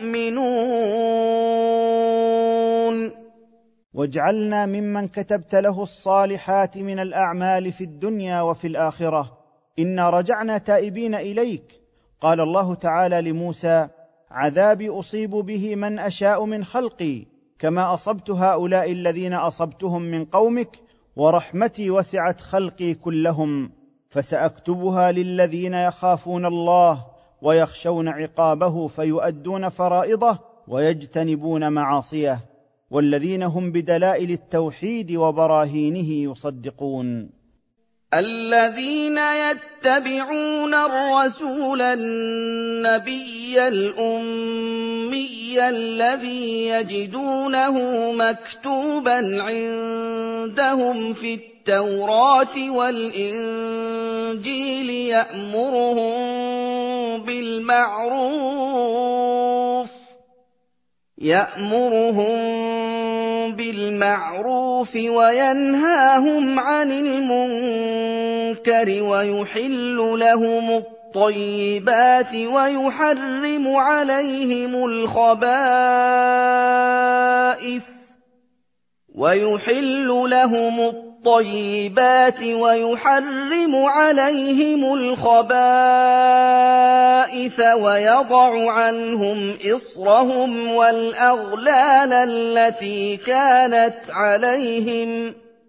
يؤمنون.
واجعلنا ممن كتبت له الصالحات من الأعمال في الدنيا وفي الآخرة إنا رجعنا تائبين إليك. قال الله تعالى لموسى عذابي أصيب به من أشاء من خلقي كما أصبت هؤلاء الذين أصبتهم من قومك ورحمتي وسعت خلقي كلهم فسأكتبها للذين يخافون الله ويخشون عقابه فيؤدون فرائضه ويجتنبون معاصيه والذين هم بدلائل التوحيد وبراهينه يصدقون.
الذين يتبعون الرسول النبي الأمي الذي يجدونه مكتوبا عندهم في التوراة والإنجيل يأمرهم بالمعروف يأمرهم بالمعروف وينهاهم عن المنكر ويحل لهم الطيبات ويحرم عليهم الخبائث ويحل لهم الطيبات ويحرم عليهم الخبائث ويضع عنهم إصرهم والأغلال التي كانت عليهم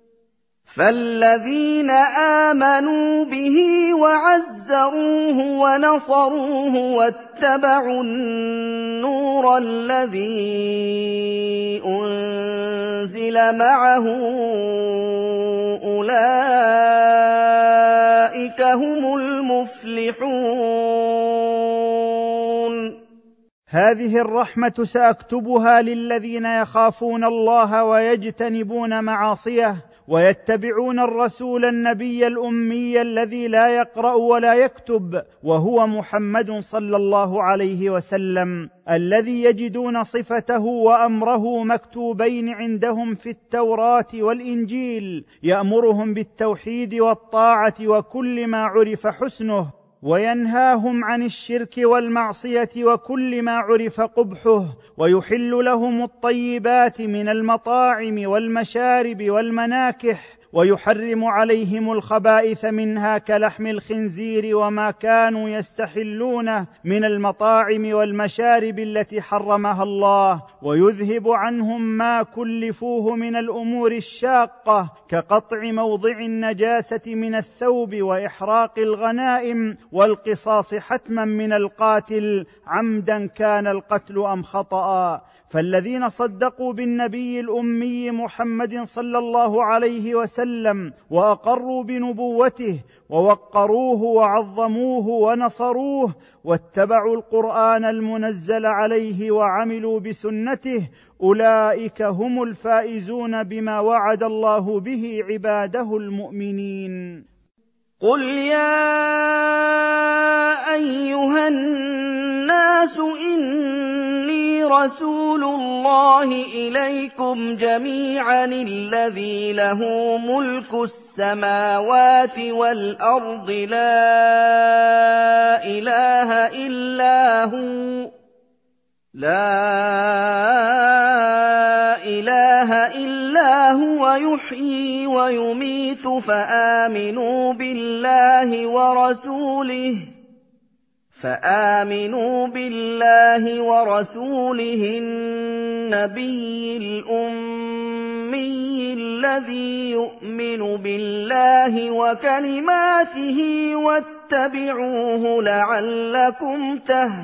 فالذين آمنوا به وعزروه ونصروه واتبعوا النور الذي أنزل معه أولئك هم المفلحون.
هذه الرحمة سأكتبها للذين يخافون الله ويجتنبون معاصيه ويتبعون الرسول النبي الأمي الذي لا يقرأ ولا يكتب وهو محمد صلى الله عليه وسلم، الذي يجدون صفته وأمره مكتوبين عندهم في التوراة والإنجيل، يأمرهم بالتوحيد والطاعة وكل ما عرف حسنه، وينهاهم عن الشرك والمعصية وكل ما عرف قبحه، ويحل لهم الطيبات من المطاعم والمشارب والمناكح، ويحرم عليهم الخبائث منها كلحم الخنزير وما كانوا يستحلونه من المطاعم والمشارب التي حرمها الله، ويذهب عنهم ما كلفوه من الأمور الشاقة كقطع موضع النجاسة من الثوب وإحراق الغنائم والقصاص حتما من القاتل عمدا كان القتل أم خطأ. فالذين صدقوا بالنبي الأمي محمد صلى الله عليه وسلم وأقروا بنبوته ووقروه وعظموه ونصروه واتبعوا القرآن المنزل عليه وعملوا بسنته، أولئك هم الفائزون بما وعد الله به عباده المؤمنين.
قل يا أيها الناس إني رسول الله إليكم جميعا الذي له ملك السماوات والأرض لا إله إلا هو لا إله إلا هو يحيي ويميت فآمنوا بالله ورسوله فآمنوا بالله ورسوله النبي الأمي الذي يؤمن بالله وكلماته واتبعوه لعلكم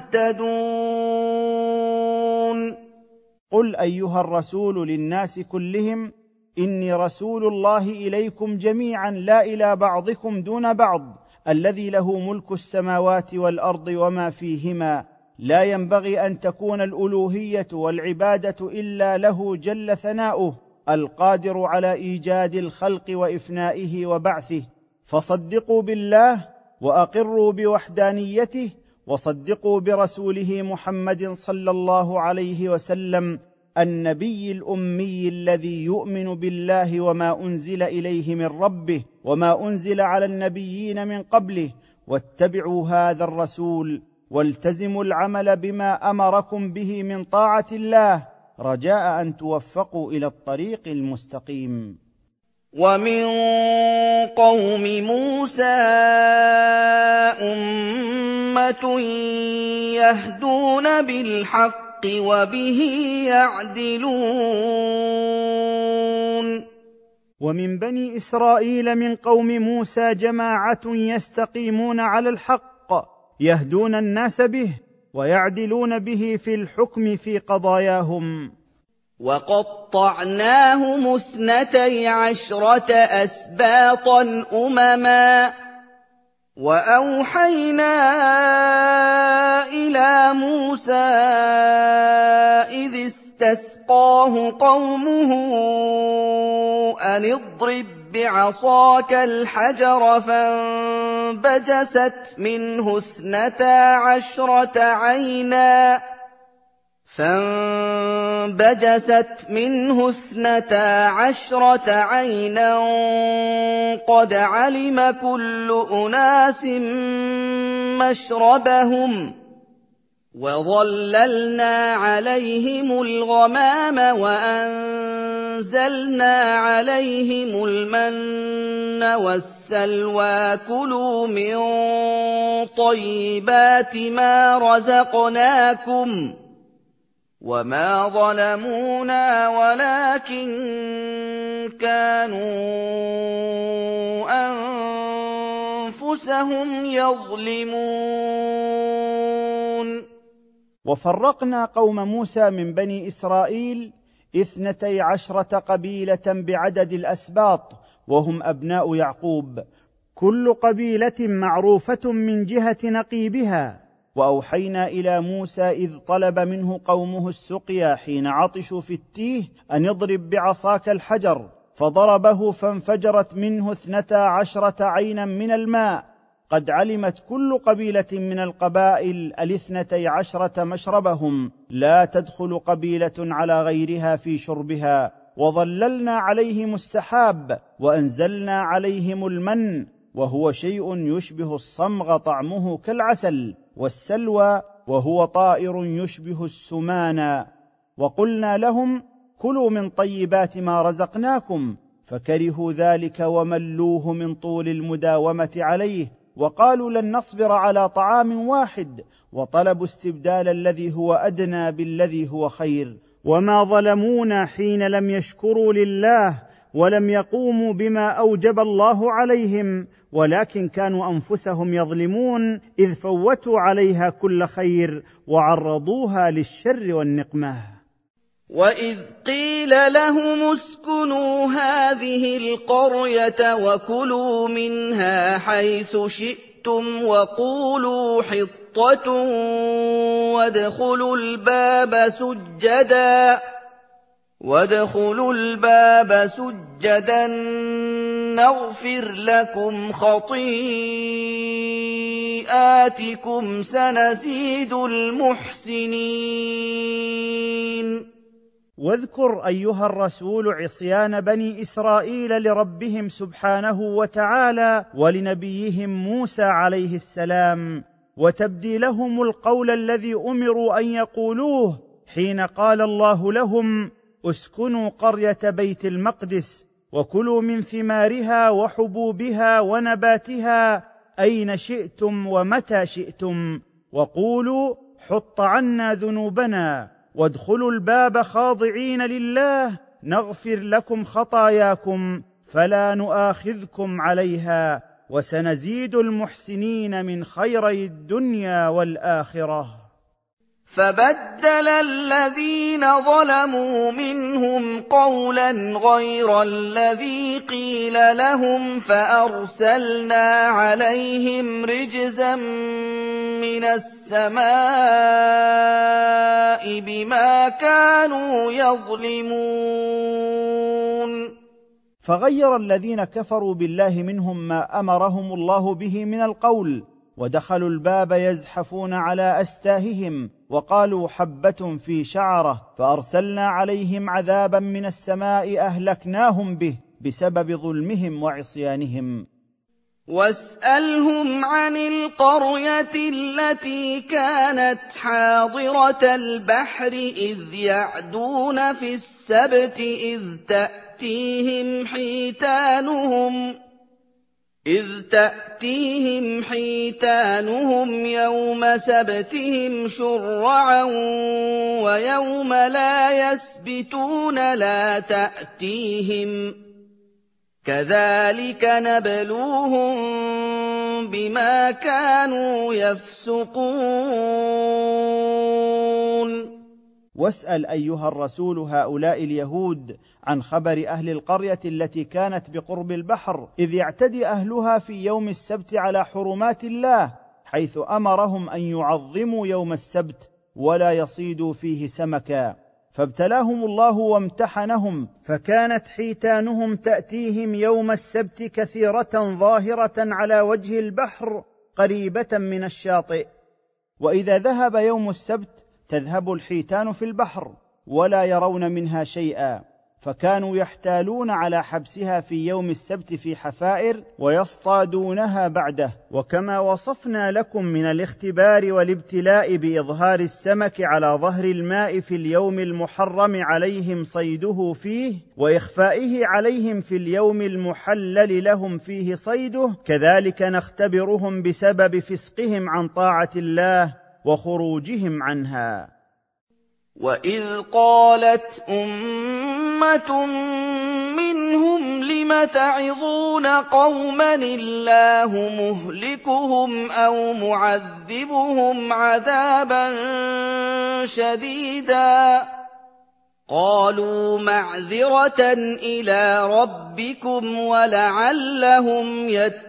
تهتدون.
قل أيها الرسول للناس كلهم إني رسول الله إليكم جميعا لا إلى بعضكم دون بعض، الذي له ملك السماوات والأرض وما فيهما، لا ينبغي أن تكون الألوهية والعبادة إلا له جل ثناؤه القادر على إيجاد الخلق وإفنائه وبعثه، فصدقوا بالله وأقروا بوحدانيته وصدقوا برسوله محمد صلى الله عليه وسلم النبي الأمي الذي يؤمن بالله وما أنزل إليه من ربه وما أنزل على النبيين من قبله، واتبعوا هذا الرسول والتزموا العمل بما أمركم به من طاعة الله رجاء أن توفقوا إلى الطريق المستقيم.
ومن قوم موسى أمة يهدون بالحق وبه يعدلون.
ومن بني إسرائيل من قوم موسى جماعة يستقيمون على الحق يهدون الناس به ويعدلون به في الحكم في قضاياهم.
وَقَطَّعْنَاهُمُ اثْنَتَيْ عَشْرَةَ أَسْبَاطًا أُمَمًا ۚ وَأَوْحَيْنَا إِلَىٰ مُوسَىٰ إِذِ اسْتَسْقَاهُ قَوْمُهُ أَنِ اضْرِب بِّعَصَاكَ الْحَجَرَ ۖ فَانبَجَسَتْ مِنْهُ اثْنَتَا عَشْرَةَ عَيْنًا فانبجست منه اثنتا عشرة عينا قد علم كل أناس مشربهم وظللنا عليهم الغمام وأنزلنا عليهم المن والسلوى كلوا من طيبات ما رزقناكم وما ظلمونا ولكن كانوا أنفسهم يظلمون.
وفرقنا قوم موسى من بني إسرائيل اثنتي عشرة قبيلة بعدد الأسباط، وهم أبناء يعقوب، كل قبيلة معروفة من جهة نقيبها. وأوحينا إلى موسى إذ طلب منه قومه السقيا حين عطشوا في التيه أن اضرب بعصاك الحجر، فضربه فانفجرت منه اثنتا عشرة عينا من الماء. قد علمت كل قبيلة من القبائل الاثنتي عشرة مشربهم، لا تدخل قبيلة على غيرها في شربها. وظللنا عليهم السحاب وأنزلنا عليهم المن، وهو شيء يشبه الصمغ طعمه كالعسل، والسلوى وهو طائر يشبه السمانا. وقلنا لهم كلوا من طيبات ما رزقناكم، فكرهوا ذلك وملوه من طول المداومة عليه، وقالوا لن نصبر على طعام واحد، وطلبوا استبدال الذي هو أدنى بالذي هو خير. وما ظلمونا حين لم يشكروا لله ولم يقوموا بما أوجب الله عليهم، ولكن كانوا أنفسهم يظلمون إذ فوتوا عليها كل خير وعرضوها للشر والنقمة.
وَإِذْ قِيلَ لَهُمُ اسْكُنُوا هَٰذِهِ الْقَرْيَةَ وَكُلُوا مِنْهَا حَيْثُ شِئْتُمْ وَقُولُوا حِطَّةٌ وَادْخُلُوا الْبَابَ سُجَّدًا وَادْخُلُوا الْبَابَ سُجَّدًا نَّغْفِرْ لَكُمْ خَطِيئَاتِكُمْ سَنَزِيدُ الْمُحْسِنِينَ.
واذكر أيها الرسول عصيان بني إسرائيل لربهم سبحانه وتعالى ولنبيهم موسى عليه السلام، وتبديلهم القول الذي أمروا أن يقولوه حين قال الله لهم اسكنوا قرية بيت المقدس وكلوا من ثمارها وحبوبها ونباتها أين شئتم ومتى شئتم، وقولوا حط عنا ذنوبنا وادخلوا الباب خاضعين لله نغفر لكم خطاياكم فلا نؤاخذكم عليها وسنزيد المحسنين من خيري الدنيا والآخرة.
فبدل الذين ظلموا منهم قولا غير الذي قيل لهم فأرسلنا عليهم رجزا من السماء بما كانوا يظلمون.
فغير الذين كفروا بالله منهم ما أمرهم الله به من القول، ودخلوا الباب يزحفون على أستاههم وقالوا حبة في شعرة، فأرسلنا عليهم عذابا من السماء أهلكناهم به بسبب ظلمهم وعصيانهم.
واسألهم عن القرية التي كانت حاضرة البحر إذ يعدون في السبت إذ تأتيهم حيتانهم إذ تأتيهم حيتانهم يوم سبتهم شرعا ويوم لا يسبتون لا تأتيهم كذلك نبلوهم بما كانوا يفسقون.
واسأل أيها الرسول هؤلاء اليهود عن خبر أهل القرية التي كانت بقرب البحر، إذ يعتدي أهلها في يوم السبت على حرمات الله، حيث أمرهم أن يعظموا يوم السبت ولا يصيدوا فيه سمكا، فابتلاهم الله وامتحنهم، فكانت حيتانهم تأتيهم يوم السبت كثيرة ظاهرة على وجه البحر قريبة من الشاطئ. وإذا ذهب يوم السبت تذهب الحيتان في البحر ولا يرون منها شيئا، فكانوا يحتالون على حبسها في يوم السبت في حفائر ويصطادونها بعده. وكما وصفنا لكم من الاختبار والابتلاء بإظهار السمك على ظهر الماء في اليوم المحرم عليهم صيده فيه، وإخفائه عليهم في اليوم المحلل لهم فيه صيده، كذلك نختبرهم بسبب فسقهم عن طاعة الله وخروجهم عنها.
وَإِذْ قَالَتْ أُمَّةٌ مِّنْهُمْ لِمَ تَعِظُونَ قَوْمًا اللَّهُ مُهْلِكُهُمْ أَوْ مُعَذِّبُهُمْ عَذَابًا شَدِيدًا قَالُوا مَعْذِرَةً إِلَىٰ رَبِّكُمْ وَلَعَلَّهُمْ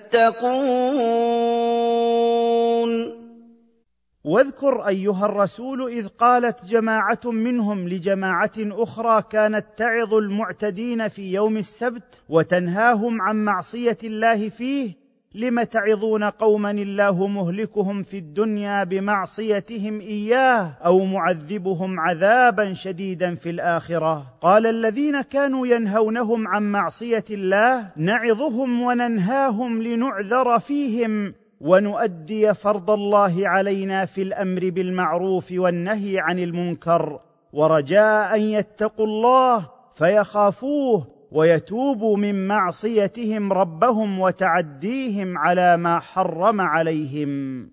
يَتَّقُونَ.
واذكر أيها الرسول إذ قالت جماعة منهم لجماعة أخرى كانت تعظ المعتدين في يوم السبت وتنهاهم عن معصية الله فيه: لم تعظون قوما الله مهلكهم في الدنيا بمعصيتهم إياه أو معذبهم عذابا شديدا في الآخرة. قال الذين كانوا ينهونهم عن معصية الله: نعظهم وننهاهم لنعذر فيهم ونؤدي فرض الله علينا في الأمر بالمعروف والنهي عن المنكر، ورجاء أن يتقوا الله فيخافوه ويتوبوا من معصيتهم ربهم وتعديهم على ما حرم عليهم.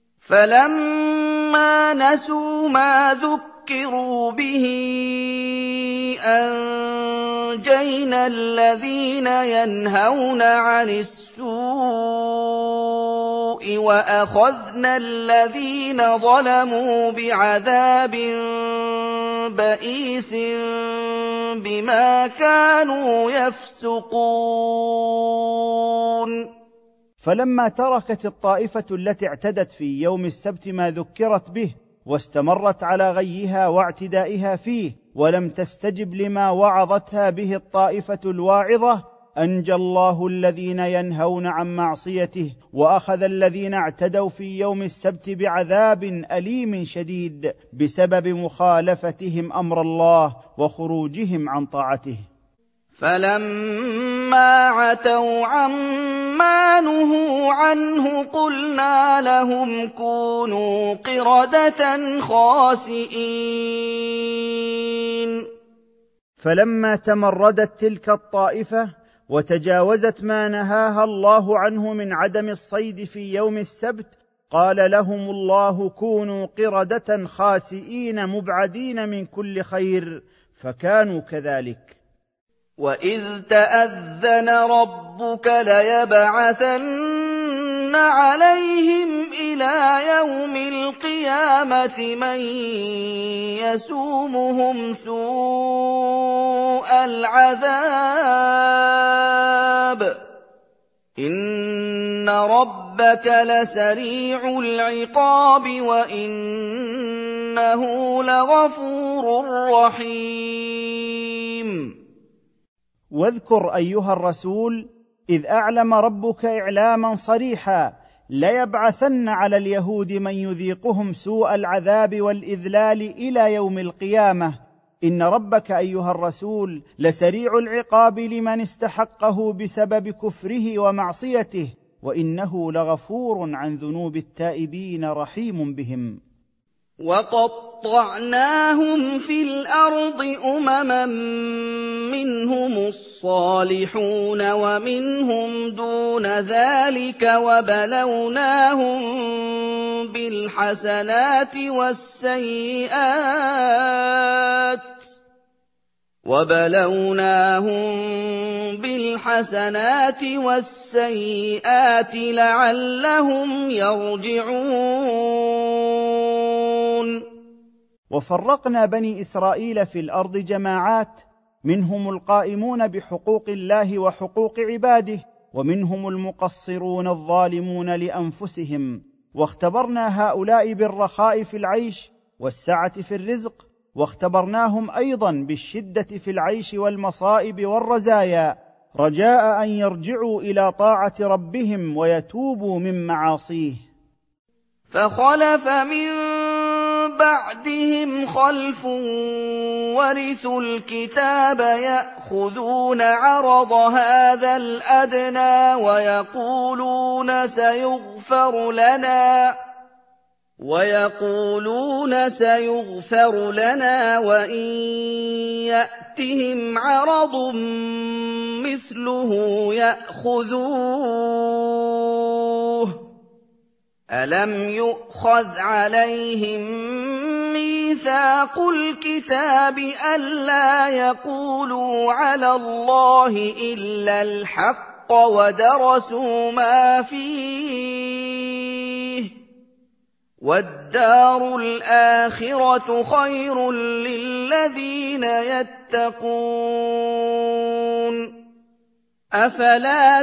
فلما نسوا ما ذكروا به أنجينا الذين ينهون عن السوء وأخذنا الذين ظلموا بعذاب بئيس بما كانوا يفسقون.
فلما تركت الطائفة التي اعتدت في يوم السبت ما ذكرت به واستمرت على غيها واعتدائها فيه ولم تستجب لما وعظتها به الطائفة الواعظة، أنجى الله الذين ينهون عن معصيته وأخذ الذين اعتدوا في يوم السبت بعذاب أليم شديد بسبب مخالفتهم أمر الله وخروجهم عن طاعته.
فلما عتوا عما نهوا عنه قلنا لهم كونوا قردة خاسئين.
فلما تمردت تلك الطائفة وتجاوزت ما نهاها الله عنه من عدم الصيد في يوم السبت، قال لهم الله كونوا قردة خاسئين مبعدين من كل خير، فكانوا كذلك.
وَإِذْ تَأَذَّنَ رَبُّكَ لَيَبْعَثَنَّ عَلَيْهِمْ إِلَىٰ يَوْمِ الْقِيَامَةِ مَن يَسُومُهُمْ سُوءَ الْعَذَابِ ۗ إِنَّ رَبَّكَ لَسَرِيعُ الْعِقَابِ وَإِنَّهُ لَغَفُورٌ رَّحِيمٌ.
واذكر أيها الرسول إذ أعلم ربك إعلاما صريحا: ليبعثن على اليهود من يذيقهم سوء العذاب والإذلال إلى يوم القيامة. إن ربك أيها الرسول لسريع العقاب لمن استحقه بسبب كفره ومعصيته، وإنه لغفور عن ذنوب التائبين رحيم بهم.
وَقَطَّعْنَاهُمْ فِي الْأَرْضِ أُمَمًا مِّنْهُمُ الصَّالِحُونَ وَمِنْهُمْ دُونَ ذَٰلِكَ وَبَلَوْنَاهُم بِالْحَسَنَاتِ وَالسَّيِّئَاتِ وَبَلَوْنَاهُم بِالْحَسَنَاتِ وَالسَّيِّئَاتِ لَعَلَّهُمْ يَرْجِعُونَ.
وفرقنا بني اسرائيل في الارض جماعات، منهم القائمون بحقوق الله وحقوق عباده، ومنهم المقصرون الظالمون لانفسهم. واختبرنا هؤلاء بالرخاء في العيش والسعه في الرزق، واختبرناهم ايضا بالشده في العيش والمصائب والرزايا، رجاء ان يرجعوا الى طاعه ربهم ويتوبوا من معاصيه.
فخلف من بعدهم خلف ورثوا الكتاب يأخذون عرض هذا الأدنى ويقولون سيغفر لنا ويقولون سيغفر لنا وإن يأتهم عرض مثله يأخذوه. ألم يؤخذ عليهم ميثاق الكتاب ألا يقولوا على الله إلا الحق ودرسوا ما فيه، والدار الآخرة خير للذين يتقون، أفلا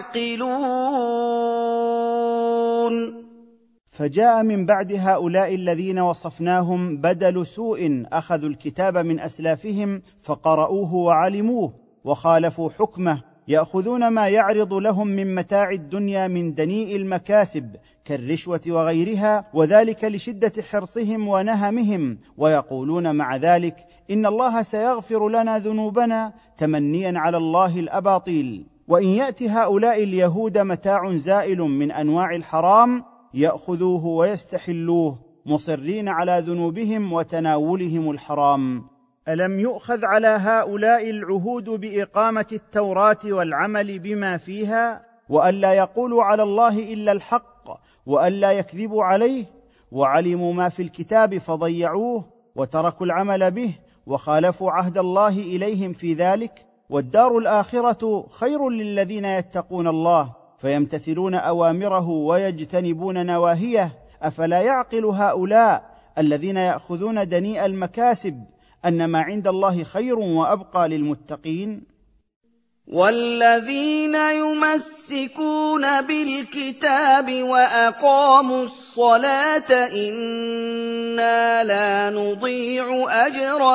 تعقلون؟
فجاء من بعد هؤلاء الذين وصفناهم بدل سوء أخذوا الكتاب من أسلافهم فقرؤوه وعلموه وخالفوا حكمه، يأخذون ما يعرض لهم من متاع الدنيا من دنيء المكاسب كالرشوة وغيرها، وذلك لشدة حرصهم ونهمهم، ويقولون مع ذلك إن الله سيغفر لنا ذنوبنا تمنيا على الله الأباطيل. وإن يأتي هؤلاء اليهود متاع زائل من أنواع الحرام يأخذوه ويستحلوه مصرين على ذنوبهم وتناولهم الحرام. ألم يؤخذ على هؤلاء العهود بإقامة التوراة والعمل بما فيها، وألا يقولوا على الله إلا الحق وألا يكذبوا عليه؟ وعلموا ما في الكتاب فضيعوه وتركوا العمل به وخالفوا عهد الله إليهم في ذلك. والدار الآخرة خير للذين يتقون الله فيمتثلون أوامره ويجتنبون نواهيه. أفلا يعقل هؤلاء الذين يأخذون دنيء المكاسب أن ما عند الله خير وأبقى للمتقين؟
والذين يمسكون بالكتاب وأقاموا الصلاة إنا لا نضيع أجر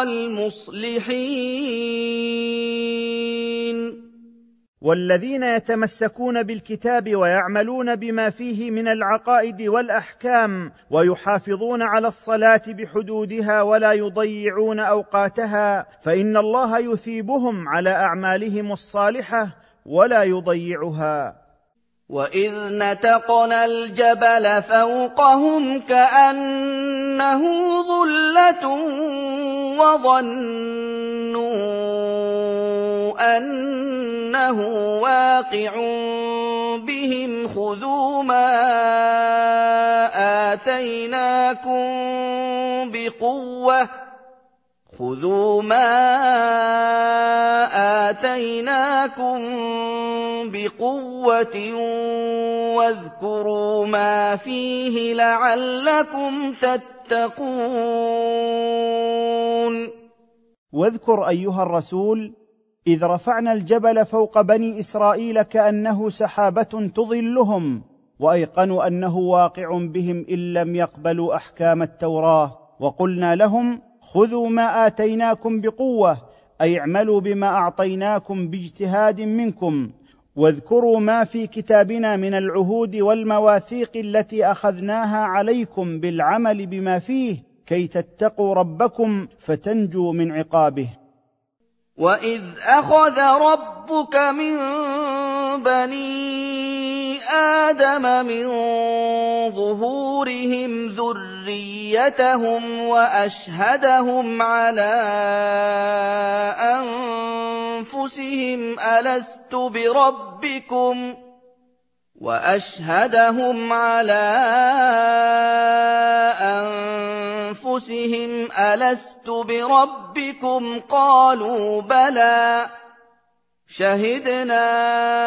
المصلحين.
والذين يتمسكون بالكتاب ويعملون بما فيه من العقائد والأحكام ويحافظون على الصلاة بحدودها ولا يضيعون أوقاتها، فإن الله يثيبهم على أعمالهم الصالحة ولا يضيعها.
وإذ نتقنا الجبل فوقهم كأنه ظلة وظنوا أنه واقع بهم خذوا ما آتيناكم بقوة خذوا ما آتيناكم بقوة واذكروا ما فيه لعلكم تتقون.
واذكر أيها الرسول إذ رفعنا الجبل فوق بني إسرائيل كأنه سحابة تظلهم، وأيقنوا أنه واقع بهم إن لم يقبلوا أحكام التوراة، وقلنا لهم خذوا ما آتيناكم بقوة، أي اعملوا بما أعطيناكم باجتهاد منكم، واذكروا ما في كتابنا من العهود والمواثيق التي أخذناها عليكم بالعمل بما فيه كي تتقوا ربكم فتنجوا من عقابه.
وإذ أخذ ربك من بني آدم من ظهورهم ذريتهم وأشهدهم على أنفسهم ألست بربكم وأشهدهم على أنفسهم ألست بربكم قالوا بلى شهدنا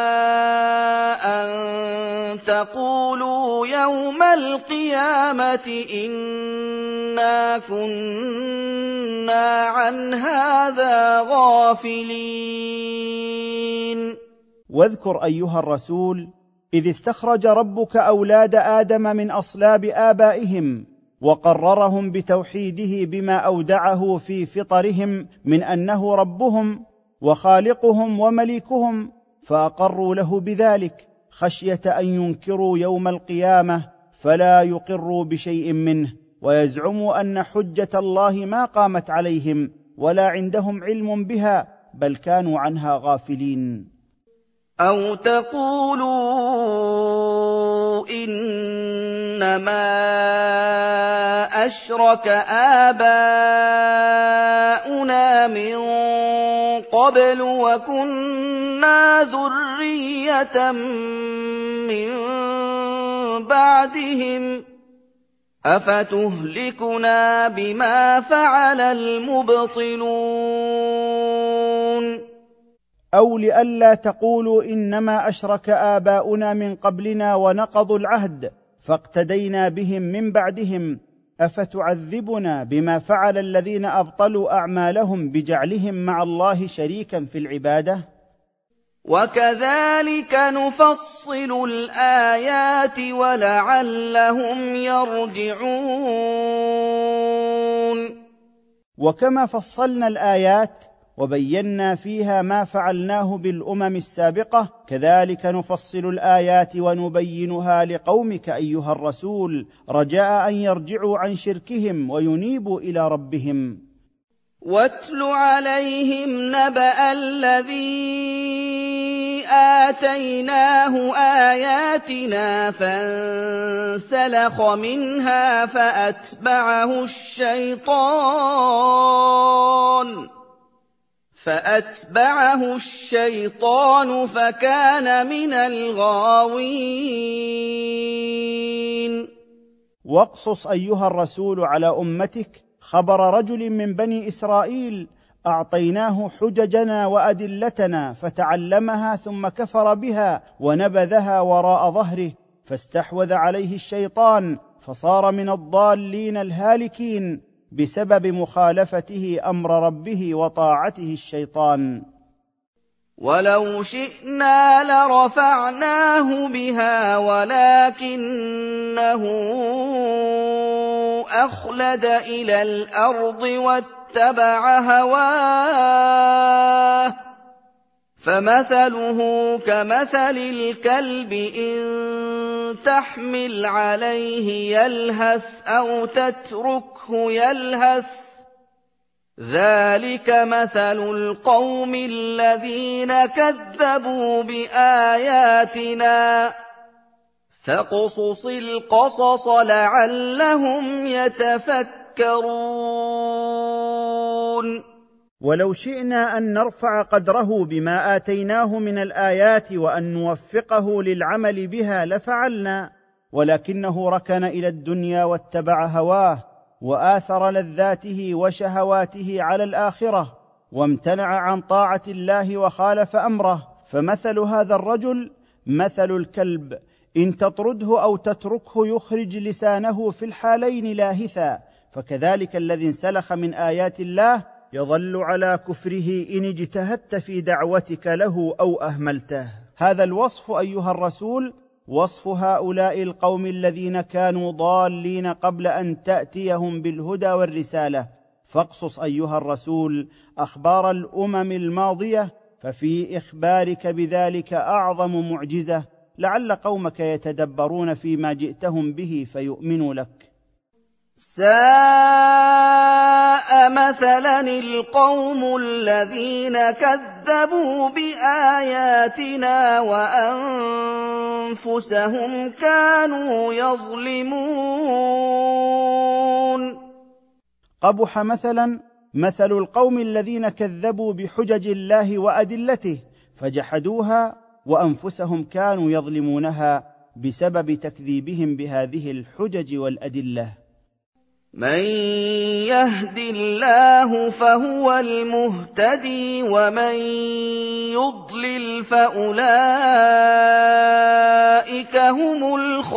أن تقولوا يوم القيامة إنا كنا عن هذا غافلين.
واذكر أيها الرسول إذ استخرج ربك أولاد آدم من أصلاب آبائهم وقررهم بتوحيده بما أودعه في فطرهم من أنه ربهم وخالقهم ومليكهم، فأقروا له بذلك خشية أن ينكروا يوم القيامة فلا يقروا بشيء منه، ويزعموا أن حجة الله ما قامت عليهم ولا عندهم علم بها، بل كانوا عنها غافلين.
أَوْ تَقُولُوا إِنَّمَا أَشْرَكَ آبَاؤُنَا مِن قَبْلُ وَكُنَّا ذُرِّيَّةً مِّن بَعْدِهِمْ ۖ أَفَتُهْلِكُنَا بِمَا فَعَلَ الْمُبْطِلُونَ.
أو لئلا تقولوا إنما أشرك آباؤنا من قبلنا ونقضوا العهد فاقتدينا بهم من بعدهم، أفتعذبنا بما فعل الذين أبطلوا أعمالهم بجعلهم مع الله شريكا في العبادة؟
وكذلك نفصل الآيات ولعلهم يرجعون.
وكما فصلنا الآيات وبينا فيها ما فعلناه بالأمم السابقة، كذلك نفصل الآيات ونبينها لقومك أيها الرسول، رجاء أن يرجعوا عن شركهم وينيبوا إلى ربهم.
واتل عليهم نبأ الذي آتيناه آياتنا فانسلخ منها فأتبعه الشيطان فأتبعه الشيطان فكان من الغاوين.
واقصص أيها الرسول على أمتك خبر رجل من بني إسرائيل أعطيناه حججنا وأدلتنا فتعلمها ثم كفر بها ونبذها وراء ظهره، فاستحوذ عليه الشيطان فصار من الضالين الهالكين بسبب مخالفته أمر ربه وطاعته الشيطان.
ولو شئنا لرفعناه بها ولكنه أخلد إلى الأرض واتبع هواه فمثله كمثل الكلب إن تحمل عليه يلهث أو تتركه يلهث، ذلك مثل القوم الذين كذبوا بآياتنا فاقصص القصص لعلهم يتفكرون.
ولو شئنا أن نرفع قدره بما آتيناه من الآيات وأن نوفقه للعمل بها لفعلنا، ولكنه ركن إلى الدنيا واتبع هواه وآثر لذاته وشهواته على الآخرة وامتنع عن طاعة الله وخالف أمره، فمثل هذا الرجل مثل الكلب إن تطرده أو تتركه يخرج لسانه في الحالين لاهثا، فكذلك الذي انسلخ من آيات الله يظل على كفره إن اجتهدت في دعوتك له أو أهملته. هذا الوصف أيها الرسول وصف هؤلاء القوم الذين كانوا ضالين قبل أن تأتيهم بالهدى والرسالة. فاقصص أيها الرسول أخبار الأمم الماضية، ففي إخبارك بذلك أعظم معجزة، لعل قومك يتدبرون فيما جئتهم به فيؤمنوا لك.
ساء مثلا القوم الذين كذبوا بآياتنا وأنفسهم كانوا يظلمون.
قبح مثلا مثل القوم الذين كذبوا بحجج الله وأدلته فجحدوها وأنفسهم كانوا يظلمونها بسبب تكذيبهم بهذه الحجج والأدلة.
مَن يَهْدِ اللَّهُ فَهُوَ الْمُهْتَدِي وَمَن يُضْلِلْ فَأُولَٰئِكَ هُمُ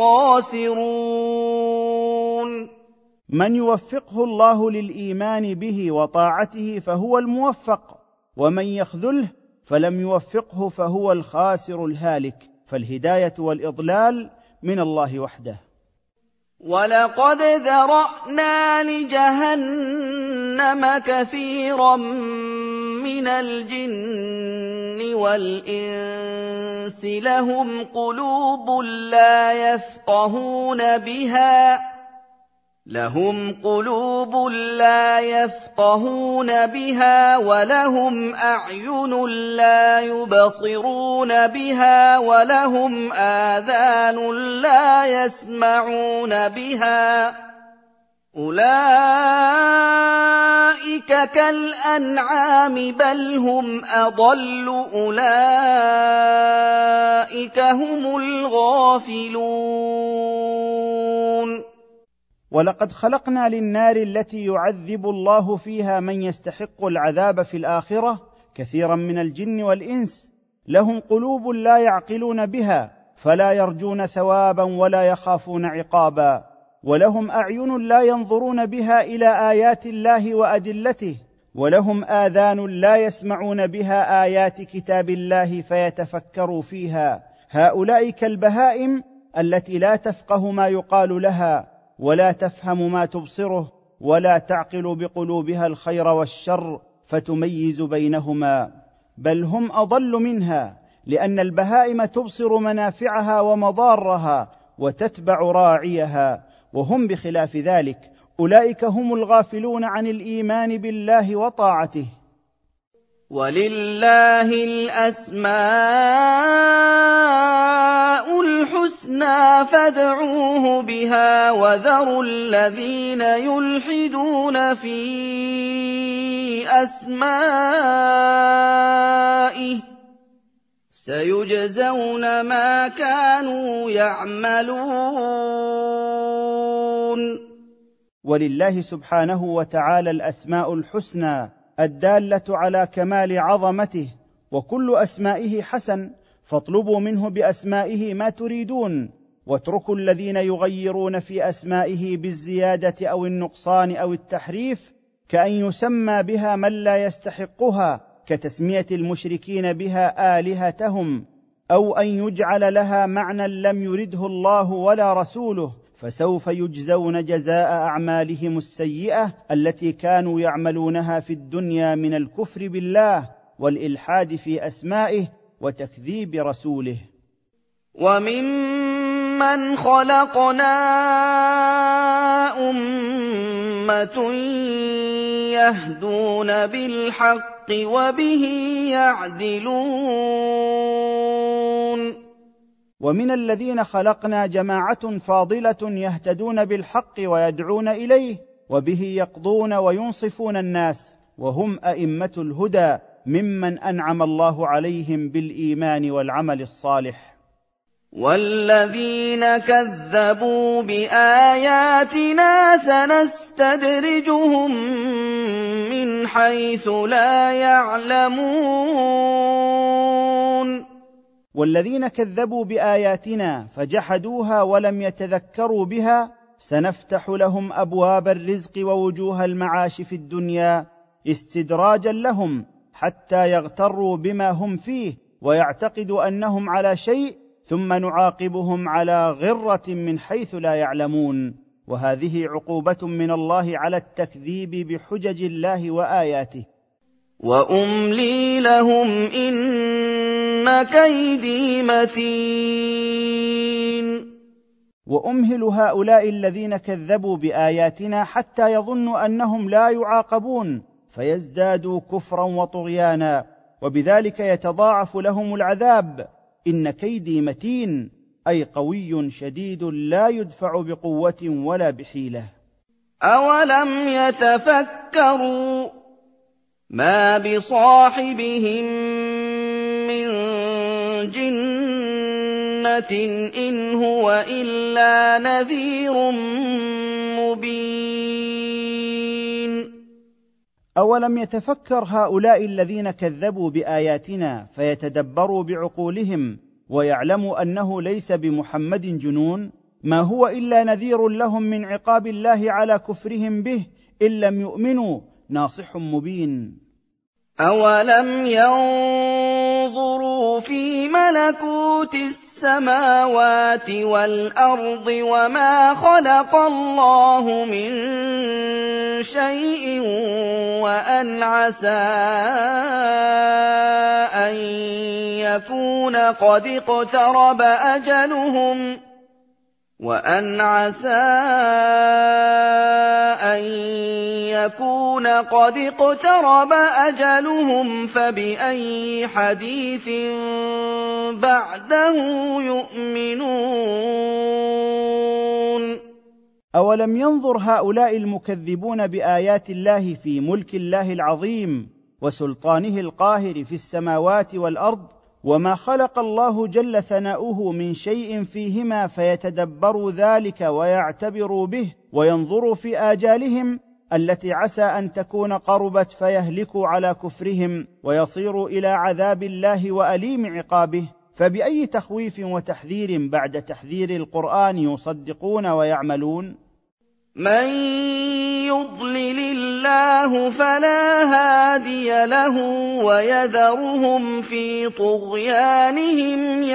الْخَاسِرُونَ
من يوفقه الله للإيمان به وطاعته فهو الموفق، ومن يخذله فلم يوفقه فهو الخاسر الهالك، فالهداية والإضلال من الله وحده.
وَلَقَدْ ذَرَأْنَا لِجَهَنَّمَ كَثِيرًا مِّنَ الْجِنِّ وَالْإِنسِ لَهُمْ قُلُوبٌ لَّا يَفْقَهُونَ بِهَا لهم قلوب لا يفقهون بها ولهم أعين لا يبصرون بها ولهم آذان لا يسمعون بها أولئك كالأنعام بل هم أضل أولئك هم الغافلون
ولقد خلقنا للنار التي يعذب الله فيها من يستحق العذاب في الآخرة كثيرا من الجن والإنس لهم قلوب لا يعقلون بها فلا يرجون ثوابا ولا يخافون عقابا، ولهم أعين لا ينظرون بها إلى آيات الله وأدلته، ولهم آذان لا يسمعون بها آيات كتاب الله فيتفكروا فيها. هؤلاء كالبهائم التي لا تفقه ما يقال لها ولا تفهم ما تبصره ولا تعقل بقلوبها الخير والشر فتميز بينهما، بل هم أضل منها، لأن البهائم تبصر منافعها ومضارها وتتبع راعيها، وهم بخلاف ذلك. أولئك هم الغافلون عن الإيمان بالله وطاعته.
وَلِلَّهِ الْأَسْمَاءُ الْحُسْنَىٰ فَادْعُوهُ بِهَا وَذَرُوا الَّذِينَ يُلْحِدُونَ فِي أَسْمَائِهِ ۚ سَيُجْزَوْنَ مَا كَانُوا يَعْمَلُونَ.
ولله سبحانه وتعالى الأسماء الحسنى الدالة على كمال عظمته، وكل أسمائه حسن، فاطلبوا منه بأسمائه ما تريدون، واتركوا الذين يغيرون في أسمائه بالزيادة أو النقصان أو التحريف، كأن يسمى بها من لا يستحقها، كتسمية المشركين بها آلهتهم، أو أن يجعل لها معنى لم يرده الله ولا رسوله، فسوف يجزون جزاء أعمالهم السيئة التي كانوا يعملونها في الدنيا من الكفر بالله والإلحاد في أسمائه وتكذيب رسوله.
وَمِمَّنْ خَلَقْنَا أُمَّةٌ يَهْدُونَ بِالْحَقِّ وَبِهِ يَعْدِلُونَ.
ومن الذين خلقنا جماعة فاضلة يهتدون بالحق ويدعون إليه وبه يقضون وينصفون الناس، وهم أئمة الهدى ممن أنعم الله عليهم بالإيمان والعمل الصالح.
وَالَّذِينَ كَذَّبُوا بِآيَاتِنَا سَنَسْتَدْرِجُهُم مِّنْ حَيْثُ لَا يَعْلَمُونَ.
والذين كذبوا بآياتنا فجحدوها ولم يتذكروا بها سنفتح لهم أبواب الرزق ووجوه المعاش في الدنيا استدراجا لهم حتى يغتروا بما هم فيه ويعتقدوا أنهم على شيء، ثم نعاقبهم على غرة من حيث لا يعلمون. وهذه عقوبة من الله على التكذيب بحجج الله وآياته.
وَأُمْلِي لَهُمْ إِنَّ كَيْدِي مَتِينٌ.
وأمهل هؤلاء الذين كذبوا بآياتنا حتى يظنوا أنهم لا يعاقبون فيزدادوا كفرا وطغيانا، وبذلك يتضاعف لهم العذاب. إن كيدي متين، أي قوي شديد لا يدفع بقوة ولا بحيلة.
أَوَلَمْ يَتَفَكَّرُوا مَا بِصَاحِبِهِم مِّن جِنَّةٍ إِنْ هُوَ إِلَّا نَذِيرٌ مُّبِينٌ.
أولم يتفكر هؤلاء الذين كذبوا بآياتنا فيتدبروا بعقولهم ويعلموا أنه ليس بمحمد جنون؟ ما هو إلا نذير لهم من عقاب الله على كفرهم به إن لم يؤمنوا، ناصح مبين.
أولم ينظروا في ملكوت السماوات والأرض وما خلق الله من شيء وأن عسى أن يكون قد اقترب أجلهم وأن عسى أن يكون قد اقترب أجلهم فبأي حديث بعده يؤمنون.
أولم ينظر هؤلاء المكذبون بآيات الله في ملك الله العظيم وسلطانه القاهر في السماوات والأرض وما خلق الله جل ثناؤه من شيء فيهما فيتدبروا ذلك ويعتبروا به وينظروا في آجالهم التي عسى أن تكون قربت فيهلكوا على كفرهم ويصيروا إلى عذاب الله وأليم عقابه؟ فبأي تخويف وتحذير بعد تحذير القرآن يصدقون ويعملون؟
من يضلل الله فلا هادي له ويذرهم في طغيانهم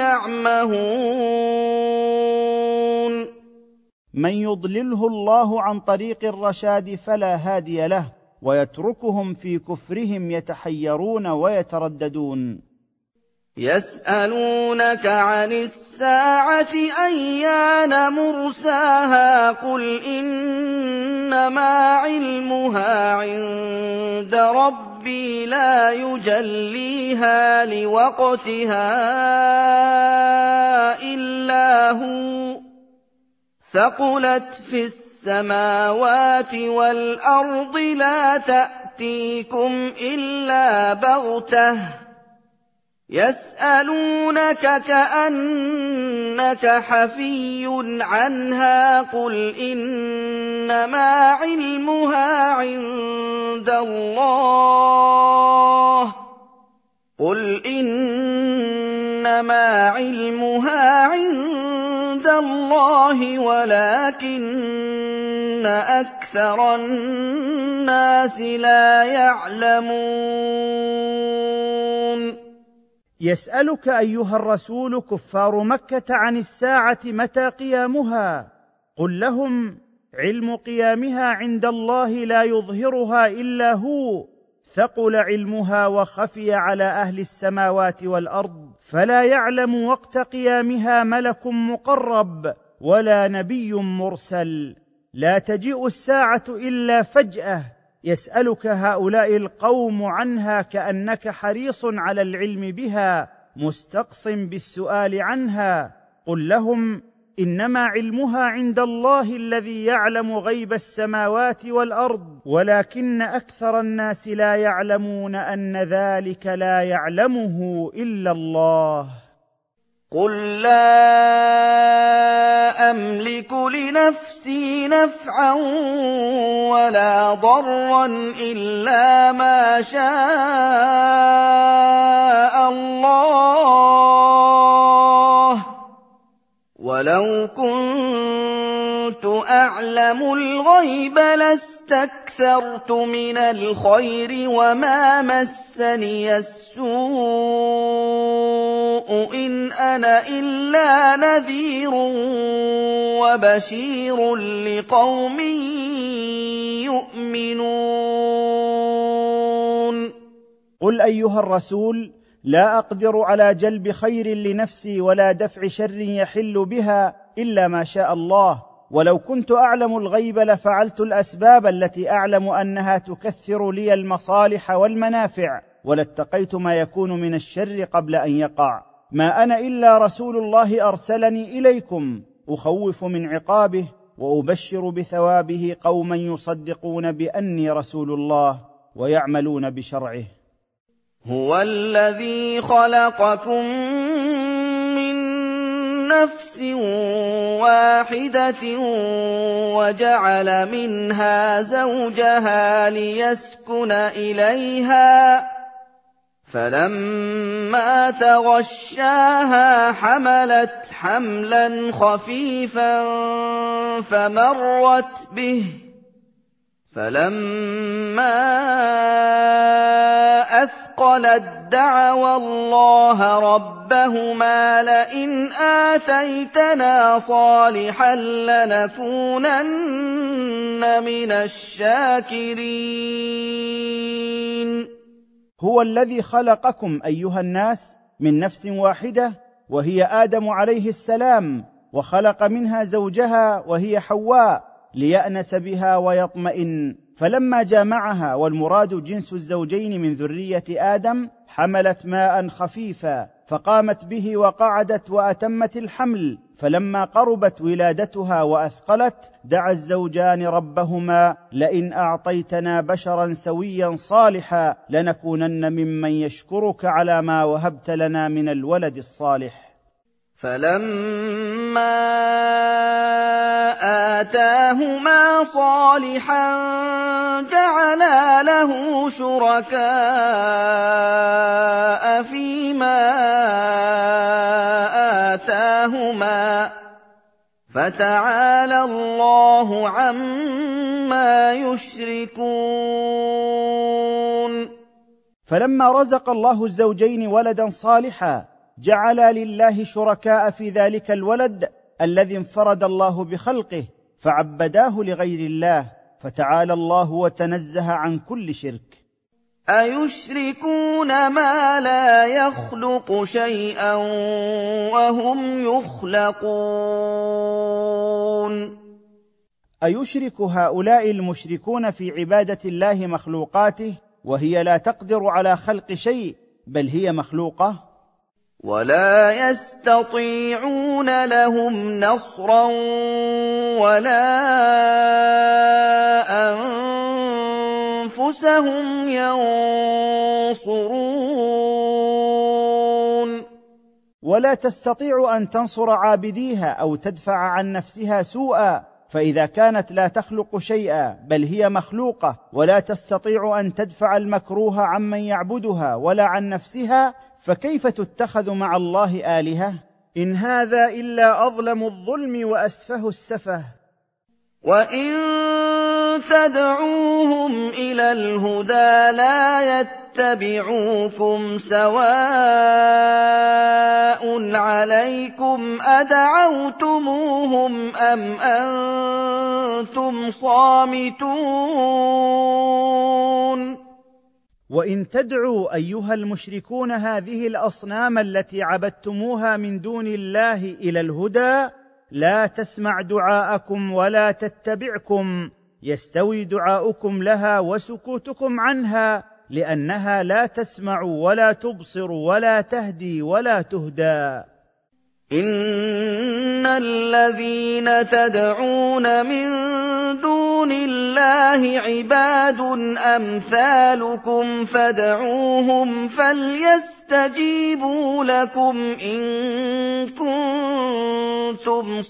يعمهون.
من يضلله الله عن طريق الرشاد فلا هادي له ويتركهم في كفرهم يتحيرون ويترددون.
يسألونك عن الساعة أيان مرساها قل إنما علمها عند ربي لا يجليها لوقتها إلا هو ثقلت في السماوات والأرض لا تأتيكم إلا بغتة يسألونك كأنك حفي عنها قل إنما علمها عند الله قل إنما علمها عند الله ولكن أكثر الناس لا يعلمون.
يسألك أيها الرسول كفار مكة عن الساعة متى قيامها، قل لهم علم قيامها عند الله لا يظهرها إلا هو ثقل علمها وخفي على أهل السماوات والأرض فلا يعلم وقت قيامها ملك مقرب ولا نبي مرسل لا تجيء الساعة إلا فجأة. يسألك هؤلاء القوم عنها كأنك حريص على العلم بها مستقص بالسؤال عنها. قل لهم إنما علمها عند الله الذي يعلم غيب السماوات والأرض ولكن أكثر الناس لا يعلمون أن ذلك لا يعلمه إلا الله.
قل لا أملك لنفسي نفعا ولا ضرا إلا ما شاء الله ولو كنت أعلم الغيب لاستكثرت من الخير وما مسني السوء إن أنا إلا نذير وبشير لقوم يؤمنون.
قل أيها الرسول لا أقدر على جلب خير لنفسي ولا دفع شر يحل بها إلا ما شاء الله ولو كنت أعلم الغيب لفعلت الأسباب التي أعلم أنها تكثر لي المصالح والمنافع ولاتقيت ما يكون من الشر قبل أن يقع. ما أنا إلا رسول الله أرسلني إليكم أخوف من عقابه وأبشر بثوابه قوما يصدقون بأني رسول الله ويعملون بشرعه.
هو الذي خلقكم من نَفْسٍ وَاحِدَةٍ وَجَعَلَ مِنْهَا زَوْجَهَا لِيَسْكُنَ إِلَيْهَا فَلَمَّا تَغَشَّاهَا حَمَلَتْ حَمْلًا خَفِيفًا فَمَرَّتْ بِهِ فَلَمَّا أَثْقَلَت دَّعَوَا اللَّهَ رَبَّهُمَا لَئِنْ آتَيْتَنَا صَالِحًا لَّنَكُونَنَّ مِنَ الشَّاكِرِينَ
هو الذي خلقكم أيها الناس من نفس واحدة وهي آدم عليه السلام، وخلق منها زوجها وهي حواء ليأنس بها ويطمئن، فلما جامعها والمراد جنس الزوجين من ذرية آدم حملت ماء خفيفا فقامت به وقعدت وأتمت الحمل، فلما قربت ولادتها وأثقلت دعا الزوجان ربهما لئن أعطيتنا بشرا سويا صالحا لنكونن ممن يشكرك على ما وهبت لنا من الولد الصالح.
فَلَمَّا آتَاهُمَا صَالِحًا جَعَلَا لَهُ شُرَكَاءَ فِيمَا آتَاهُمَا فَتَعَالَى اللَّهُ عَمَّا يُشْرِكُونَ.
فلما رزق الله الزوجين ولدا صالحا جعل لله شركاء في ذلك الولد الذي انفرد الله بخلقه فعبداه لغير الله، فتعالى الله وتنزه عن كل شرك.
أَيُشْرِكُونَ مَا لَا يَخْلُقُ شَيْئًا وَهُمْ يُخْلَقُونَ.
أيشرك هؤلاء المشركون في عبادة الله مخلوقاته وهي لا تقدر على خلق شيء بل هي مخلوقة؟
وَلَا يَسْتَطِيعُونَ لَهُمْ نَصْرًا وَلَا أَنفُسَهُمْ يَنصُرُونَ.
ولا تستطيع أن تنصر عابديها أو تدفع عن نفسها سوءا، فإذا كانت لا تخلق شيئا بل هي مخلوقة ولا تستطيع أن تدفع المكروه عمن يعبدها ولا عن نفسها، فكيف تتخذ مع الله آلهة؟ إن هذا إلا أظلم الظلم وأسفه السفه.
وَإِن تَدْعُوهُمْ إِلَى الْهُدَىٰ لَا يَتَّبِعُوكُمْ سَوَاءٌ عَلَيْكُمْ أَدَعَوْتُمُوهُمْ أَمْ أَنتُمْ صَامِتُونَ.
وإن تدعوا أيها المشركون هذه الأصنام التي عبدتموها من دون الله إلى الهدى لا تسمع دعاءكم ولا تتبعكم، يستوي دعاؤكم لها وسكوتكم عنها، لأنها لا تسمع ولا تبصر ولا تهدي ولا تهدى.
إِنَّ الَّذِينَ تَدْعُونَ مِن دُونِ اللَّهِ عِبَادٌ أَمْثَالُكُمْ فَادْعُوهُمْ فَلْيَسْتَجِيبُوا لَكُمْ إِن كُنتُمْ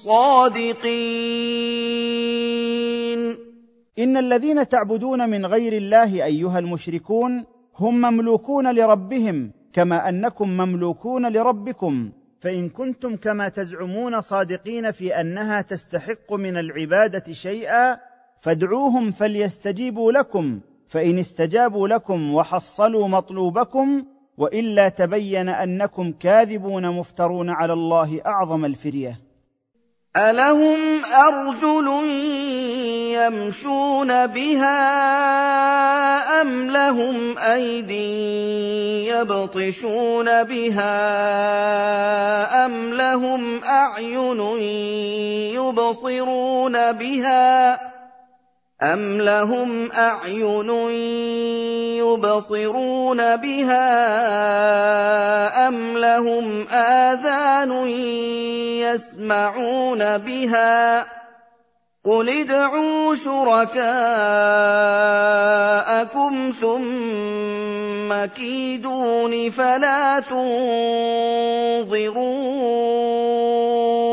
صَادِقِينَ.
إن الذين تعبدون من غير الله أيها المشركون هم مملوكون لربهم كما أنكم مملوكون لربكم، فإن كنتم كما تزعمون صادقين في أنها تستحق من العبادة شيئا فادعوهم فليستجيبوا لكم، فإن استجابوا لكم وحصلوا مطلوبكم، وإلا تبين أنكم كاذبون مفترون على الله أعظم الفرية.
أَلَهُمْ أَرْجُلٌ يَمْشُونَ بِهَا أَمْ لَهُمْ أَيْدٍ يَبْطِشُونَ بِهَا أَمْ لَهُمْ أَعْيُنٌ يُبْصِرُونَ بِهَا أَمْ لَهُمْ أَعْيُنٌ يُبْصِرُونَ بِهَا أَمْ لَهُمْ آذَانٌ يَسْمَعُونَ بِهَا ۗ قُلِ ادْعُوا شُرَكَاءَكُمْ ثُمَّ كِيدُونِ فَلَا تُنظِرُونِ.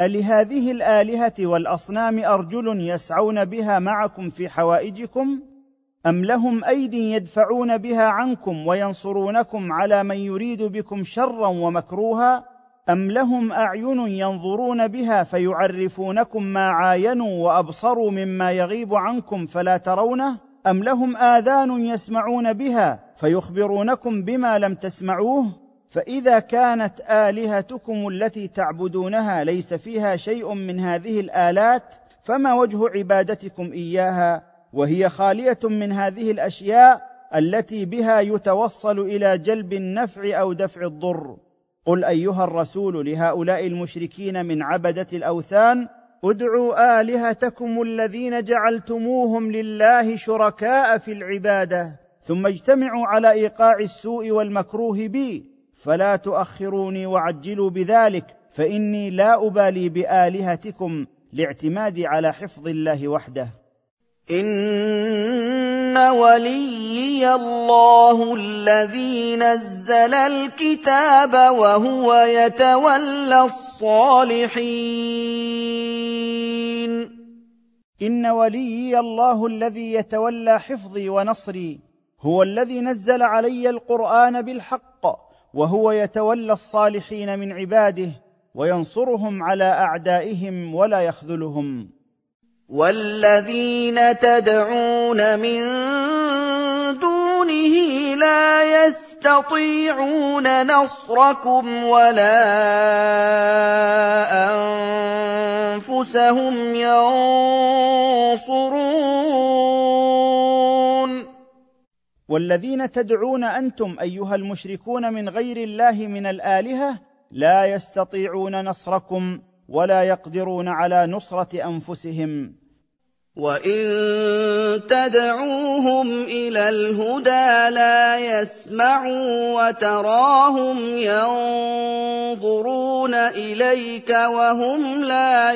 ألهذه الآلهة والأصنام أرجل يسعون بها معكم في حوائجكم؟ أم لهم أيد يدفعون بها عنكم وينصرونكم على من يريد بكم شرا ومكروها؟ أم لهم أعين ينظرون بها فيعرفونكم ما عاينوا وأبصروا مما يغيب عنكم فلا ترونه؟ أم لهم آذان يسمعون بها فيخبرونكم بما لم تسمعوه؟ فإذا كانت آلهتكم التي تعبدونها ليس فيها شيء من هذه الآلات، فما وجه عبادتكم إياها وهي خالية من هذه الأشياء التي بها يتوصل إلى جلب النفع أو دفع الضر؟ قل أيها الرسول لهؤلاء المشركين من عبدة الأوثان: ادعوا آلهتكم الذين جعلتموهم لله شركاء في العبادة، ثم اجتمعوا على إيقاع السوء والمكروه بي، فلا تؤخروني وعجلوا بذلك، فإني لا أبالي بآلهتكم، لاعتمادي على حفظ الله وحده.
إن وليي الله الذي نزل الكتاب وهو يتولى الصالحين.
إن وليي الله الذي يتولى حفظي ونصري، هو الذي نزل علي القرآن بالحق، وهو يتولى الصالحين من عباده وينصرهم على أعدائهم ولا يخذلهم.
والذين تدعون من دونه لا يستطيعون نصركم ولا أنفسهم ينصرون.
والذين تدعون أنتم أيها المشركون من غير الله من الآلهة لا يستطيعون نصركم ولا يقدرون على نصرة أنفسهم.
وإن تدعوهم إلى الهدى لا يسمعوا وتراهم ينظرون إليك وهم لا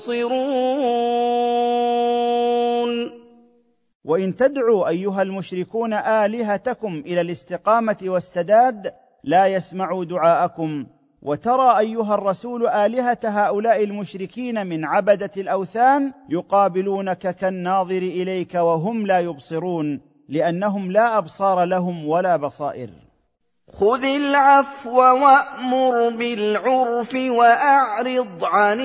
يبصرون.
وإن تدعوا أيها المشركون آلهتكم إلى الاستقامة والسداد لا يسمعوا دعاءكم. وترى أيها الرسول آلهة هؤلاء المشركين من عبدة الأوثان يقابلونك كالناظر إليك وهم لا يبصرون، لأنهم لا أبصار لهم ولا بصائر.
خذ العفو وأمر بالعرف وأعرض عن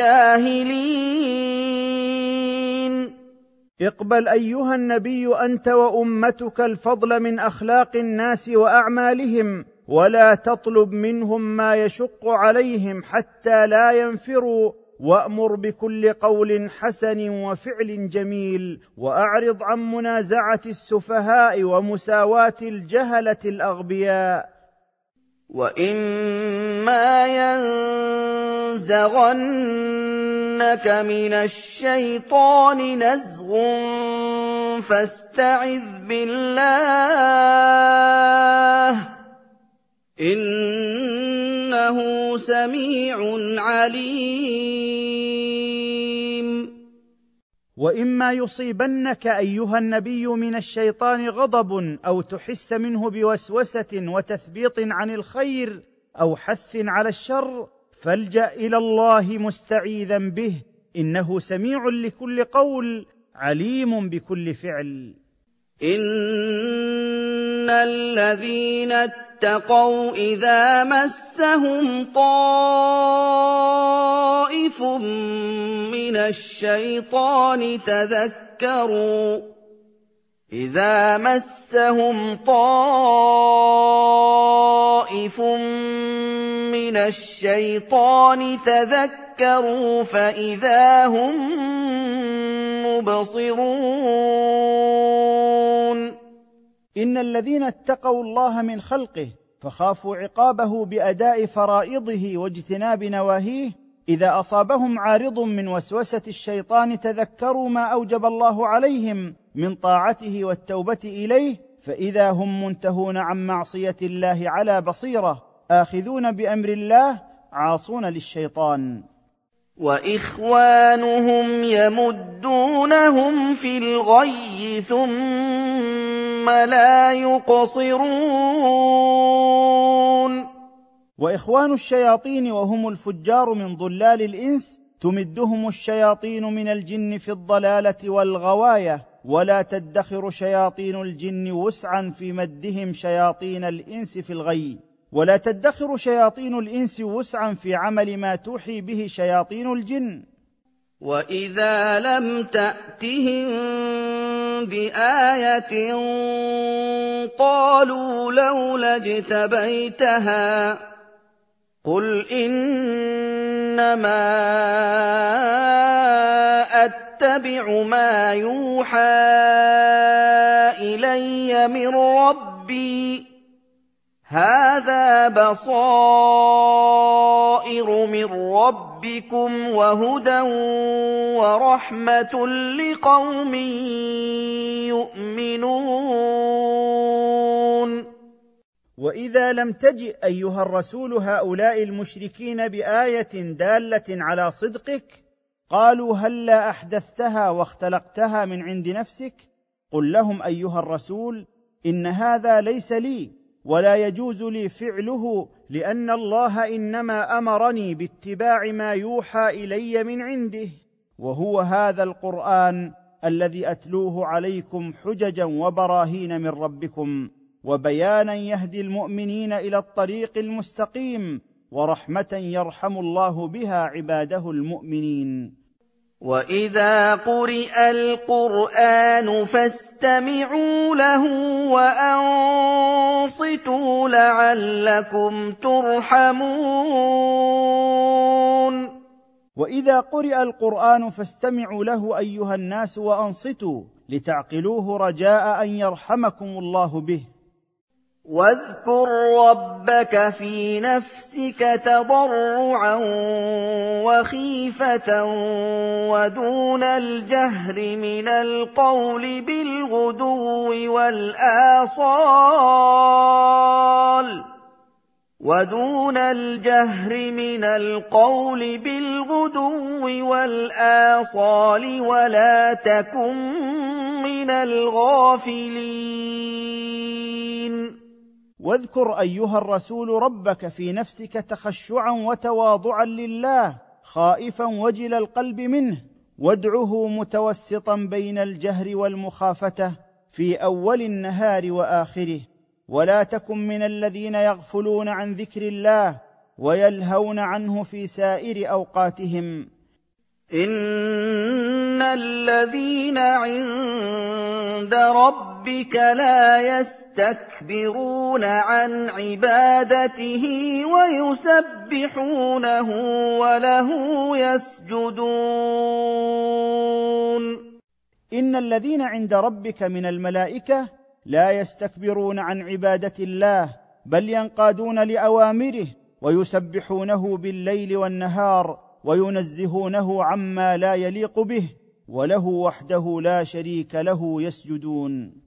الجاهلين.
اقبل أيها النبي أنت وأمتك الفضل من أخلاق الناس وأعمالهم، ولا تطلب منهم ما يشق عليهم حتى لا ينفروا، وأمر بكل قول حسن وفعل جميل، وأعرض عن منازعة السفهاء ومساواة الجهلة الأغبياء.
وإما ينزغنك من الشيطان نزغ فاستعذ بالله إنه سميع عليم.
وإما يصيبنك أيها النبي من الشيطان غضب أو تحس منه بوسوسة وتثبيط عن الخير أو حث على الشر، فالجأ إلى الله مستعيذا به، إنه سميع لكل قول عليم بكل فعل.
إن الذين اتقوا إذا مسهم طائف من الشيطان تذكروا إذا مسهم طائف من الشيطان تذكروا فإذا هم مبصرون.
إن الذين اتقوا الله من خلقه فخافوا عقابه بأداء فرائضه واجتناب نواهيه، إذا أصابهم عارض من وسوسة الشيطان تذكروا ما أوجب الله عليهم من طاعته والتوبة إليه، فإذا هم منتهون عن معصية الله على بصيرة، آخذون بأمر الله عاصون للشيطان.
وإخوانهم يمدونهم في الغي ثم لا يقصرون.
واخوان الشياطين وهم الفجار من ضلال الانس تمدهم الشياطين من الجن في الضلاله والغوايه، ولا تدخر شياطين الجن وسعا في مدهم شياطين الانس في الغي، ولا تدخر شياطين الانس وسعا في عمل ما توحي به شياطين الجن.
وَإِذَا لَمْ تَأْتِهِم بِآيَةٍ قَالُوا لَوْلَا اجْتَبَيْتَهَا ۚ قُلْ إِنَّمَا أَتَّبِعُ مَا يُوحَىٰ إِلَيَّ مِن رَّبِّي ۚ هَٰذَا بَصَائِرُ مِن رَّبِّكُمْ وَهُدًى وَرَحْمَةٌ لِّقَوْمٍ يُؤْمِنُونَ.
وإذا لم تجئ أيها الرسول هؤلاء المشركين بآية دالة على صدقك، قالوا هلا أحدثتها واختلقتها من عند نفسك؟ قل لهم أيها الرسول إن هذا ليس لي ولا يجوز لي فعله، لأن الله إنما أمرني باتباع ما يوحى إلي من عنده، وهو هذا القرآن الذي أتلوه عليكم حججا وبراهين من ربكم، وبيانا يهدي المؤمنين إلى الطريق المستقيم، ورحمة يرحم الله بها عباده المؤمنين.
وَإِذَا قُرِئَ الْقُرْآنُ فَاسْتَمِعُوا لَهُ وَأَنصِتُوا لَعَلَّكُمْ تُرْحَمُونَ.
وإذا قرئ القرآن فاستمعوا له أيها الناس وأنصتوا لتعقلوه رجاء أن يرحمكم الله به.
واذكر ربك في نفسك تضرعا وخيفة ودون الجهر من القول بالغدو والآصال ودون الجهر من القول بالغدو والآصال ولا تكن من الغافلين.
واذكر أيها الرسول ربك في نفسك تخشعا وتواضعا لله، خائفا وجل القلب منه، وادعه متوسطا بين الجهر والمخافته في أول النهار وآخره، ولا تكن من الذين يغفلون عن ذكر الله ويلهون عنه في سائر أوقاتهم.
إن الذين عند ربك لا يستكبرون عن عبادته ويسبحونه وله يسجدون.
إن الذين عند ربك من الملائكة لا يستكبرون عن عبادة الله، بل ينقادون لأوامره ويسبحونه بالليل والنهار وينزهونه عما لا يليق به، وله وحده لا شريك له يسجدون.